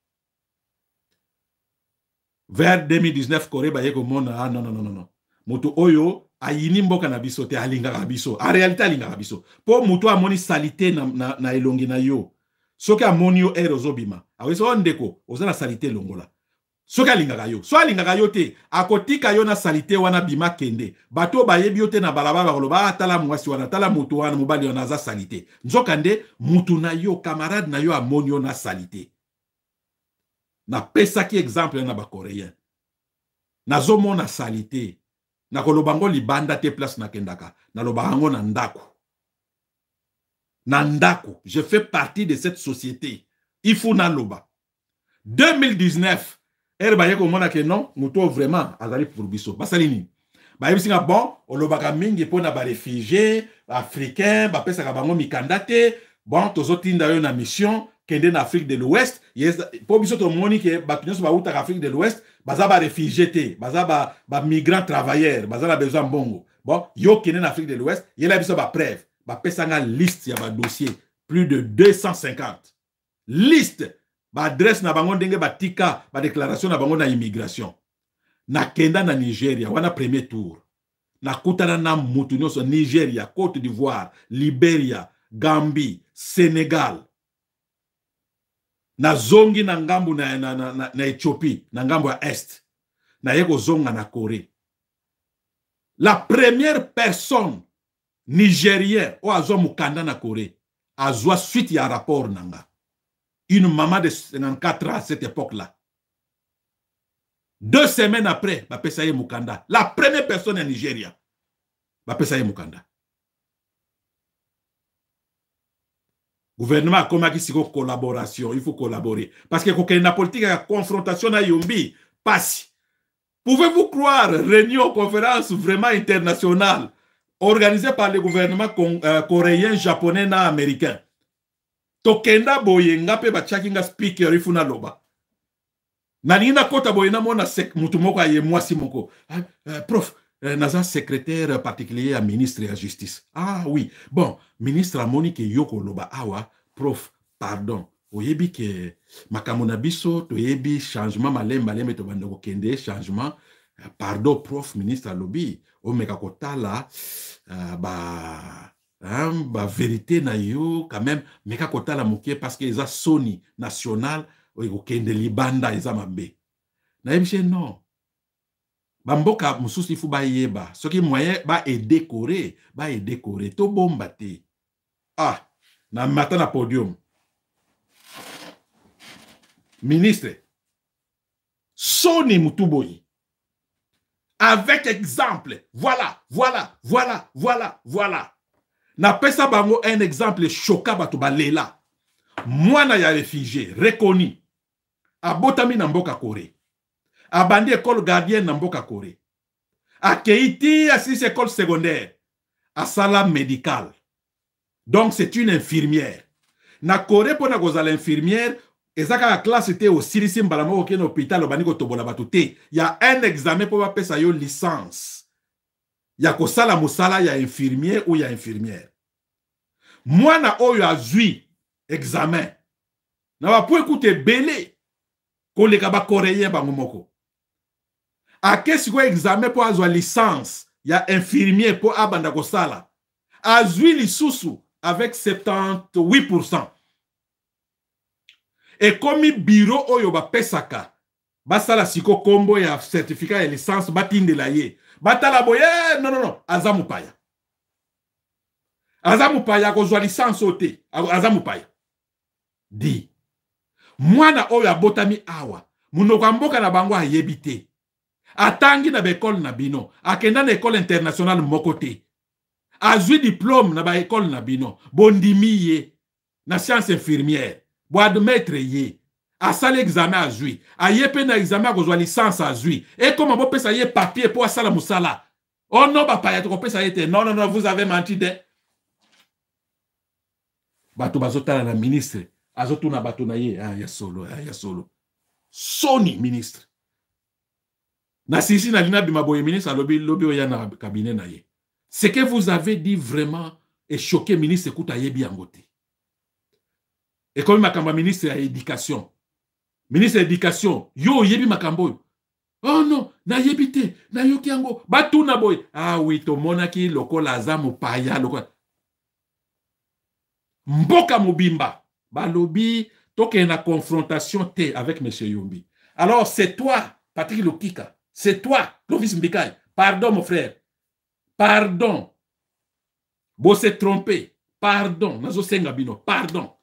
vers 2019 Corée ba yeko mona non moto oyo ayini mboka na biso te alingaka biso en réalité alingaka biso po moto amoni salité na elongi na yo soki amoni yo erozobima aweso ndeko ozana salité longola soki alingaka yo so alingaka yo te akotika yo na salité wana bima kende bato bayebi yo te na balabala bakoloba atala mwasi wana tala moto wana mobali wana za salité nzokande mutu na yo camarade na yo amoni yo na salité na pesaki exemple na ba coréen nazomona salité na kolobango libanda te place na kendaka na lobango na ndako je fais partie de cette société il faut na loba 2019 ba yeko mona ke non muto vraiment azali pour biso basali nini ba yebisinga bon olobaka mingi pona ba réfugiés africains ba pesaka bango mikandate bon tozotinda yo na mission kende na Afrique de l'Ouest yes po biso to moni ke bato nyonso ba uta Afrique de l'Ouest baza ba réfugiés te baza ba migrants travailleurs baza na besoin bongo bon yo kende na Afrique de l'Ouest yela biso ba preuve ba pesanga liste ya ba dossier plus de 250 liste ba adresse na bango ndenge batika ba déclaration na bango na immigration na kenda na Nigeria wana premier tour na kutana na mutu nyonso Nigeria Côte d'Ivoire Liberia Gambie Sénégal na zongi na ngambu na Ethiopie na ngambu ya Est na yeko zonga na Corée la première personne Nigérien, ou azwa mukanda na Corée, azwa suite ya rapport nanga. Une maman de 54 ans à cette époque-là. 2 semaines après, Bapesaye Mukanda. La première personne en Nigeria. Bapesaye Mukanda. Gouvernement a comme collaboration. Il faut collaborer. Parce que quand la politique a confrontation à Yombi, passe. Pouvez-vous croire réunion, conférence vraiment internationale organisée par le gouvernement coréen, japonais et américain? Tokenda boyenga pe bachakinga speaker ifuna loba. Nanina kota boyena mona mutu moko aye mwasi moko. Prof, naza secrétaire particulier à ministre de la justice. Ah oui. Bon, ministre a Monique Yoko loba awa, prof, pardon. Oyebi ke makamona biso to yebi changement malembe to bandoko kende changement. Pardon, prof, ministre a lobi. O meka kotala ba vérité na yo quand même meka kotala moké parce que eza Sony national okende libanda eza mabe. Na yebishe non. Bamboka mususi fu ba yeba. Soki moyen ba décorer, to bomba te. Ah, na matin na podium. Ministre, Sony Mutuboyi. Avec exemple. Voilà. Na pesa bango un exemple choquant bato balela. Mwana ya réfugié, reconnu. Abotami na mboka Corée. Abandi école gardienne na mboka Corée. Akeiti assis école secondaire. Asala médicale. Donc c'est une infirmière. Na Corée pour na kozala infirmière, ezaka la classe était au Sirisim Balamo au hôpital au Baniko Tobola Batute. Il y a un examen pour appeler ça yo licence. Il y a kosala musala, il y a infirmière ou il y a infirmière. Moi na oyo azui examen. Na va pour écouter belé. Koleka ba coréen bangomoko. A qu'est-ce que examen pour avoir licence, il y a infirmier pour abanda kosala. Azui lisusu avec 78%. Et comme bureau oyo ba pesaka, basala siko kombo ya certificat et licence batinde la ye. Batala boye non azamupaya. Azamupaya kozwa licence ote, azamupaya. Di. Mwana oyo abotami awa, munoko mboka na bango ayebite. Atangi na bekole na bino, akenda na école internationale mokote. Azui diplôme na ba école na bino, bondimi ye na science infirmière. Bo admettre ye. Asali examen azui. Ayepe na examen kozwa licence azui. Et comment bo pesa ye papier pour asala musala. Oh non ba paya to pesa yete. Non, vous avez menti de. Bato bazotala na ministre. Azotuna bato na ye, ya solo. Sony ministre. Na sisi na lina bimaboye ministre lobi oya na cabinet na ye. Ce que vous avez dit vraiment est choqué ministre écoute yebi angote. Et comme makamba ministre ya éducation. Ministre de l'éducation, yo yebi makambo. Oh non, na yebite, na yoki yango, batu na boy. Ah oui, to monaki loko lazamu paya loko. Mboka mobimba. Balobi, toke na confrontation te avec M. Yombi. Alors, c'est toi, Patrick Lokika. C'est toi, Clovis Mbikaï. Pardon, mon frère. Pardon. Bo s'est trompé. Pardon. Nazo Sengabino. Pardon.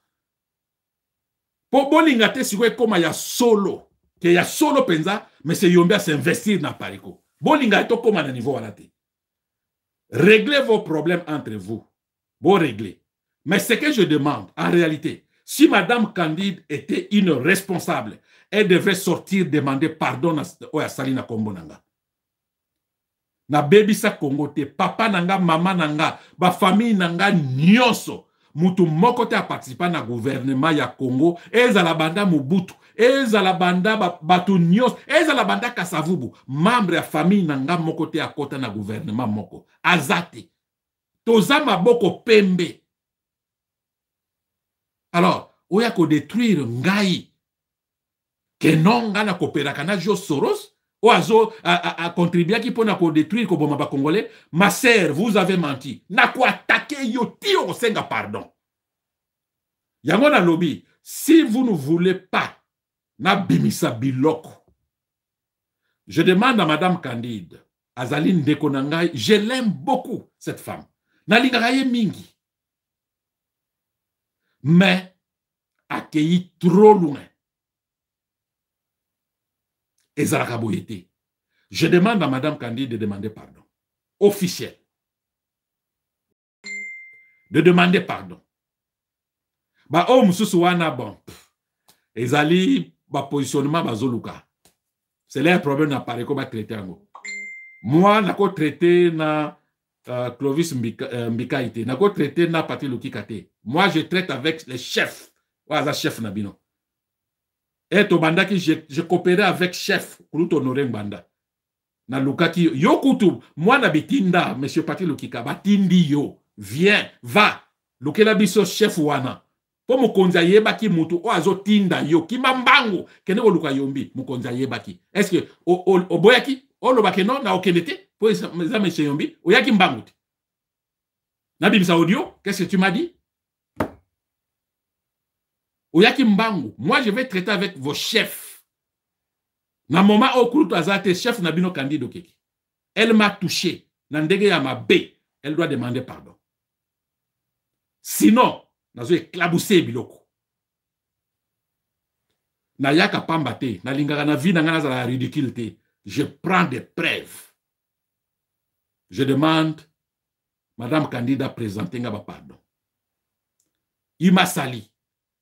Po bolinga te sikwe koma ya solo. Que ya solo penza, M. Yombi a s'investir na pariko. Bolinga to koma na niveau wana te. Réglez vos problèmes entre vous. Bon régler. Mais ce que je demande, en réalité, si Madame Candide était une responsable, elle devrait sortir demander pardon à Salina Kombo Nanga. Na baby sa Congo te, papa nanga, maman nanga, ba famille nanga nyonso. Mutu moko te a participé na gouvernement ya Congo, ezala banda Mobutu, ezala banda batu nyonso, ezala banda Kasavubu, membre ya famille nanga moko te a kota na gouvernement moko. Azate. Toza maboko pembe. Alors, oya ko détruire ngai. Que non nga na kopera na Jo Soros, ou azo a contribué qui pour na ko détruire ko boma ba congolais. Ma sœur, vous avez menti. Na ko attaquer yo ti o senga pardon. Yango na lobby, si vous ne voulez pas na bimisa biloko. Je demande à Madame Candide, Azaline Dekonangai, je l'aime beaucoup cette femme. nalingaka ye mingi mais accueilli trop loin ezalaka boye te. Je demande à Madame Kandi de demander pardon officiel, de demander pardon. Ba o mususu wana bon ezali ba positionnement bazoluka, c'est leur problème na pareko ba traiter yango. Moi nako traiter na Clovis Mbika ite, nako traiter na Pati Lukika te. Moi je traite avec les chefs. Waza chef na bino. Et to banda ki je coopérais avec chef Kuluto Honoré Banda. Na lukaki yo kutu moi na bitinda monsieur Pati Lukika batindi yo. Viens, va. Lukela biso chef wana. Po mukonza yebaki mutu o azo tinda yo ki mambango kene ko luka yombi mukonza yebaki. Est-ce que o boyaki o lobake non na okenete po za monsieur yombi o yaki mbango te. Na bimisa audio, qu'est-ce que tu m'as dit? O yaki mbango. Moi je vais traiter avec vos chefs. Na moment o kulutu azate chef na bino Kandi Dokeki. Elle m'a touché. Na ndege ya mabe. Elle doit demander pardon. Sinon, nazo éclabousser biloko. Na yaka pamba te, na lingaka na vie na ngana za la ridicule te. Je prends des preuves. Je demande Madame Candida présenter nga pardon. Il m'a sali.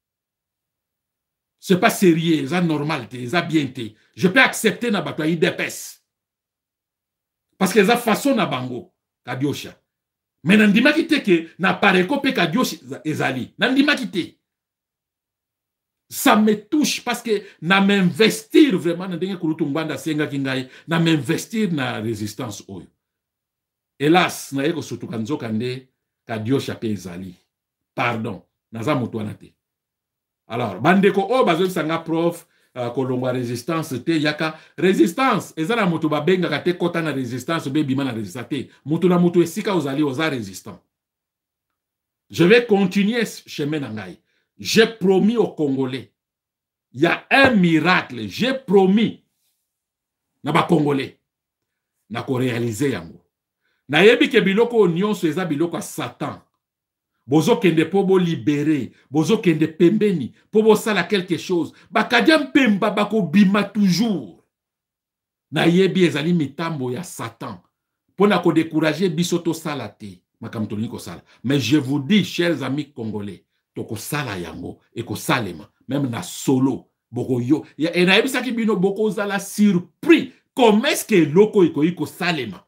C'est pas sérieux, c'est normal, c'est bien. Je peux accepter na batoyi d'épaisse. Parce que ça façon na bango Kadiosha. Mais nandima kite que na pareko pe Kadiosha ezali. Nandima kite. Ça me touche parce que na m'investir vraiment na dengue kulutu mbanda senga kingai na m'investir na résistance oyo. Hélas, na yeko sotuka nzoka nde Kadiosha pe ezali. Pardon, naza mutu wana te. Alors, bandeko o bazo sanga prof kolongwa résistance te yaka résistance ezala mutu babenga kate kota na résistance be bima na résistance te. Mutu na mutu esika ozali oza résistant. Je vais continuer chemin na ngai. J'ai promis aux Congolais. Il y a un miracle. J'ai promis na ba Congolais na ko réaliser yango. Na yebi ke biloko nyonso eza biloko a Satan. Bozo kende po bo libérer, bozo kende pembeni, po bo sala quelque chose. Bakadiam pemba bako bima toujours. Na yebi ezali mitambo ya Satan. Pona ko décourager bisoto sala te, makamtoni ko sala. Mais je vous dis, chers amis congolais, toko sala yango, eko salema, même na solo, boko yo. Et na yebi saki bino boko zala surpris. Comment est-ce que loko iko salema?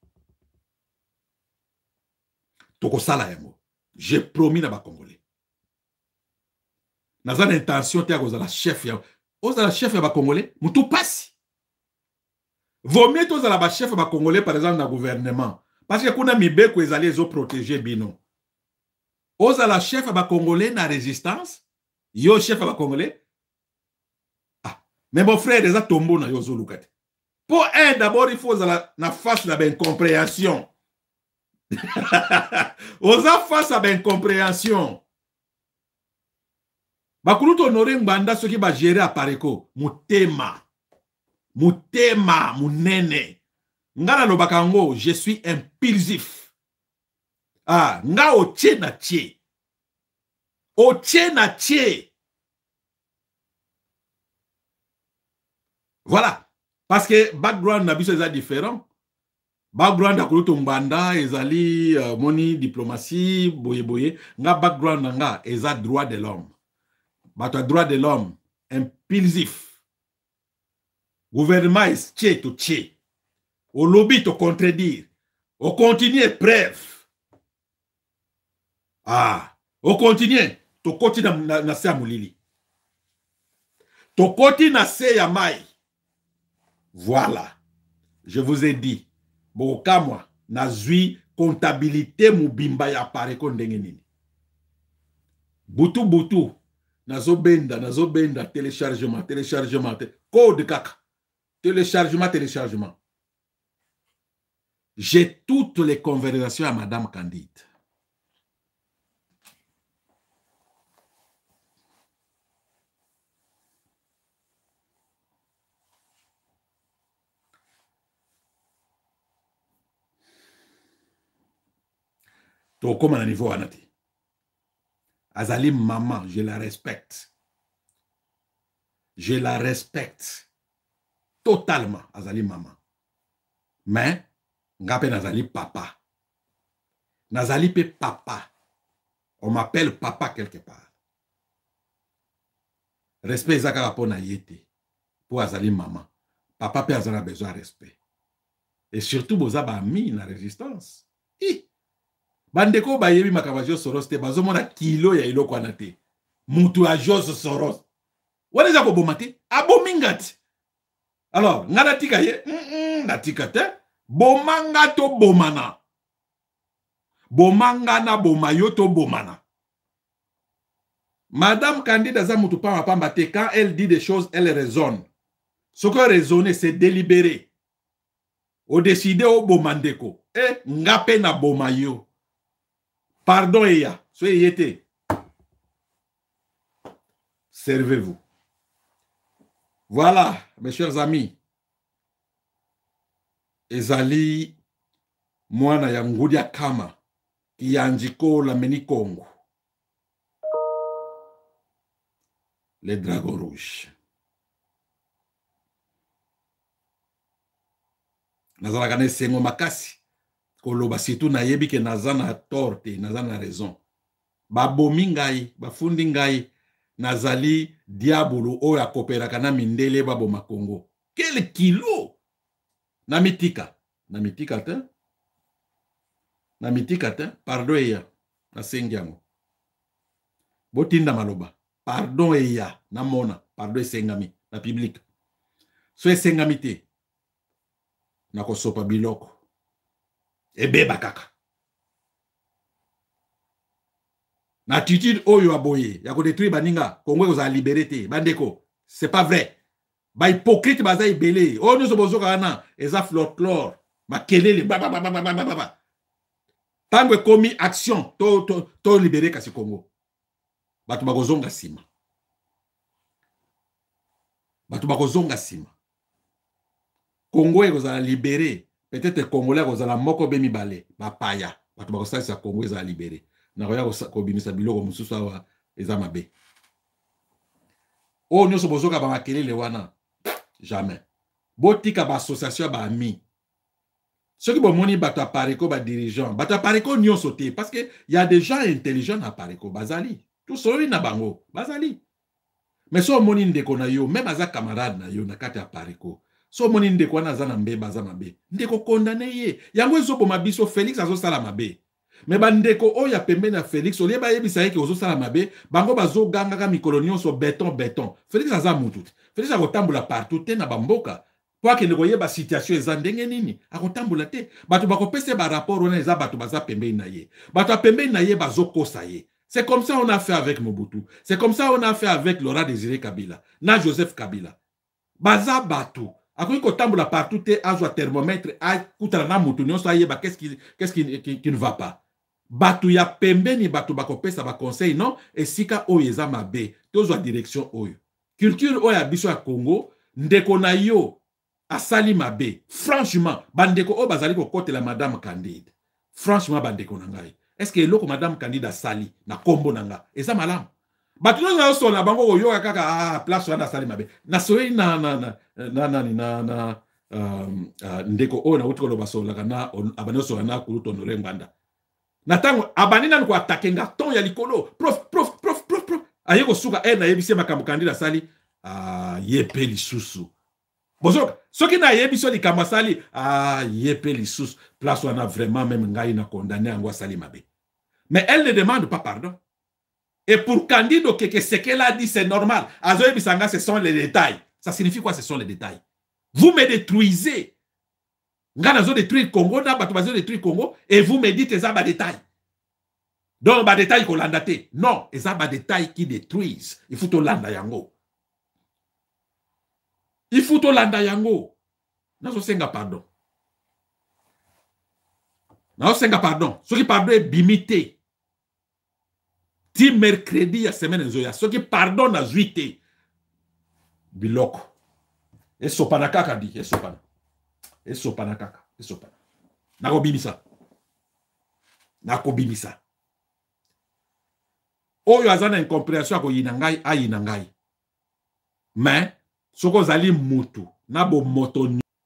Toko sala yango. J'ai promis na ba Congolais. Naza l'intention te akozala chef ya. Ozala chef ya ba Congolais, mutu pasi. Vaut mieux tozala ba chef ya ba Congolais par exemple na gouvernement. Parce que kuna mibeko ezali ezo protéger bino. Ozala chef ya ba Congolais na résistance. Yo chef ya ba Congolais. Ah, mais mon frère eza tombo na yo zolukate. Pour un d'abord il faut ozala na face na ben compréhension. Oza face à ben compréhension. Bakuluto Honoré Mbanda soki ba gérer à Pareko mutema munene ngana lobakango je suis impulsif. Ah nga otie na tie. Voilà parce que background na biso est différent. Background ya Kulutu Mbanda ezali moni diplomatie boye nga background nga eza droit de l'homme. Bato droit de l'homme impulsif. Gouvernement est tché. Au lobby to contredire. Au continue preuve. Ah, au continue to koti na se amulili. To koti na se ya mai. Voilà. Je vous ai dit. Bokamwa nazui comptabilité mubimba ya Pareko ndenge nini. Butu nazobenda téléchargement code kaka téléchargement. J'ai toutes les conversations à Madame Candide. To comme à niveau anati. Azali maman, je la respecte. Je la respecte. Totalement, Azali maman. Mais, ngape Nazali papa. Nazali pe papa. On m'appelle papa quelque part. Respect ezaka rapona yete. Pour Azali maman. Papa pe azana besoin de respect. Et surtout, boza ba mi na résistance. Bandeko ba yebi makavajo Soros te bazo mona kilo ya iloko anate. Mutu a Jos Soros. Wane za ko bomate? Abomingati. Alors, ngana tika ye, natika te, bomanga to bomana. Bomanga na bomayo to bomana. Madame Candide Zamutu Pamba te, quand elle dit des choses, elle raisonne. Ce que raisonner, c'est délibérer. O décider au bomandeko. Ngape na bomayo. Pardon, Eya. Soyez yete. Servez-vous. Voilà, mes chers amis. Ezali mwana ya Ngudia Kama Kianjiko la meni Congo. Les dragons rouges. Nazala kane sengo makasi. Koloba situ na yebi ke nazana torte, nazana raison. Babomi ngai, bafundi ngai, nazali diabolo oya kopera kana mindele baboma Congo. Quel kilo! Namitika te? Namitika te? Pardon eya, na sengiango. Botinda maloba. Pardon eya, na mona. Pardon esengami, na public. So esengami te. Na kosopa biloko. Ebeba kaka. Na attitude oyo aboye, ya ko détruire baninga, Congo ko za libéré te, bandeko. C'est pas vrai. Ba hypocrite baza ibele. O nous bozo kana, eza folklore. Ba kelele ba. Tango komi action to libérer kasi Congo. Batu bakozonga sima. Batu bakozonga sima. Congo eko za libéré. Peut-être Congolais ko za la moko be mibale, ba paya. Batu bakosalisa Congo eza libéré. Na koya ko bimisa biloko mususu awa eza mabe. O nous bozo ka ba makelele wana. Jamais. Botika ba association ba ami. Ceux qui bomoni bato apareko ba dirigeant, bato apareko nyon sauté parce que il y a des gens intelligents à Pareko, bazali. Tout solo na bango, bazali. Mais so moni ndeko na yo, même aza camarade na yo na kati ya Pareko. So moni ndeko na za na mbe baza mabe. Ndeko condamné ye. Yango ezo boma biso Félix azo sala mabe. Mais bandeko o ya pembe na Félix, o leba yebisa ye ke ozo sala mabe, bango bazo ganga ka mikolo nyonso béton. Félix aza mutu. Félix akotambola partout te na bamboka. Kwa ke ndeko yeba situation eza ndenge nini, akotambola te. Bato bakopese ba rapport wana eza bato baza pembe na ye. Bato pembe na ye bazo kosa ye. C'est comme ça on a fait avec Mobutu. C'est comme ça on a fait avec Laurent Désiré Kabila. Na Joseph Kabila. Baza bato. Akoki kotambola partout te azwa thermomètre a kutala na mutu nyonso ayeba qu'est-ce qui ne va pas. Batu ya pembe ni batu bakopesa ba conseil non esika oyo eza mabe tozwa direction oyo culture oyo ya biso ya Congo ndeko na yo asali mabe franchement bandeko oyo bazali kokotela madame Candide franchement bandeko na ngai est-ce que eloko madame Candide asali na kombo na nga eza malamu batu na so na bango oyo kaka place wana asali mabe na soyi na ndeko oyo na utiko basola kana abanoso na kuluto no renganda. Natango abanina nko atakenga ton ya likolo prof ayeko suka na yebisi makambo Candide sali yepe lisusu bozoka soki na yebiso likambo sali yepe lisusu place wana vraiment même ngai na condamné yango sali mabe mais elle ne demande pas pardon et pour Candide que ce qu'elle a dit c'est normal azo yebisanga ce sont les détails. Ça signifie quoi ce sont les détails? Vous me détruisez. Ngana zo détruire Congo, na bato bazo détruire Congo, et vous me dites eza ba détail. Donc ba détail ko landa te. Non, eza ba détail qui détruisent. Il faut to landa yango. Il faut to landa yango. Nazo senga pardon. Nazo senga pardon. Ce qui pardon est bimité. Ti mercredi ya semaine zoya. Ce qui pardon na zuité. Biloko. Et sopana kaka di, et sopana. Esopana kaka, esopana. Nako bimisa. na kobimisa oyo azana incompréhension akoyina ngai ayina ngai mais soko zali mutu na bo moto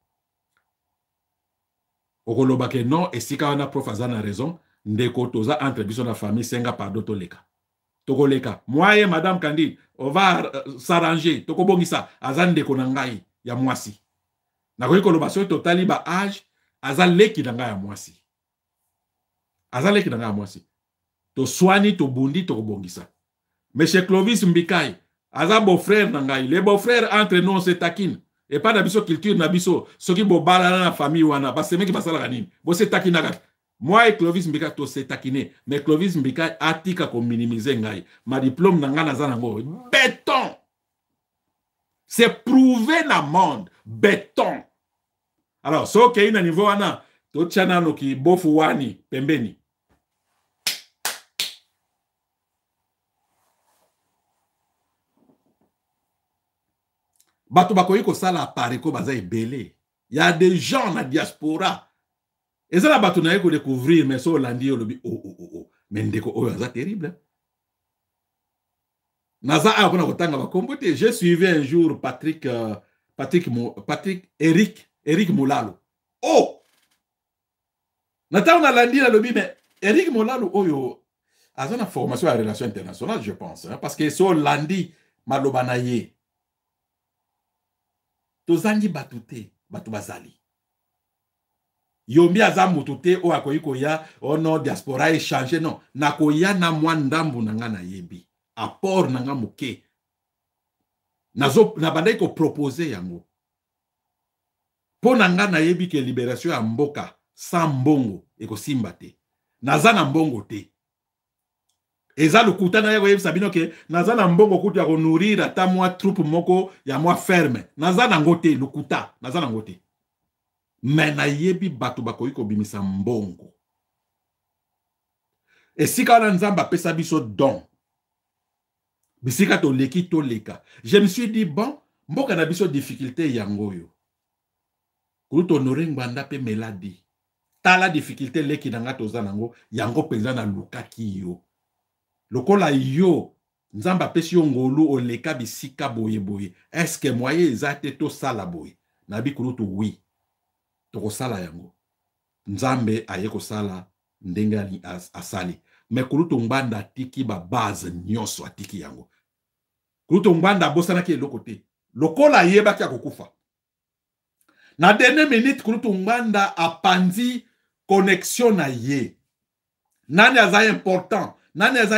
okoloba ke non esika wana prof azana raison ndeko toza entre biso na famille senga pardon toleka tokoleka moi madame Candide on va s'arranger tokobongisa aza ndeko na ngai ya mwasi nakoki koloba so totali ba age aza leki na ngai ya mwasi aza leki na ngai ya mwasi to swani to bundi to kobongisa monsieur Clovis Mbikai aza beau-frère na ngai les beaux-frères entre nous se taquine et pas na biso culture na biso soki bo bala na famille wana ba semeki basala kanini bo se takinaka moi et Clovis Mbikai to se taquiner mais Clovis Mbikai atika ko minimiser ngai ma diplôme na ngai naza nango béton c'est prouvé na monde béton alors so ke ina niveau wana to tchana no ki bofu wani pembeni bato bakoyi kosala apareko baza ebele. Il y a des gens na diaspora. Et ça la bato na yeko découvrir mais so landi yo lobi oh. Mais ndeko oyo aza terrible. Naza a kona kotanga ba kombote. J'ai suivi un jour Eric Moulalo. Oh! Nata on a landi la lobi mais Eric Moulalo oyo aza na formation à relations internationales je pense hein, parce que so landi maloba na ye. Tozangi batute, batu bazali. Yombi aza mutute o akoyi koya ono diaspora échanger non. Nakoya na mwandambu nanga na yebi. Apport nanga muke. Nazo na bandai ko proposer yango. Po nanga na yebi ke libération ya mboka sans mbongo eko simbate. Naza na mbongo te. Eza lukuta na yako sabino ke naza na mbongo kutu ya konourrir ata mwa troupe moko ya mwa ferme naza na ngote lukuta naza na ngote mais na yebi bato bakoyi kobimisa mbongo esika wana nzamba pesa biso don bisika to leka je me suis dit bon mboka na biso difficulté yango yo kuto honorer ngwanda pe meladi tala difficulté leki nanga toza nango yango penza na lukaki yo lokola yo nzamba pesi yo ngolu oleka bisika boye est-ce que moye ezate to sala boye na bikurutu oui to sala yango nzambe aye ko sala ndenge ali asali mais kurutu mbanda tiki ba base nyoso atiki yango kurutu mbanda bosana ki lokote lokola yeba kya kokufa na dernière minute kurutu mbanda apanzi connexion na ye nani aza important nani eza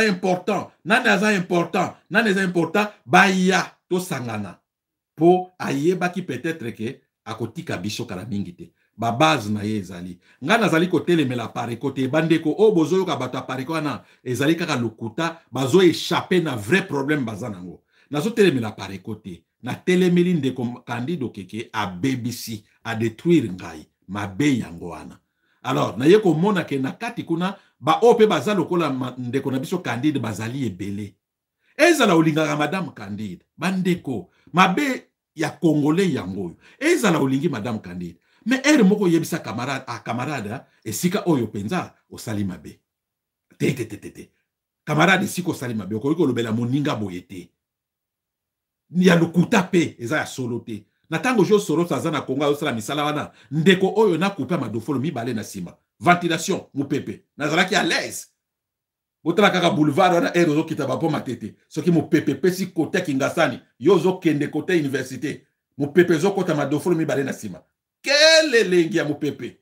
important baya to sangana po ayebaki peut-être ke akotika biso kala mingi te ba base na ye ezali nga nazali kotelemela pareko te bandeko o bozoyoka bato apareko wana ezali kaka lokuta bazo échapper na vrai problème baza nango nazo telemela pareko te na telemeli ndeko Candido keke a BBC a détruire ngai mabe yango wana alors na ye komona ke na kati kuna ba ope baza lokola ndeko na biso Candide bazali ebele ezala olingaka madame Candide bandeko mabe ya congolais yango ezala olingi madame Candide mais ere moko yebisa camarade esika oyo penza osali mabe te camarade siko osali mabe okoki kolobela moninga boyete ya lukuta pe eza ya solo te na tango jo solo aza na Kongo osala misala wana ndeko oyo na couper madofolo mibale na sima ventilation mupepe nazalaki à l'aise botala kaka boulevard wana ezo kita ba po matete soki mupepe pesi côté Kingasani yo zo kende côté université mupepe zo kota madofolo mibale na sima kele lengi ya mupepe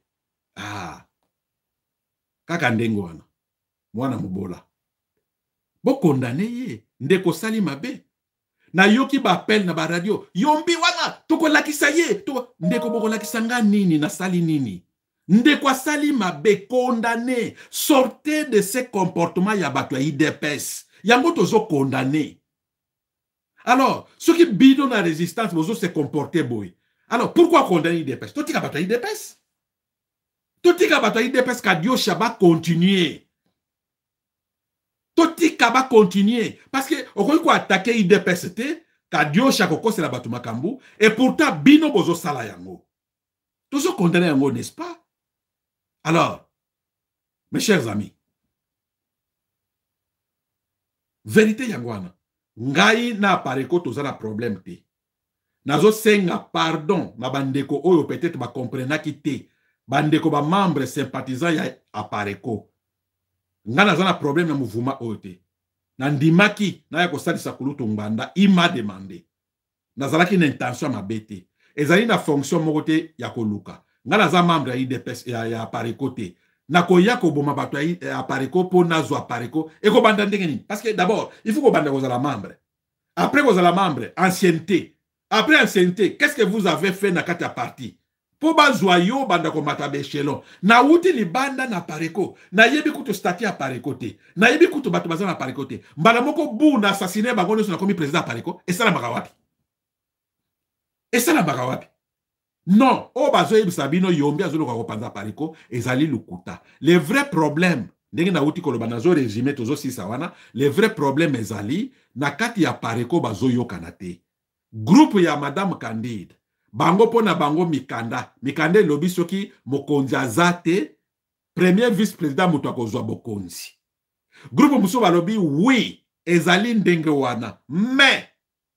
kaka ndengo wana mwana mubola bo condamné ye ndeko sali mabe na yoki ba appel na ba radio yombi wana toko lakisa ye to ndeko boko lakisa nga nini na sali nini ndeko sali mabe condamné sortez de ces comportements ya bato ya IDPS yango tozo condamné alors ceux qui bidon la résistance bozo se comporter boy alors pourquoi condamner IDPS totika bato ya IDPS ka Dio Shaba continuer totika ba continuer parce que okoki ko attaquer IDPS te ka Dio Shakoko c'est la bato makambu et pourtant bino bozo sala yango tozo condamner yango n'est-ce pas? Alors mes chers amis Vérité yangwana. Ngai na pareko tozana problème te. Nazo senga pardon na bandeko oyo peut-être ba comprenaki te. Bandeko ba membre sympathisant ya apareko. Nga nazana problème na mouvement oyo te. Na ndimaki na ya kosalisa kulutu ngbanda, il m'a demandé. Nazalaki na intention mabe te. Ezali na fonction moko te ya koluka. Nga naza membre ya IDPS ya apareko te. Nakoya ko boma bato ya apareko po nazo apareko et ko banda ndenge nini. Parce que d'abord, il faut ko banda kozala membre. Après kozala membre, ancienneté. Après ancienneté, qu'est-ce que vous avez fait na kati ya parti? Po bazwa yo banda ko matabe echelon. Na wuti li banda na pareko. Na yebi kutu stati apareko te. Na yebi kutu bato baza na pareko te. Mbala moko bu na assassiné bango nyonso na komi président apareko. Esala makawapi. Esala makawapi. Non, o bazo yebisa bino yombi azolo kwa kopanza pareko ezali lukuta. Le vrai problème, ndenge na wuti koloba nazo résumé tozo sisa wana, le vrai problème ezali na kati ya pareko bazo yokana te. Groupe ya Madame Candide, bango pona bango mikanda, mikanda lobi soki mokonzi azate, premier vice-président mutu akozwa bokonzi. Groupe musu balobi oui, ezali ndenge wana, mais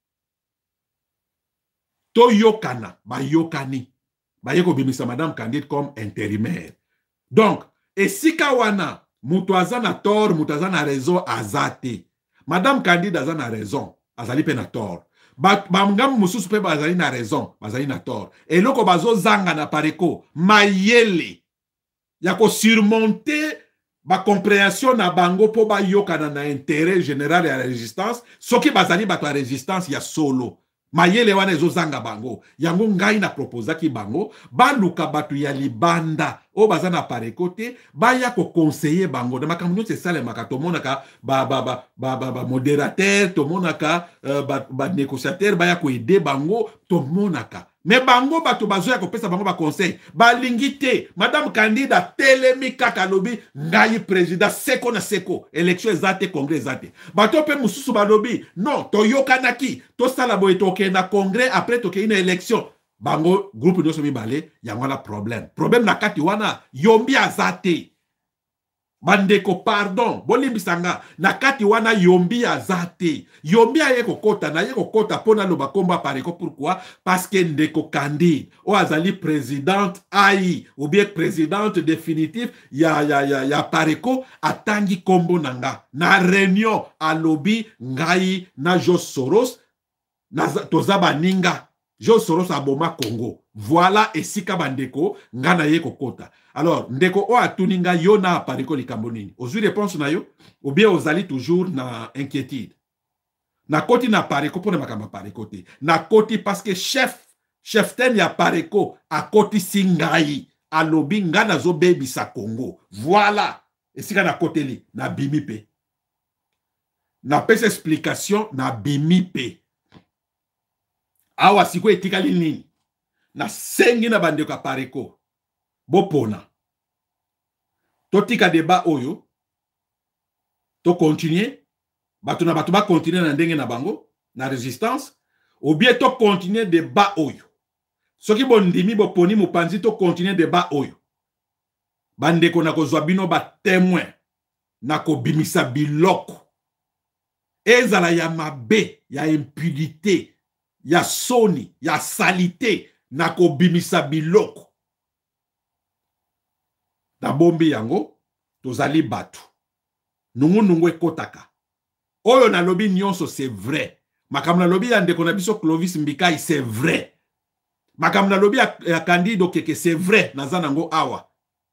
to yokana, ba yokani. Ba yeko bimisa Madame Candide comme intérimaire. Donc, esika wana, mutu azana tort, mutu azana raison azate. Madame Candide azana raison, azali pe na tort. Bangam mususu pe bazali na raison, bazali na tort. Et loko bazo zanga na pareko, mayele. Yako surmonter ba compréhension na bango po ba yokana na intérêt général ya résistance, soki bazali bato ya résistance ya solo. Mayele wana ezo zanga bango. Yango ngai na proposaki bango, ba luka batu ya libanda, o baza na pareko te, ba ya ko conseiller bango. Na makambo nyonso esale makato monaka ba modérateur, to monaka ba négociateur, ba ya ko aider bango, to monaka. Mais bango bato bazo ya ko pesa bango ba conseil. Ba lingite, Madame Candida telemi kaka lobi ngai président seko na seko, élection ezate congrès ezate. Bato pe mususu ba lobi, non, to yokanaki, to sala boy to ke na congrès après to ke ina élection. Bango groupe nyonso mibale yango na problème. Problème na kati wana yombi azate. Bandeko pardon, bolimbisanga na kati wana yombi azate. Yombi ayeko kota na yeko kota pona loba komba pareko pourquoi? Parce que ndeko Candide o azali présidente ai ou bien présidente définitive ya pareko atangi kombo nanga na réunion a lobby ngai na George Soros na tozaba ninga George Soros aboma Congo. Voilà esika bandeko ngana yeko kota. Alors, ndeko o atuninga yo na pareko likambo nini? Ozui réponse na yo? Ou bien ozali toujours na inquiétude? Na koti na pareko pona makamba pareko te. Na koti parce que chef ten ya pareko a koti singai. Alobi ngana zo baby sa Congo. Voilà. Esika na kote li. Na bimipe. Na pesa explication na bimipe. Awa siko etikali nini? Na sengi na bandeko apareko. Bopona. Totika débat oyo. To continuer. Bato na bato ba continuer na ndenge na bango. Na résistance. Ou bien to continuer débat oyo. Soki bondimi boponi mupanzi to continuer débat oyo. Bandeko na kozwa bino ba témoin. Na ko bimisa biloko. Ezala ya mabe. Ya impunité. Ya soni, ya salite, na ko bimisa biloko. Na bombi yango, tozali batu. Nungu ekotaka. Oyo na lobi nyonso, c'est vrai. Makam na lobi ya ndeko na biso Clovis Mbikai, c'est vrai. Makam na lobi ya Candide Okeke, c'est vrai. Nazanango awa.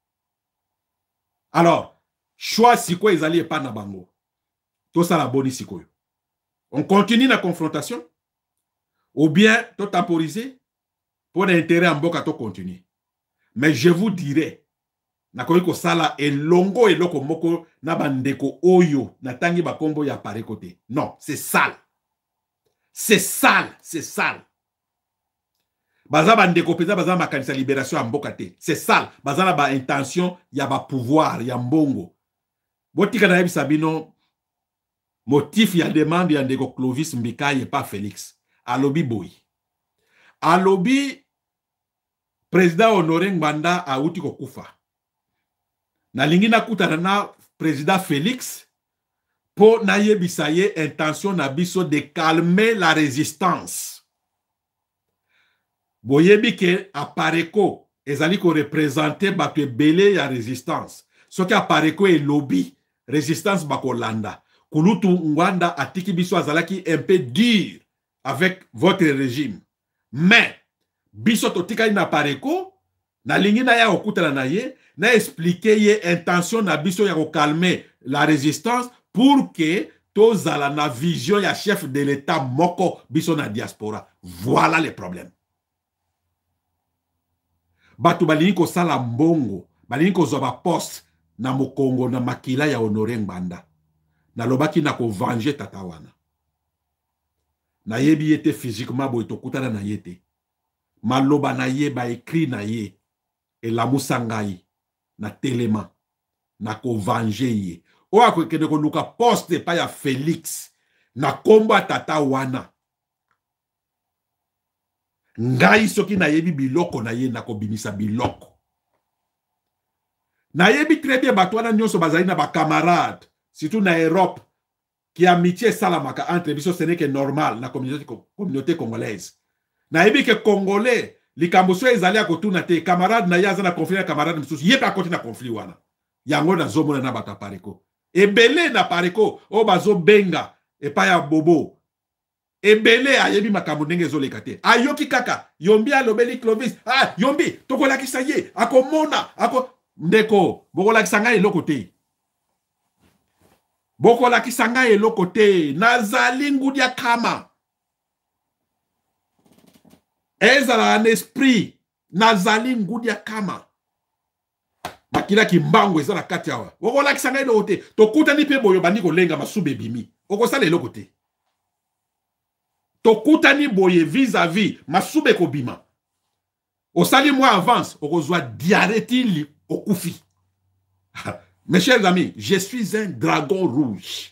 Alors, choix siko ezali epa na bango. Tosa la boni sikoyo. On continue la confrontation. Ou bien, to temporiser, pour l'intérêt en boka to continuer. Mais je vous dirais, na koliko sala elongo eloko moko na bandeko oyo na tangi bakombo ya pare côté. Non, c'est sale. C'est sale, c'est sale. Baza bandeko peza baza makanisa libération en boka te. C'est sale. Baza na ba intention ya ba pouvoir ya mbongo. Botika na yebisa bino motif ya demande ya ndeko Clovis Mbikai et pas Félix. Alobi boy. Alobi président Honoré Ngbanda a uti kokufa. Na lingi na kutana na président Félix Po na yebisa ye intention na biso de calmer la résistance. Boyebi ke apareko ezali ko représenter bato ebele ya résistance. Soki apareko e lobby résistance bakolanda. Kulutu Ngwanda atiki biso azalaki un peu dur avec votre régime. Mais biso totikali na apareko na lingi na ya okutana na ye na expliquer ye intention na biso ya ko calmer la résistance pour que tozala na vision ya chef de l'état moko biso na diaspora. Voilà le problème. Batu balingi ko sala mbongo, balingi ko zoba poste na mokongo na makila ya Honoré Ngbanda. Na lobaki na ko venger tata wana. Na yebi yete physiquement bo etokutana na yete. Maloba na ye ba écrit na ye et la musangai na telema na ko venger ye. O akwekende ko luka poste pa ya Félix na komba tata wana. Ngai soki na yebi biloko na ye na ko bimisa biloko. Na yebi très bien batwana nyonso bazali na ba camarades, surtout na Europe, qui amitié salamaka entre biso ce n'est que normal na communauté congolaise. Na yebi ke congolais likambo so ezali akotuna te camarade na yaza na conflit na camarade msusu yepa akoti na conflit wana. Yango na zomona na bata pareko. Ebele na pareko o bazo benga epa ya bobo. Ebele ayebi makambo ndenge ezoleka te. Ayoki kaka yombi alobeli Clovis. Ah yombi tokolakisa ye akomona ako ndeko bokolakisa ngai eloko te. Bokolakisa ngai eloko te. Nazali ngudia kama. Ezala un esprit nazali ngudia kama. Makila kimbango ezala kati awa. Bokolakisa ngai eloko te. Tokutani pe boyo bandi kolenga masube bimi. Okosala eloko te. Tokutani boye vis-à-vis masube kobima. Osali moi avance okozwa diarrhée okufi. Mes chers amis, je suis un dragon rouge.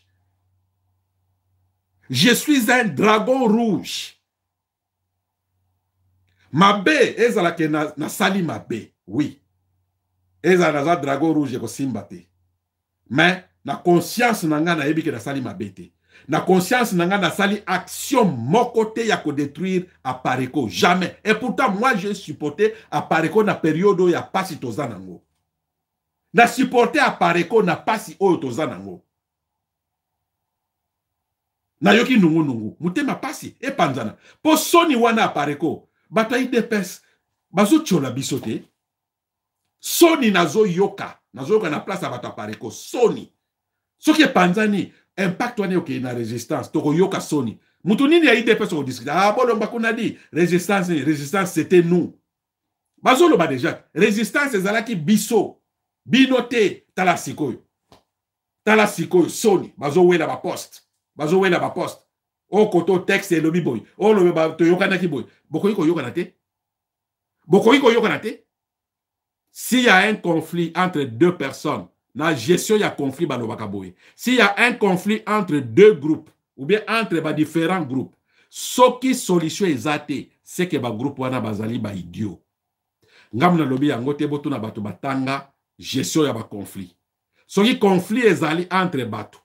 Je suis un dragon rouge. Mabe ezala ke na sali mabe. Oui. Ezala na dragon rouge ko simbate. Mais na conscience nanga na yebi ke na sali mabe te. Na conscience nanga na sali action moko te ya ko détruire Apareko. Jamais. Et pourtant moi j'ai supporté Apareko na période ya pasi tozanango. Na supporté Apareko na pasi oyo tozanango. Na yoki nungu. Mutema pasi e panzana. Po soni wana Apareko. Bato IDPS. Bazo tchola bisote. Soni nazo yoka. Nazo yoka na place bato Apareko. Soni. Soki panzani. Impact wane yoke na résistance. Toko yoka soni. Mutu nini ya IDPS au discuter. Ah bon bakuna di. Résistance c'était nous. Bazo lo ba déjà. Résistance ezalaki biso. Binote tala sikoyo. Tala sikoyo soni. Bazo wela ba poste. Bazo wela ba poste. O koto texte et lobby boy. O lobe ba to yokana ki boy. Bokoyiko yokana te. Bokoyiko yokana te. S'il y a un conflit entre deux personnes, na gestion ya conflit ba lobaka boy. S'il y a un conflit entre deux groupes ou bien entre ba différents groupes, soki solution ezate, c'est que ba groupe wana bazali ba idiot. Ngam na lobby yango te boto na bato batanga gestion ya ba conflit. Soki conflit ezali entre bato.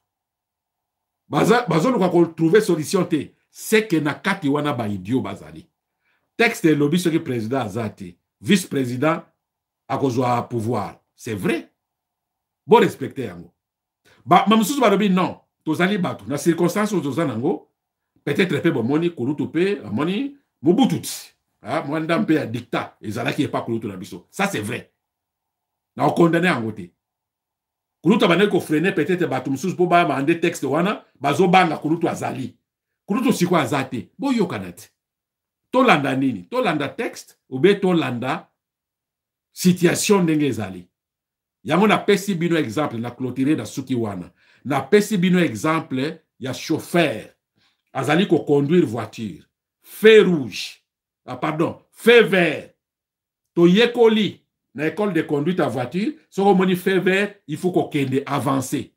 Bazo luka ko trouver solution te, c'est que na kati wana ba idiot bazali. Texte lobby soki président azate, vice-président akozwa pouvoir. C'est vrai. Bon respecter yango. Ba mamsusu ba lobby non, tozali bato na circonstance tozanango, peut-être pe bomoni kulutu pe amoni Mobutu. Ah, mwanda mpe ya dictat ezalaki epa kulutu na biso. Ça c'est vrai. Na on condamné yango te. Kulutu banel ko freiner peut-être bato msusu po ba mande texte wana bazo banga kulutu azali. Kulutu siko azate. Bo yokanate. Tolanda nini? Tolanda texte ou be tolanda situation ndenge ezali. Yango na pesi bino exemple na clôturer da suki wana. Na pesi bino exemple ya chauffeur azali ko conduire voiture. Feu rouge. Ah pardon, feu vert. To yekoli na école de conduite à voiture, so moni feu vert, il faut ko kende avancer.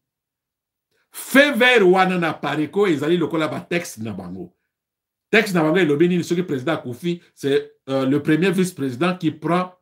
Feu vert wana na pareko ezali lokola ba texte na bango. Texte na bango elobi nini soki président Koufi, c'est le premier vice-président qui prend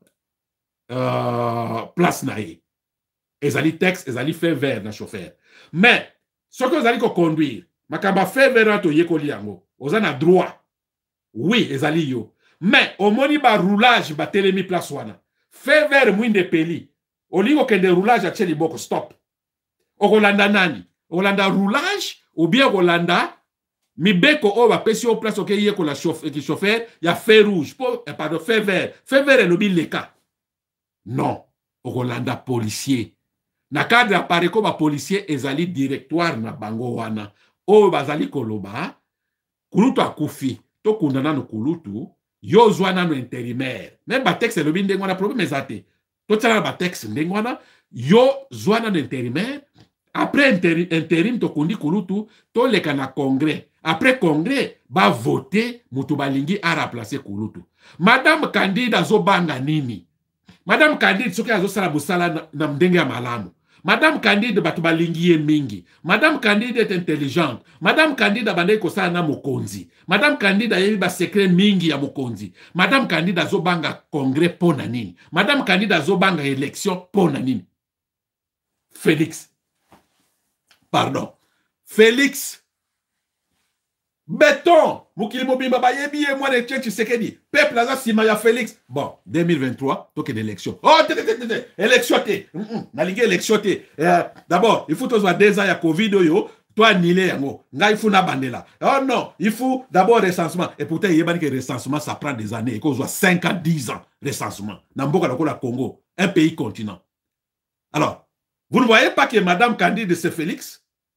place na ye. Ezali texte, ezali feu vert na chauffeur. Mais Ce que vous allez conduire, makamba fait vert to yekoli yango. Vous avez droit. Oui, ezali yo. Mais au moni ba roulage ba telemi place wana. Fait vert mwinde peli. Olingo kende roulage a tcheli boko stop. Okolanda nani? Okolanda roulage ou bien okolanda mibeko o ba pesi au place ok yeko la chauffeur ya fait rouge pardon fait vert. Fait vert elobi leka. Non. Okolanda policier. Na cadre ya pareko ba policier ezali directoire na bango wana. O bazali koloba kulutu akufi. To kundana no kulutu yo zwa nano intérimaire. Même ba texte elobi ndenge wana problème ezate. To tsala ba texte ndenge wana yo zwa nano intérimaire. Après intérim to kundi kulutu to leka na congrès. Après congrès ba voter mutu balingi a remplacer kulutu. Madame Candide zo banga nini? Madame Candide soki azo sala busala na mdenge ya malamu. Madame Candide batu balingi ye mingi. Madame Candide est intelligente. Madame Candide bande kosala na mokonzi. Madame Candide yebi ba secret mingi ya mokonzi. Madame Candide zo banga congrès pona nini? Madame Candide zo banga élection pona nini? Félix. Pardon. Félix. Béton. Mukili mobimba ba yebi ye moi de tchéchi sekedi. Peuple aza sima ya Félix. Bon, 2023, toke d'élection. Oh, élection te. Nalingi élection te. D'abord, il faut tous voir 2 ans ya Covid yo. Toi annulé yango. Nga il faut na bandela. Oh non, il faut d'abord recensement. Et pourtant, il y a que recensement ça prend des années. Il faut 5 à 10 ans recensement. Namboka la Congo, un pays continent. Alors, vous ne voyez pas que Madame Candide c'est Félix?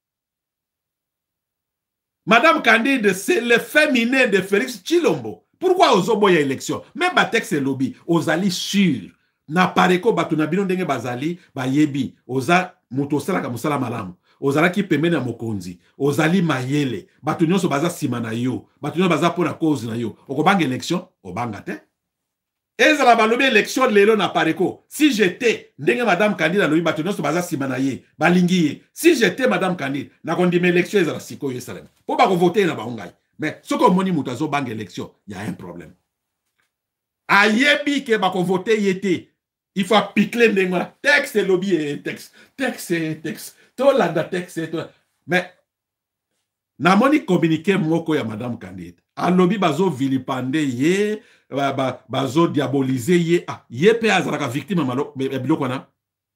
Madame Candide, c'est le féminin de Félix Tshilombo. Pourquoi aux y a élection? Même Batex et lobby, aux alliés sûrs. Na pareko batuna bino ndenge bazali, ba yebi, oza mutosala ka musala malamu. Ozala ki pemena mokonzi, ozali mayele, batunyo so baza simana yo, batunyo baza pona cause na yo. Okobanga élection, obanga te. Ezala balobi élection lelo na pareko. Si j'étais ndenge Madame Candide alobi batunyo so baza simana ye, balingi ye. Si j'étais Madame Candide, na kondime élection ezala siko yo salem. Po ba ko voter na baongai. Mais ce que moni mutazo bang élection, il y a un problème. Ayebi ke ba ko voter yete. Il faut piquer ndenge texte lobby et texte. Texte. To landa texte to. Mais na moni communiquer moko ya Madame Candide. Alobi bazo vilipande ye, bazo diaboliser ye. Ah, ye pe azalaka victime malo biloko na.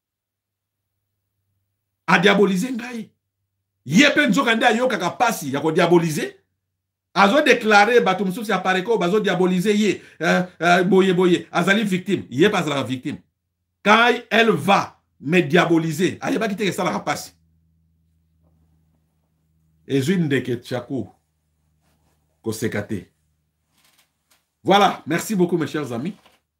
A diaboliser ngai. Ye pe nzokande ayoka kapasi ya ko diaboliser. Azo déclaré batu mususu ya pareko bazo diaboliser ye. Boye azali victime. Ye pas la victime. Quand elle va me diaboliser, aye ba kiteke sala kapasi. Ezune de ketchakou kosekate. Voilà, merci beaucoup mes chers amis.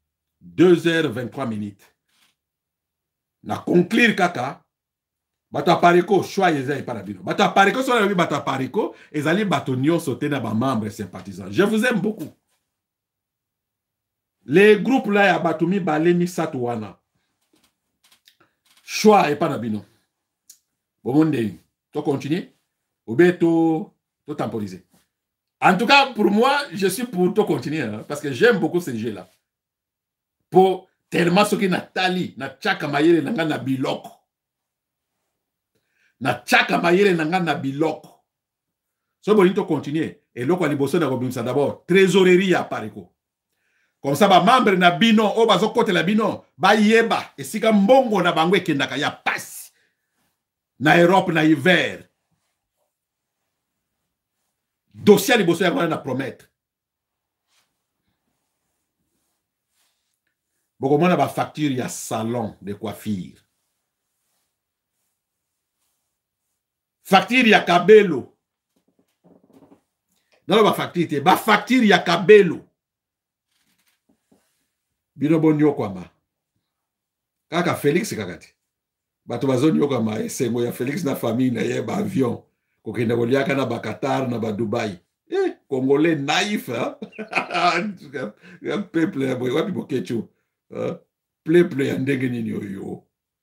2h23. Na conclure kaka. Bata pareko choix ezali para bino. Bata pareko so na bata pareko ezali bato nyonso te na ba membres sympathisants. Je vous aime beaucoup. Les groupes là ya batumi balemi satuana. Choix et para bino. Bomonde, to continuer ou bien to temporiser. En tout cas, pour moi, je suis pour to continuer hein, parce que j'aime beaucoup ces jeux-là. Pour tellement ce qui Nathalie, na tchaka mayele nanga na biloko. Na tchaka mayele nanga na biloko. So bonito continuer et loko aliboso na kobimisa d'abord trésorerie ya pareko. Comme ça ba membre na bino o bazo kote la bino ba yeba esika mbongo na bango ekendaka ya pasi. Na Europe na hiver. Dossier liboso ya na promettre. Boko mona ba facture ya salon de coiffure. Facture ya kabelo. Non ba facture te, ba facture ya kabelo. Bino bonyo kwama. Kaka Félix kakati. Bato bazonyo kwama esengo ya Félix na famille na ye ba avion. Kokenda koliaka na ba Qatar na ba Dubai. Congolais naïf hein. Un peuple wapi bokecho. Peuple ya ndenge nini oyo.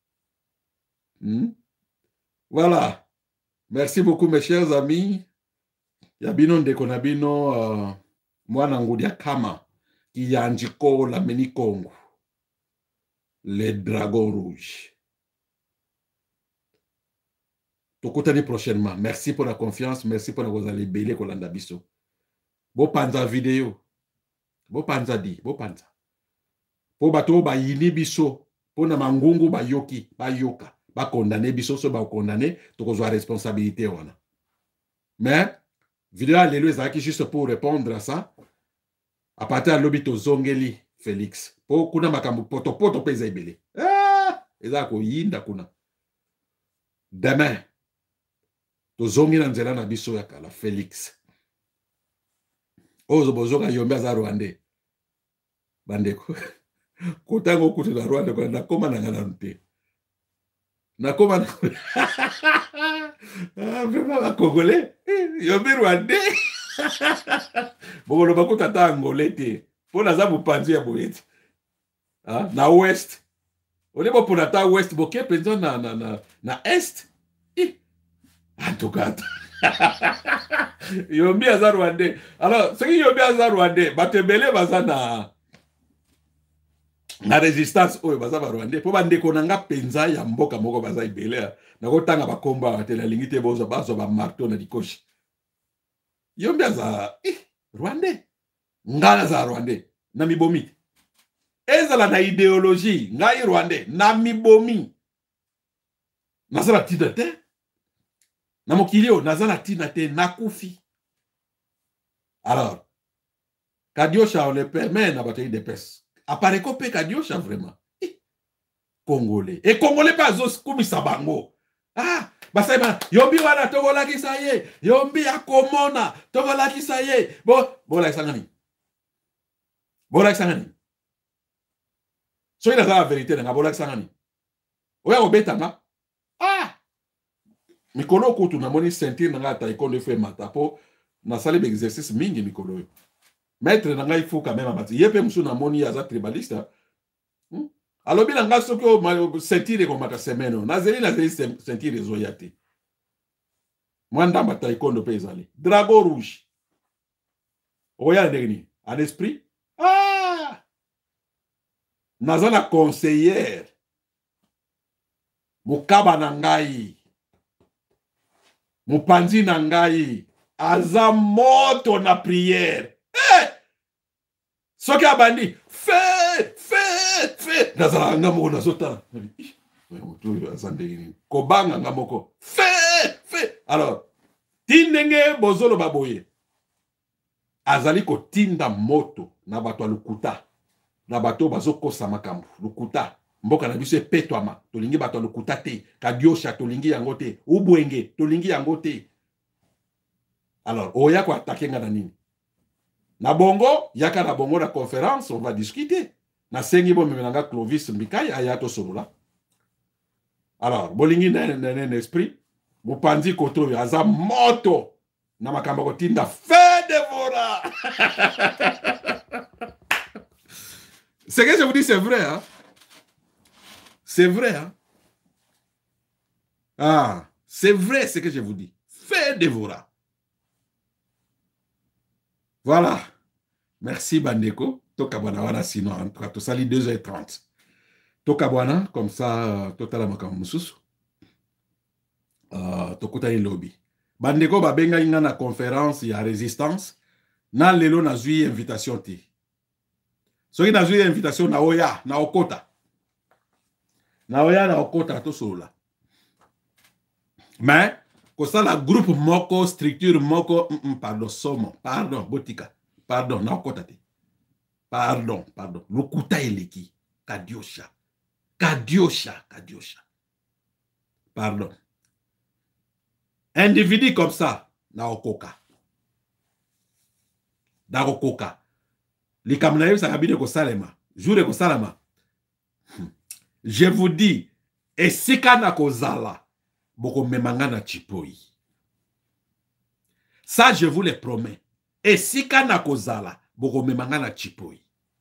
Voilà. Merci beaucoup mes chers amis. Yabino ndeko na bino mwana ngudia kama Kiyanjiko la meni Congo. Les dragons rouges. Tokotani prochainement. Merci pour la confiance. Merci pour la vous allez belé kolanda biso. Bo panza vidéo. Bo panza di. Bo panza. Po bato ba yini biso. Po na mangungu ba yoki. Ba yoka. Ba condamné biso. So ba condamné. Tokozwa responsabilité wana. Mais, vidéo à l'élu est juste pour répondre à ça. À partir de l'obito zongeli Félix. Po kuna makambu poto peza ibele. Ah! Ezako yinda kuna. Demain. Tozongi na nzela na biso ya kala Félix. Ozo bozoka yombe za Rwanda. Bandeko. Kotango kutu na Rwanda kwa nakoma na ngana nte. Nakoma na ah, vraiment ba Congolais. Yombe Rwanda. Boko loba kutata Angolais te. Pona za bupanzi ya boyeti. Ah, na West. Olebo pona ta West boke penza na Est. En tout cas. Yombi aza Rwandais. Alors, ce qui yombi aza Rwandais, batebele baza na résistance oyo baza ba Rwandais. Po bandeko nanga penza ya mboka moko baza ibele. Na kotanga bakomba batela lingite bozo bazo ba marteau na dikoshi. Yombi aza Rwandais. Ngana za Rwandais. Na mibomi. Ezala na idéologie. Ngai Rwandais. Na mibomi. Nasala tidate. Na mokilio, nazala tina te nakufi. Alors, Kadiosha, on le permet na bataille de pes. Apparaît copé Kadiosha vraiment. Congolais. Et Congolais pas zos kumisa bango. Ah, basema, yombi wana togola kisaye. Yombi akomona togola kisaye. Bon la sangani. Bon la sangani. So il a la vérité na bola sangani. Oya obetanga. Ah! Mikolo kutu na moni sentir na nga taekwondo fe matapo na sali exercice mingi mikolo yo. Maître na nga il faut quand même amati. Yepe musu na moni aza tribaliste. Alobi na nga soko sentir ko mata semeno. Nazeli sentir ezoyate. Mwanda ba taekwondo pe ezali. Dragon rouge. Oya ndeni. En esprit. Ah! Nazana conseillère. Mukaba na ngai. Mupanzi na ngai aza moto na prière. Soki abandi fait nazala ngamo na zota. Kobanga ngamoko fait. Alors tindenge bozolo baboye. Azali ko tinda moto na bato lukuta. Na bato bazokosa makambu lukuta. Mboka na biso epetwama tolingi bato lokuta te Kadiosha tolingi yango te ubwenge tolingi yango te. Alors oya ko attaquer nga na nini na bongo yaka na bongo na conférence on va discuter na sengi bo memenanga Clovis Mbikai ayato solola. Alors bolingi na esprit mupanzi koto aza moto na makambo kotinda fait devora. Ce que je vous dis c'est vrai hein. C'est vrai, hein? Ah, c'est vrai ce que je vous dis. Fait dévora. Voilà. Merci, Bandeko. Tokabwana, voilà, sinon, en tout cas, tout ça, 2h30. Tokabwana, comme ça, total makamususu. Tokutani lobby. Bandeko, babenga inga na conférence, il y a résistance. Na lelo na zui invitation ti. So, na zui invitation na oya, na okota. Na oya na okota to sola. Mais ko sala groupe moko structure moko pardon somo pardon botika pardon na okota te. Pardon lokuta eleki Kadiosha. Pardon. Individu comme ça na okoka. Da okoka. Likamna yo sakabide ko salema. Jure ko salama. Je vous dis, et si kana kozala, boko memangana chipoi. Ça, je vous le promets. Et si kana kozala, boko memangana chipoi.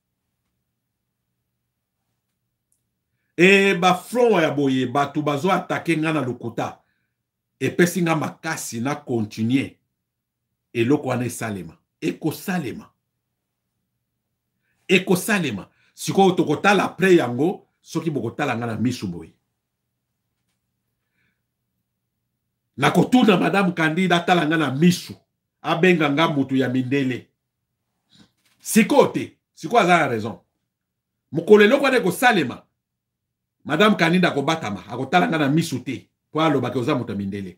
Et ba front ya boye, ba tubazo attaquer ngana lokuta. Et pesinga makasi na continuer. Et loko ane salema. Eko salema. Siko tokota la pre yango. Soki bokotala ngana misu boy. nakotuna madame Candide atalanga na misu abenga nga mutu ya mindele siko te siko aza na raison mokolo eloko ane kosalema madame Candide akobatama akotalanga na misu te po alobaki oza mutu ya mindele.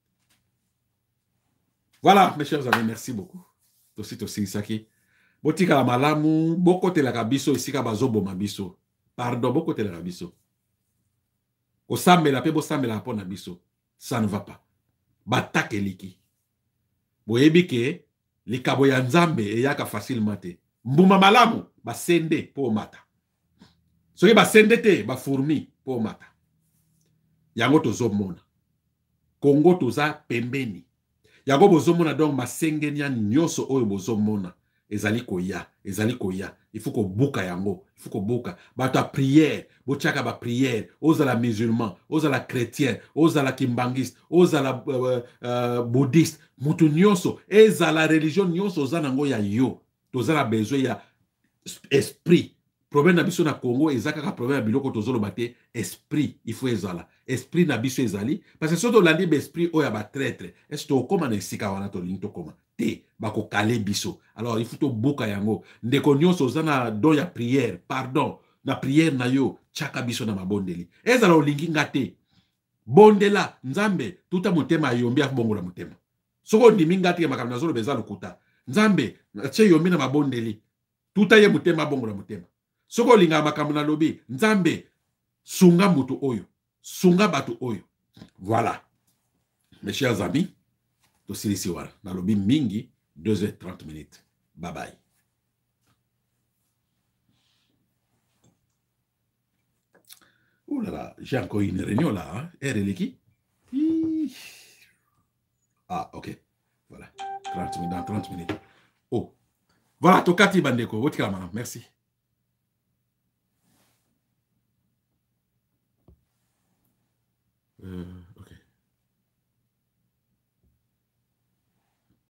Voilà mes chers amis, merci beaucoup tosi saki botika la malamu bokotelaka biso esika bazoboma biso pardon bokotelaka biso kosambela pe bosambela mpo na biso ça ne va pas batake liki boyebi ke likabo ya nzambe eyaka facilement te mbuma malamu basende po mata soki basende te bafourmi po mata yango tozomona Kongo toza pembeni yango bozomona donc masengenya nyonso oyo bozomona ezali koya il faut ko buka yango il faut ko buka bato ya prière botiaka ba prière ozala musulman ozala chrétien ozala kimbangiste ozala bouddhiste mutu nyonso ezala religion nyonso oza nango ya yo tozala besoin ya esprit. Problème na biso na Congo ezaka ka problème ya biloko tozoloba te esprit il faut ezala esprit na biso ezali parce que soto landi be esprit oya ba traître est-ce to koma na sika wana to linto koma te bako kale biso alors il faut to buka yango ndeko nyonso zana do ya prière pardon na prière na yo chaka biso na mabondeli ezala olingi ngate bondela nzambe tuta mutema yombi afubongola mutema soko ndimi ngate makamna zolo beza lokuta nzambe che yombi na mabondeli tuta ye mutema bongola mutema soko linga makamna lobi nzambe sunga mutu oyo sunga batu oyo. Voilà mes chers amis tosilisi wana na lobi mingi 2h30 minutes. Bye bye. Oh là là, j'ai encore une réunion là, hein? Reliki. Ah, ok. Voilà. 30 minutes, dans 30 minutes. Oh. Voilà, Tokati Bandeko. Merci.